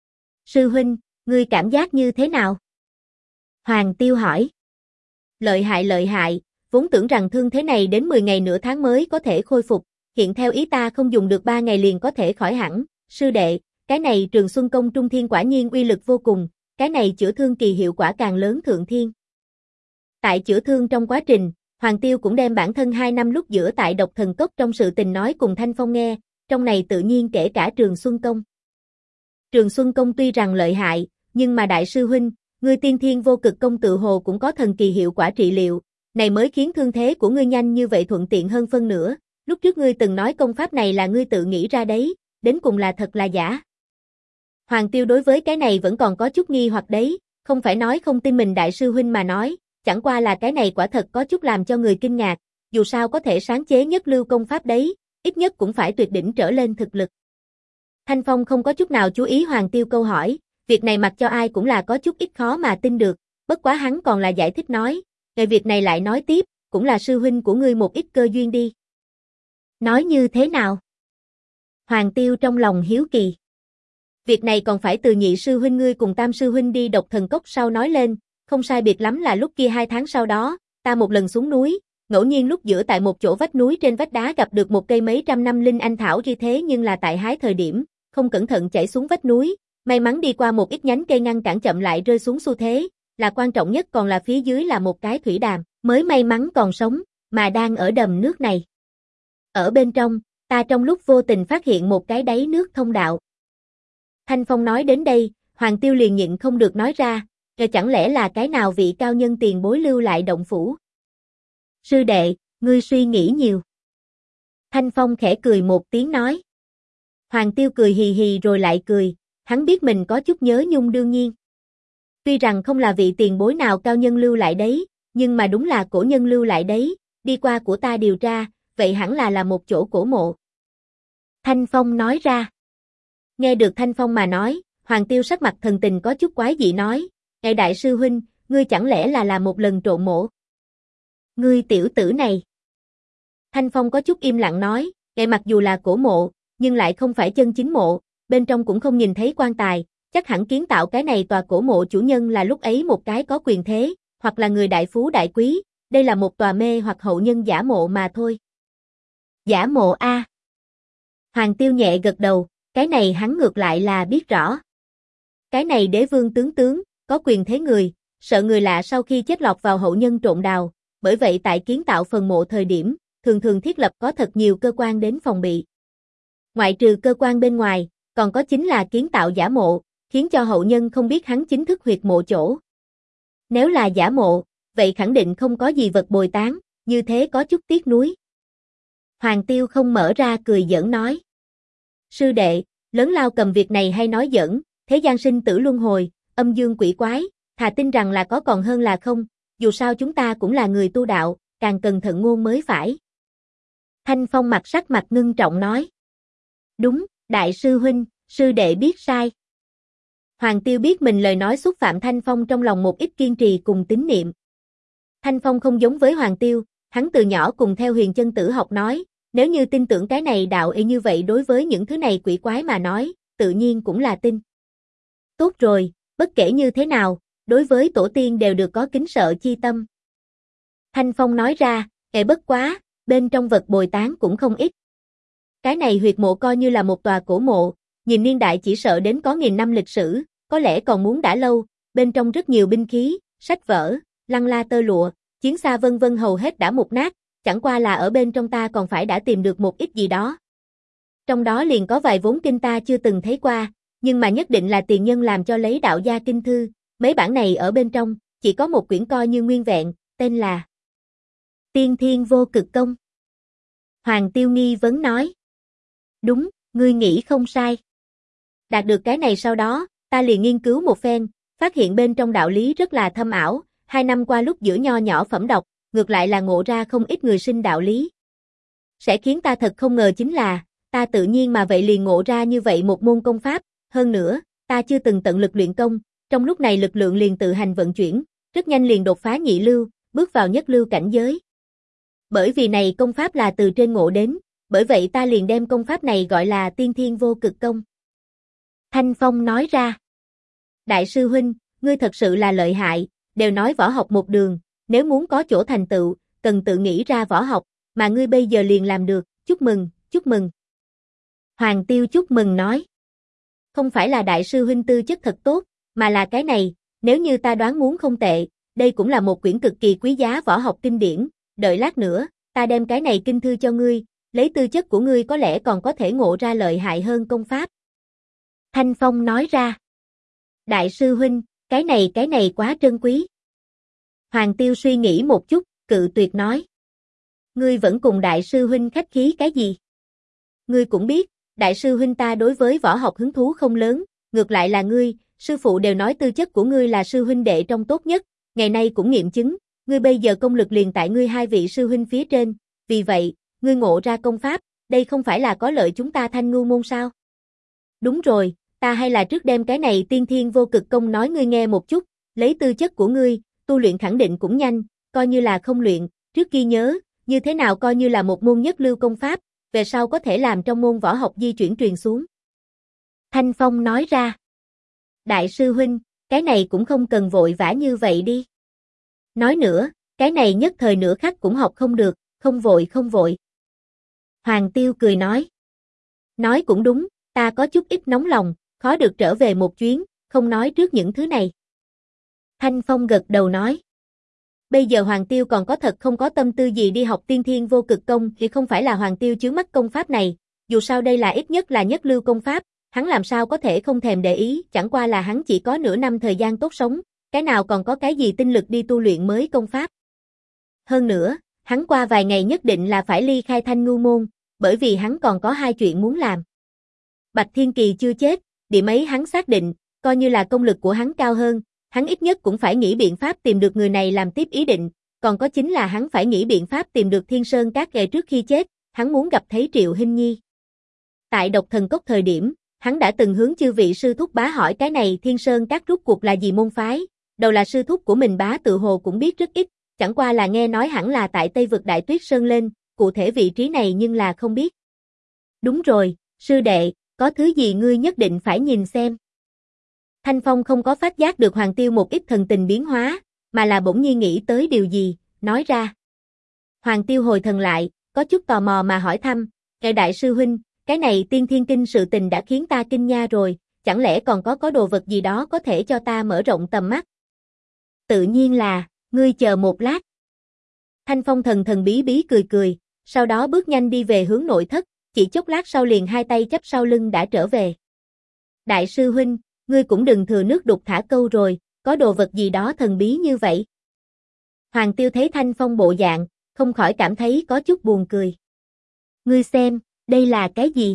Sư huynh, ngươi cảm giác như thế nào? Hoàng Tiêu hỏi. Lợi hại, vốn tưởng rằng thương thế này đến 10 ngày nửa tháng mới có thể khôi phục, hiện theo ý ta không dùng được 3 ngày liền có thể khỏi hẳn, sư đệ, cái này Trường Xuân Công Trung Thiên quả nhiên uy lực vô cùng, cái này chữa thương kỳ hiệu quả càng lớn thượng thiên. Tại chữa thương trong quá trình, Hoàng Tiêu cũng đem bản thân 2 năm lúc giữa tại Độc Thần Cốc trong sự tình nói cùng Thanh Phong nghe, trong này tự nhiên kể cả Trường Xuân Công. Trường Xuân Công tuy rằng lợi hại, nhưng mà đại sư huynh, ngươi tiên thiên vô cực công tự hồ cũng có thần kỳ hiệu quả trị liệu, này mới khiến thương thế của ngươi nhanh như vậy thuận tiện hơn phân nữa, lúc trước ngươi từng nói công pháp này là ngươi tự nghĩ ra đấy, đến cùng là thật là giả. Hoàng Tiêu đối với cái này vẫn còn có chút nghi hoặc đấy, không phải nói không tin mình đại sư huynh mà nói, chẳng qua là cái này quả thật có chút làm cho người kinh ngạc, dù sao có thể sáng chế nhất lưu công pháp đấy, ít nhất cũng phải tuyệt đỉnh trở lên thực lực. Thanh Phong không có chút nào chú ý Hoàng Tiêu câu hỏi, việc này mặc cho ai cũng là có chút ít khó mà tin được, bất quá hắn còn là giải thích nói, về việc này lại nói tiếp, cũng là sư huynh của ngươi một ít cơ duyên đi. Nói như thế nào? Hoàng Tiêu trong lòng hiếu kỳ. Việc này còn phải từ nhị sư huynh ngươi cùng tam sư huynh đi Độc Thần Cốc sau nói lên, không sai biệt lắm là lúc kia 2 tháng sau đó, ta một lần xuống núi, ngẫu nhiên lúc giữa tại một chỗ vách núi trên vách đá gặp được một cây mấy trăm năm linh anh thảo như thế nhưng là tại hái thời điểm, không cẩn thận chảy xuống vách núi, may mắn đi qua một ít nhánh cây ngăn cản chậm lại rơi xuống xu thế, là quan trọng nhất còn là phía dưới là một cái thủy đàm, mới may mắn còn sống, mà đang ở đầm nước này. Ở bên trong, ta trong lúc vô tình phát hiện một cái đáy nước thông đạo. Thanh Phong nói đến đây, Hoàng Tiêu liền nhịn không được nói ra, chẳng lẽ là cái nào vị cao nhân tiền bối lưu lại động phủ? Sư đệ, ngươi suy nghĩ nhiều. Thanh Phong khẽ cười một tiếng nói. Hoàng Tiêu cười hì hì rồi lại cười, hắn biết mình có chút nhớ nhung đương nhiên. Tuy rằng không là vị tiền bối nào cao nhân lưu lại đấy, nhưng mà đúng là cổ nhân lưu lại đấy, đi qua của ta điều tra, vậy hẳn là một chỗ cổ mộ. Thanh Phong nói ra. Nghe được Thanh Phong mà nói, Hoàng Tiêu sắc mặt thần tình có chút quái dị nói, ngài đại sư huynh, ngươi chẳng lẽ là một lần trộm mộ? Ngươi tiểu tử này. Thanh Phong có chút im lặng nói, ngài mặc dù là cổ mộ, nhưng lại không phải chân chính mộ, bên trong cũng không nhìn thấy quan tài, chắc hẳn kiến tạo cái này tòa cổ mộ chủ nhân là lúc ấy một cái có quyền thế, hoặc là người đại phú đại quý, đây là một tòa mê hoặc hậu nhân giả mộ mà thôi. Giả mộ a. Hoàng Tiêu nhẹ gật đầu, cái này hắn ngược lại là biết rõ. Cái này đế vương tướng, có quyền thế người, sợ người lạ sau khi chết lọt vào hậu nhân trộn đào, bởi vậy tại kiến tạo phần mộ thời điểm, thường thiết lập có thật nhiều cơ quan đến phòng bị. Ngoại trừ cơ quan bên ngoài, còn có chính là kiến tạo giả mộ, khiến cho hậu nhân không biết hắn chính thức huyệt mộ chỗ. Nếu là giả mộ, vậy khẳng định không có gì vật bồi tán, như thế có chút tiếc nuối. Hoàng Tiêu không mở ra cười giỡn nói. Sư đệ, lớn lao cầm việc này hay nói giỡn, thế gian sinh tử luân hồi, âm dương quỷ quái, thà tin rằng là có còn hơn là không, dù sao chúng ta cũng là người tu đạo, càng cần thận ngôn mới phải. Thanh Phong sắc mặt ngưng trọng nói. Đúng, đại sư huynh, sư đệ biết sai. Hoàng Tiêu biết mình lời nói xúc phạm Thanh Phong trong lòng một ít kiên trì cùng tín niệm. Thanh Phong không giống với Hoàng Tiêu, hắn từ nhỏ cùng theo Huyền Chân Tử học nói, nếu như tin tưởng cái này đạo y như vậy đối với những thứ này quỷ quái mà nói, tự nhiên cũng là tin. Tốt rồi, bất kể như thế nào, đối với tổ tiên đều được có kính sợ chi tâm. Thanh Phong nói ra, bất quá, bên trong vật bồi tán cũng không ít. Cái này huyệt mộ coi như là một tòa cổ mộ, nhìn niên đại chỉ sợ đến có 1000 năm lịch sử, có lẽ còn muốn đã lâu, bên trong rất nhiều binh khí, sách vở, lăng la tơ lụa, chiến xa vân vân hầu hết đã mục nát, chẳng qua là ở bên trong ta còn phải đã tìm được một ít gì đó. Trong đó liền có vài vốn kinh ta chưa từng thấy qua, nhưng mà nhất định là tiền nhân làm cho lấy đạo gia kinh thư, mấy bản này ở bên trong, chỉ có một quyển coi như nguyên vẹn, tên là Tiên Thiên Vô Cực Công. Hoàng Tiêu nghi vấn nói. Đúng, ngươi nghĩ không sai. Đạt được cái này sau đó, ta liền nghiên cứu một phen, phát hiện bên trong đạo lý rất là thâm ảo, 2 năm qua lúc giữa nho nhỏ phẩm đọc, ngược lại là ngộ ra không ít người sinh đạo lý. Sẽ khiến ta thật không ngờ chính là, ta tự nhiên mà vậy liền ngộ ra như vậy một môn công pháp, hơn nữa, ta chưa từng tận lực luyện công, trong lúc này lực lượng liền tự hành vận chuyển, rất nhanh liền đột phá nhị lưu, bước vào nhất lưu cảnh giới. Bởi vì này công pháp là từ trên ngộ đến, bởi vậy ta liền đem công pháp này gọi là Tiên Thiên Vô Cực Công. Thanh Phong nói ra. Đại sư huynh, ngươi thật sự là lợi hại, đều nói võ học một đường, nếu muốn có chỗ thành tựu, cần tự nghĩ ra võ học, mà ngươi bây giờ liền làm được, chúc mừng, chúc mừng. Hoàng Tiêu chúc mừng nói. Không phải là đại sư huynh tư chất thật tốt, mà là cái này, nếu như ta đoán muốn không tệ, đây cũng là một quyển cực kỳ quý giá võ học kinh điển, đợi lát nữa, ta đem cái này kinh thư cho ngươi, lấy tư chất của ngươi có lẽ còn có thể ngộ ra lợi hại hơn công pháp. Thanh Phong nói ra. Đại sư huynh, cái này quá trân quý. Hoàng Tiêu suy nghĩ một chút, cự tuyệt nói. Ngươi vẫn cùng đại sư huynh khách khí cái gì? Ngươi cũng biết, đại sư huynh ta đối với võ học hứng thú không lớn, ngược lại là ngươi, sư phụ đều nói tư chất của ngươi là sư huynh đệ trong tốt nhất, ngày nay cũng nghiệm chứng, ngươi bây giờ công lực liền tại ngươi hai vị sư huynh phía trên, vì vậy, ngươi ngộ ra công pháp, đây không phải là có lợi chúng ta Thanh Ngưu môn sao? Đúng rồi, ta hay là trước đem cái này Tiên Thiên Vô Cực Công nói ngươi nghe một chút, lấy tư chất của ngươi, tu luyện khẳng định cũng nhanh, coi như là không luyện, trước ghi nhớ, như thế nào coi như là một môn nhất lưu công pháp, về sau có thể làm trong môn võ học di chuyển truyền xuống. Thanh Phong nói ra. Đại sư huynh, cái này cũng không cần vội vã như vậy đi. Nói nữa, cái này nhất thời nửa khắc cũng học không được, không vội không vội. Hoàng Tiêu cười nói. Nói cũng đúng, ta có chút ít nóng lòng, khó được trở về một chuyến, không nói trước những thứ này. Thanh Phong gật đầu nói. Bây giờ Hoàng Tiêu còn có thật không có tâm tư gì đi học Tiên Thiên Vô Cực Công thì không phải là Hoàng Tiêu chướng mắt công pháp này, dù sao đây là ít nhất là nhất lưu công pháp, hắn làm sao có thể không thèm để ý, chẳng qua là hắn chỉ có nửa năm thời gian tốt sống, cái nào còn có cái gì tinh lực đi tu luyện mới công pháp. Hơn nữa, hắn qua vài ngày nhất định là phải ly khai Thanh Ngưu môn, bởi vì hắn còn có 2 chuyện muốn làm. Bạch Thiên Kỳ chưa chết, điểm ấy hắn xác định, coi như là công lực của hắn cao hơn, hắn ít nhất cũng phải nghĩ biện pháp tìm được người này làm tiếp ý định, còn có chính là hắn phải nghĩ biện pháp tìm được Thiên Sơn Các Ghề trước khi chết, hắn muốn gặp thấy Triệu Hinh Nhi. Tại Độc Thần Cốc thời điểm, hắn đã từng hướng chư vị sư thúc bá hỏi cái này Thiên Sơn Các rốt cuộc là gì môn phái, đầu là sư thúc của mình bá tự hồ cũng biết rất ít, chẳng qua là nghe nói hẳn là tại Tây vực Đại Tuyết Sơn lên, cụ thể vị trí này nhưng là không biết. Đúng rồi, sư đệ, có thứ gì ngươi nhất định phải nhìn xem. Thanh Phong không có phát giác được Hoàng Tiêu một ít thần tình biến hóa, mà là bỗng nhiên nghĩ tới điều gì, nói ra. Hoàng Tiêu hồi thần lại, có chút tò mò mà hỏi thăm, đại sư huynh, cái này Tiên Thiên Kinh sự tình đã khiến ta kinh nha rồi, chẳng lẽ còn có đồ vật gì đó có thể cho ta mở rộng tầm mắt? Tự nhiên là, ngươi chờ một lát. Thanh Phong thần thần bí bí cười cười, sau đó bước nhanh đi về hướng nội thất, chỉ chốc lát sau liền hai tay chắp sau lưng đã trở về. Đại sư huynh, ngươi cũng đừng thừa nước đục thả câu rồi, có đồ vật gì đó thần bí như vậy. Hoàng Tiêu thấy Thanh Phong bộ dạng, không khỏi cảm thấy có chút buồn cười. Ngươi xem, đây là cái gì?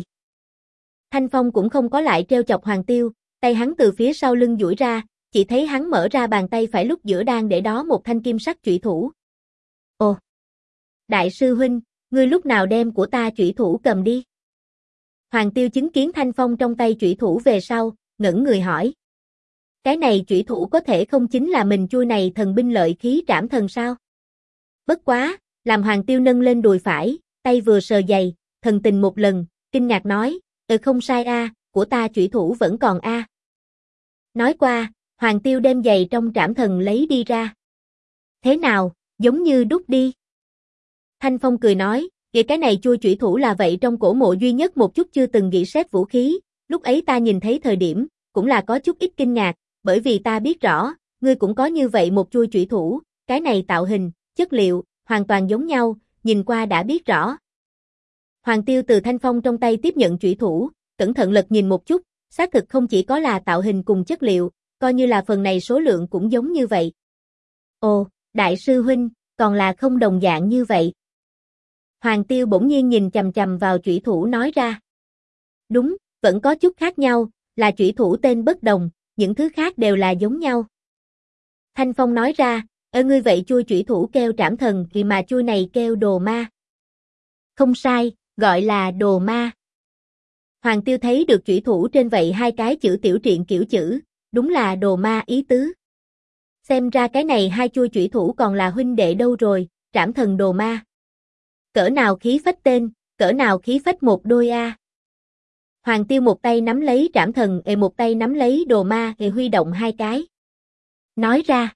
Thanh Phong cũng không có lại trêu chọc Hoàng Tiêu, tay hắn từ phía sau lưng duỗi ra, chỉ thấy hắn mở ra bàn tay phải lúc giữa đang để đó một thanh kim sắc chủy thủ. Ồ! Đại sư huynh, ngươi lúc nào đem của ta chủy thủ cầm đi? Hoàng Tiêu chứng kiến Thanh Phong trong tay chủy thủ về sau, ngẩng người hỏi. Cái này chủy thủ có thể không chính là mình chui này thần binh lợi khí trảm thần sao? Bất quá, làm Hoàng Tiêu nâng lên đùi phải, tay vừa sờ giày, thần tình một lần, kinh ngạc nói, không sai a, của ta chủy thủ vẫn còn a. Nói qua, Hoàng Tiêu đem giày trong trảm thần lấy đi ra. Thế nào, giống như đúc đi. Thanh Phong cười nói, kìa cái này chui chủy thủ là vậy trong cổ mộ duy nhất một chút chưa từng gỉ sét vũ khí, lúc ấy ta nhìn thấy thời điểm, cũng là có chút ít kinh ngạc, bởi vì ta biết rõ, ngươi cũng có như vậy một chui chủy thủ, cái này tạo hình, chất liệu, hoàn toàn giống nhau, nhìn qua đã biết rõ. Hoàng Tiêu từ Thanh Phong trong tay tiếp nhận chủy thủ, cẩn thận lật nhìn một chút, xác thực không chỉ có là tạo hình cùng chất liệu, coi như là phần này số lượng cũng giống như vậy. Ồ, đại sư huynh, còn là không đồng dạng như vậy. Hoàng Tiêu bỗng nhiên nhìn chằm chằm vào chủy thủ nói ra. Đúng, vẫn có chút khác nhau, là chủy thủ tên bất đồng, những thứ khác đều là giống nhau. Thanh Phong nói ra, ngươi vậy chui chủy thủ kêu trảm thần thì mà chui này kêu đồ ma. Không sai, gọi là đồ ma. Hoàng Tiêu thấy được chủy thủ trên vậy hai cái chữ tiểu truyện kiểu chữ, đúng là đồ ma ý tứ. Xem ra cái này hai chui chủy thủ còn là huynh đệ đâu rồi, trảm thần đồ ma. Cỡ nào khí phách tên, cỡ nào khí phách một đôi a. Hoàng Tiêu một tay nắm lấy trảm thần, một tay nắm lấy đồ ma, huy động hai cái. Nói ra.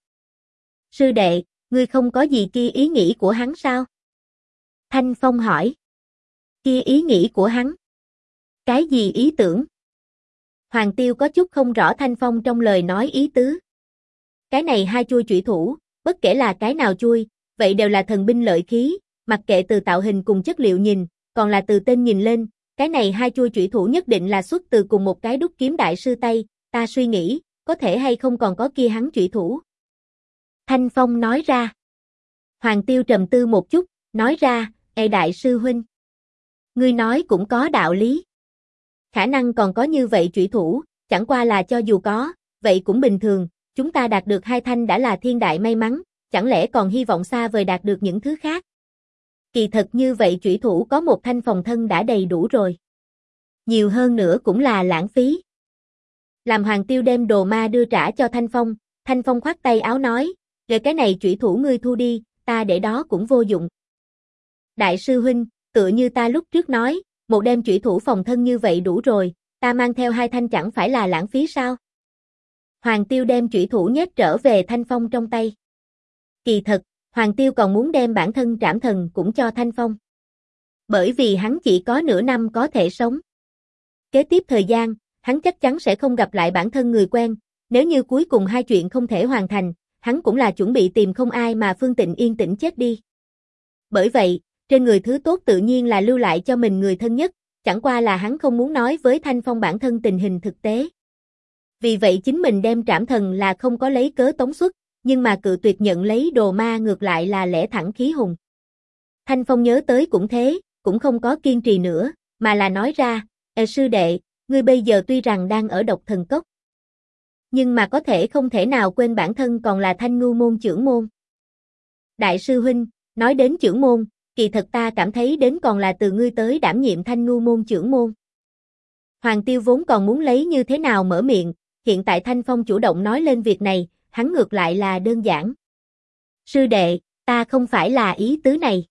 Sư đệ, ngươi không có gì kia ý nghĩ của hắn sao? Thanh Phong hỏi. Kia ý nghĩ của hắn? Cái gì ý tưởng? Hoàng Tiêu có chút không rõ Thanh Phong trong lời nói ý tứ. Cái này hai chui chủy thủ, bất kể là cái nào chui, vậy đều là thần binh lợi khí, mặc kệ từ tạo hình cùng chất liệu nhìn, còn là từ tên nhìn lên, cái này hai chui chủy thủ nhất định là xuất từ cùng một cái đúc kiếm đại sư tay, ta suy nghĩ, có thể hay không còn có kia hắn chủy thủ. Thanh Phong nói ra. Hoàng Tiêu trầm tư một chút, nói ra, đại sư huynh. Ngươi nói cũng có đạo lý. Khả năng còn có như vậy chủy thủ, chẳng qua là cho dù có, vậy cũng bình thường, chúng ta đạt được hai thanh đã là thiên đại may mắn, chẳng lẽ còn hy vọng xa vời đạt được những thứ khác. Kỳ thật như vậy chủy thủ có một thanh phòng thân đã đầy đủ rồi. Nhiều hơn nữa cũng là lãng phí. Làm Hoàng Tiêu đem đồ ma đưa trả cho Thanh Phong khoát tay áo nói, rồi cái này chủy thủ ngươi thu đi, ta để đó cũng vô dụng. Đại sư huynh, tựa như ta lúc trước nói, một đem chủy thủ phòng thân như vậy đủ rồi, ta mang theo hai thanh chẳng phải là lãng phí sao? Hoàng Tiêu đem chủy thủ nhét trở về Thanh Phong trong tay. Kỳ thật, Hoàng Tiêu còn muốn đem bản thân trảm thần cũng cho Thanh Phong. Bởi vì hắn chỉ có nửa năm có thể sống. Kế tiếp thời gian, hắn chắc chắn sẽ không gặp lại bản thân người quen, nếu như cuối cùng hai chuyện không thể hoàn thành, hắn cũng là chuẩn bị tìm không ai mà Phương Tịnh yên tĩnh chết đi. Bởi vậy, trên người thứ tốt tự nhiên là lưu lại cho mình người thân nhất, chẳng qua là hắn không muốn nói với Thanh Phong bản thân tình hình thực tế. Vì vậy chính mình đem trảm thần là không có lấy cớ tống xuất, nhưng mà cự tuyệt nhận lấy đồ ma ngược lại là lẽ thẳng khí hùng. Thanh Phong nhớ tới cũng thế, cũng không có kiên trì nữa, mà là nói ra, sư đệ, ngươi bây giờ tuy rằng đang ở độc thần cốc, nhưng mà có thể không thể nào quên bản thân còn là Thanh Ngưu môn trưởng môn. Đại sư huynh, nói đến trưởng môn, kỳ thật ta cảm thấy đến còn là từ ngươi tới đảm nhiệm Thanh Ngưu môn trưởng môn. Hoàng Tiêu vốn còn muốn lấy như thế nào mở miệng, hiện tại Thanh Phong chủ động nói lên việc này, hắn ngược lại là đơn giản. Sư đệ, ta không phải là ý tứ này.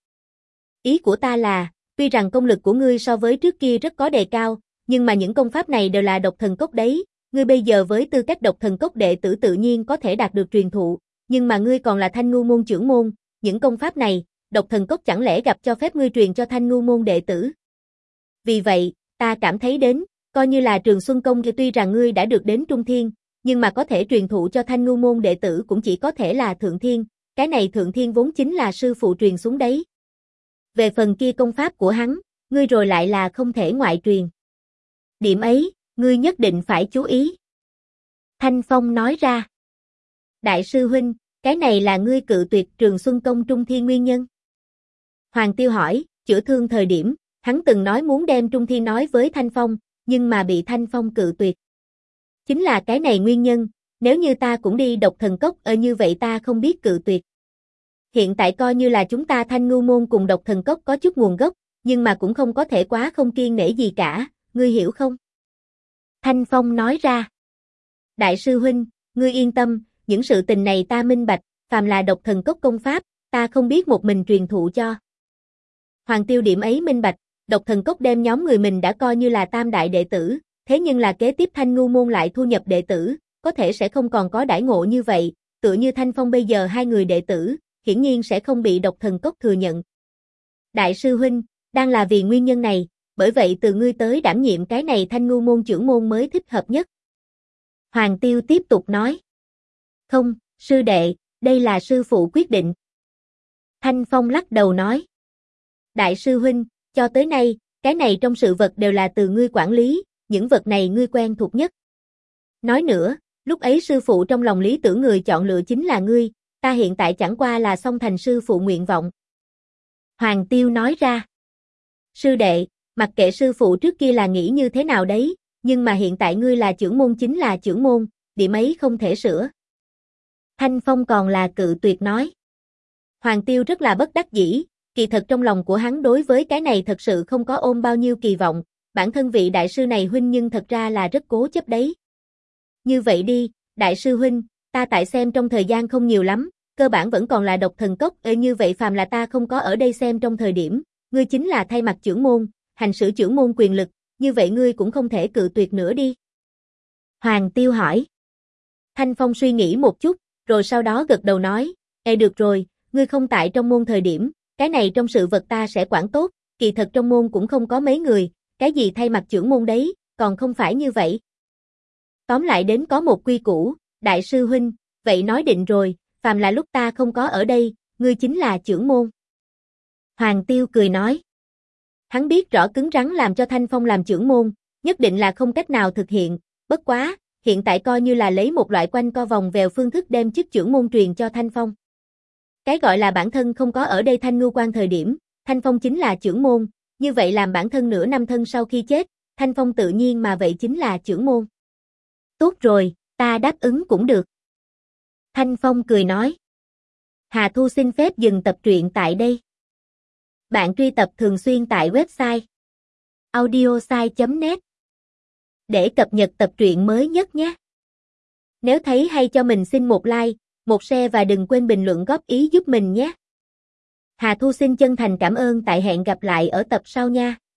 Ý của ta là, tuy rằng công lực của ngươi so với trước kia rất có đề cao, nhưng mà những công pháp này đều là độc thần cốc đấy, ngươi bây giờ với tư cách độc thần cốc đệ tử tự nhiên có thể đạt được truyền thụ, nhưng mà ngươi còn là Thanh Ngưu môn trưởng môn, những công pháp này, độc thần cốc chẳng lẽ gặp cho phép ngươi truyền cho Thanh Ngưu môn đệ tử. Vì vậy, ta cảm thấy đến, coi như là Trường Xuân Công thì tuy rằng ngươi đã được đến Trung Thiên, nhưng mà có thể truyền thụ cho Thanh Ngưu môn đệ tử cũng chỉ có thể là Thượng Thiên, cái này Thượng Thiên vốn chính là sư phụ truyền xuống đấy. Về phần kia công pháp của hắn, ngươi rồi lại là không thể ngoại truyền. Điểm ấy, ngươi nhất định phải chú ý. Thanh Phong nói ra. Đại sư huynh, cái này là ngươi cự tuyệt Trường Xuân Công Trung Thiên nguyên nhân. Hoàng Tiêu hỏi, chữa thương thời điểm, hắn từng nói muốn đem Trung Thiên nói với Thanh Phong, nhưng mà bị Thanh Phong cự tuyệt. Chính là cái này nguyên nhân, nếu như ta cũng đi độc thần cốc như vậy ta không biết cự tuyệt. Hiện tại coi như là chúng ta Thanh Ngưu môn cùng độc thần cốc có chút nguồn gốc, nhưng mà cũng không có thể quá không kiêng nể gì cả, ngươi hiểu không? Thanh Phong nói ra. Đại sư huynh, ngươi yên tâm, những sự tình này ta minh bạch, phàm là độc thần cốc công pháp, ta không biết một mình truyền thụ cho. Hoàng Tiêu điểm ấy minh bạch, độc thần cốc đem nhóm người mình đã coi như là tam đại đệ tử, thế nhưng là kế tiếp Thanh Ngưu môn lại thu nhập đệ tử, có thể sẽ không còn có đãi ngộ như vậy, tựa như Thanh Phong bây giờ hai người đệ tử, hiển nhiên sẽ không bị độc thần cốc thừa nhận. Đại sư huynh, đang là vì nguyên nhân này, bởi vậy từ ngươi tới đảm nhiệm cái này Thanh Ngưu môn trưởng môn mới thích hợp nhất. Hoàng Tiêu tiếp tục nói. Không, sư đệ, đây là sư phụ quyết định. Thanh Phong lắc đầu nói. Đại sư huynh, cho tới nay, cái này trong sự vật đều là từ ngươi quản lý, những vật này ngươi quen thuộc nhất. Nói nữa, lúc ấy sư phụ trong lòng lý tưởng người chọn lựa chính là ngươi, ta hiện tại chẳng qua là song thành sư phụ nguyện vọng. Hoàng Tiêu nói ra. Sư đệ, mặc kệ sư phụ trước kia là nghĩ như thế nào đấy, nhưng mà hiện tại ngươi là trưởng môn chính là trưởng môn, điểm ấy không thể sửa. Thanh Phong còn là cự tuyệt nói. Hoàng Tiêu rất là bất đắc dĩ, kỳ thật trong lòng của hắn đối với cái này thật sự không có ôm bao nhiêu kỳ vọng, bản thân vị đại sư này huynh nhưng thật ra là rất cố chấp đấy. Như vậy đi, đại sư huynh, ta tại xem trong thời gian không nhiều lắm, cơ bản vẫn còn là độc thần cốc, như vậy phàm là ta không có ở đây xem trong thời điểm, ngươi chính là thay mặt trưởng môn, hành xử trưởng môn quyền lực, như vậy ngươi cũng không thể cự tuyệt nữa đi. Hoàng Tiêu hỏi. Thanh Phong suy nghĩ một chút, rồi sau đó gật đầu nói, được rồi, ngươi không tại trong môn thời điểm, cái này trong sự vật ta sẽ quản tốt, kỳ thật trong môn cũng không có mấy người, cái gì thay mặt trưởng môn đấy, còn không phải như vậy. Tóm lại đến có một quy củ, đại sư huynh, vậy nói định rồi, phàm là lúc ta không có ở đây, ngươi chính là trưởng môn. Hoàng Tiêu cười nói. Hắn biết rõ cứng rắn làm cho Thanh Phong làm trưởng môn, nhất định là không cách nào thực hiện, bất quá, hiện tại coi như là lấy một loại quanh co vòng vèo phương thức đem chức trưởng môn truyền cho Thanh Phong. Cái gọi là bản thân không có ở đây Thanh Ngưu Quan thời điểm, Thanh Phong chính là trưởng môn, như vậy làm bản thân nửa năm thân sau khi chết, Thanh Phong tự nhiên mà vậy chính là trưởng môn. Tốt rồi, ta đáp ứng cũng được. Thanh Phong cười nói. Hà Thu xin phép dừng tập truyện tại đây. Bạn truy tập thường xuyên tại website audiosai.net để cập nhật tập truyện mới nhất nhé. Nếu thấy hay cho mình xin một like, một share và đừng quên bình luận góp ý giúp mình nhé. Hà Thu xin chân thành cảm ơn, tại hẹn gặp lại ở tập sau nha.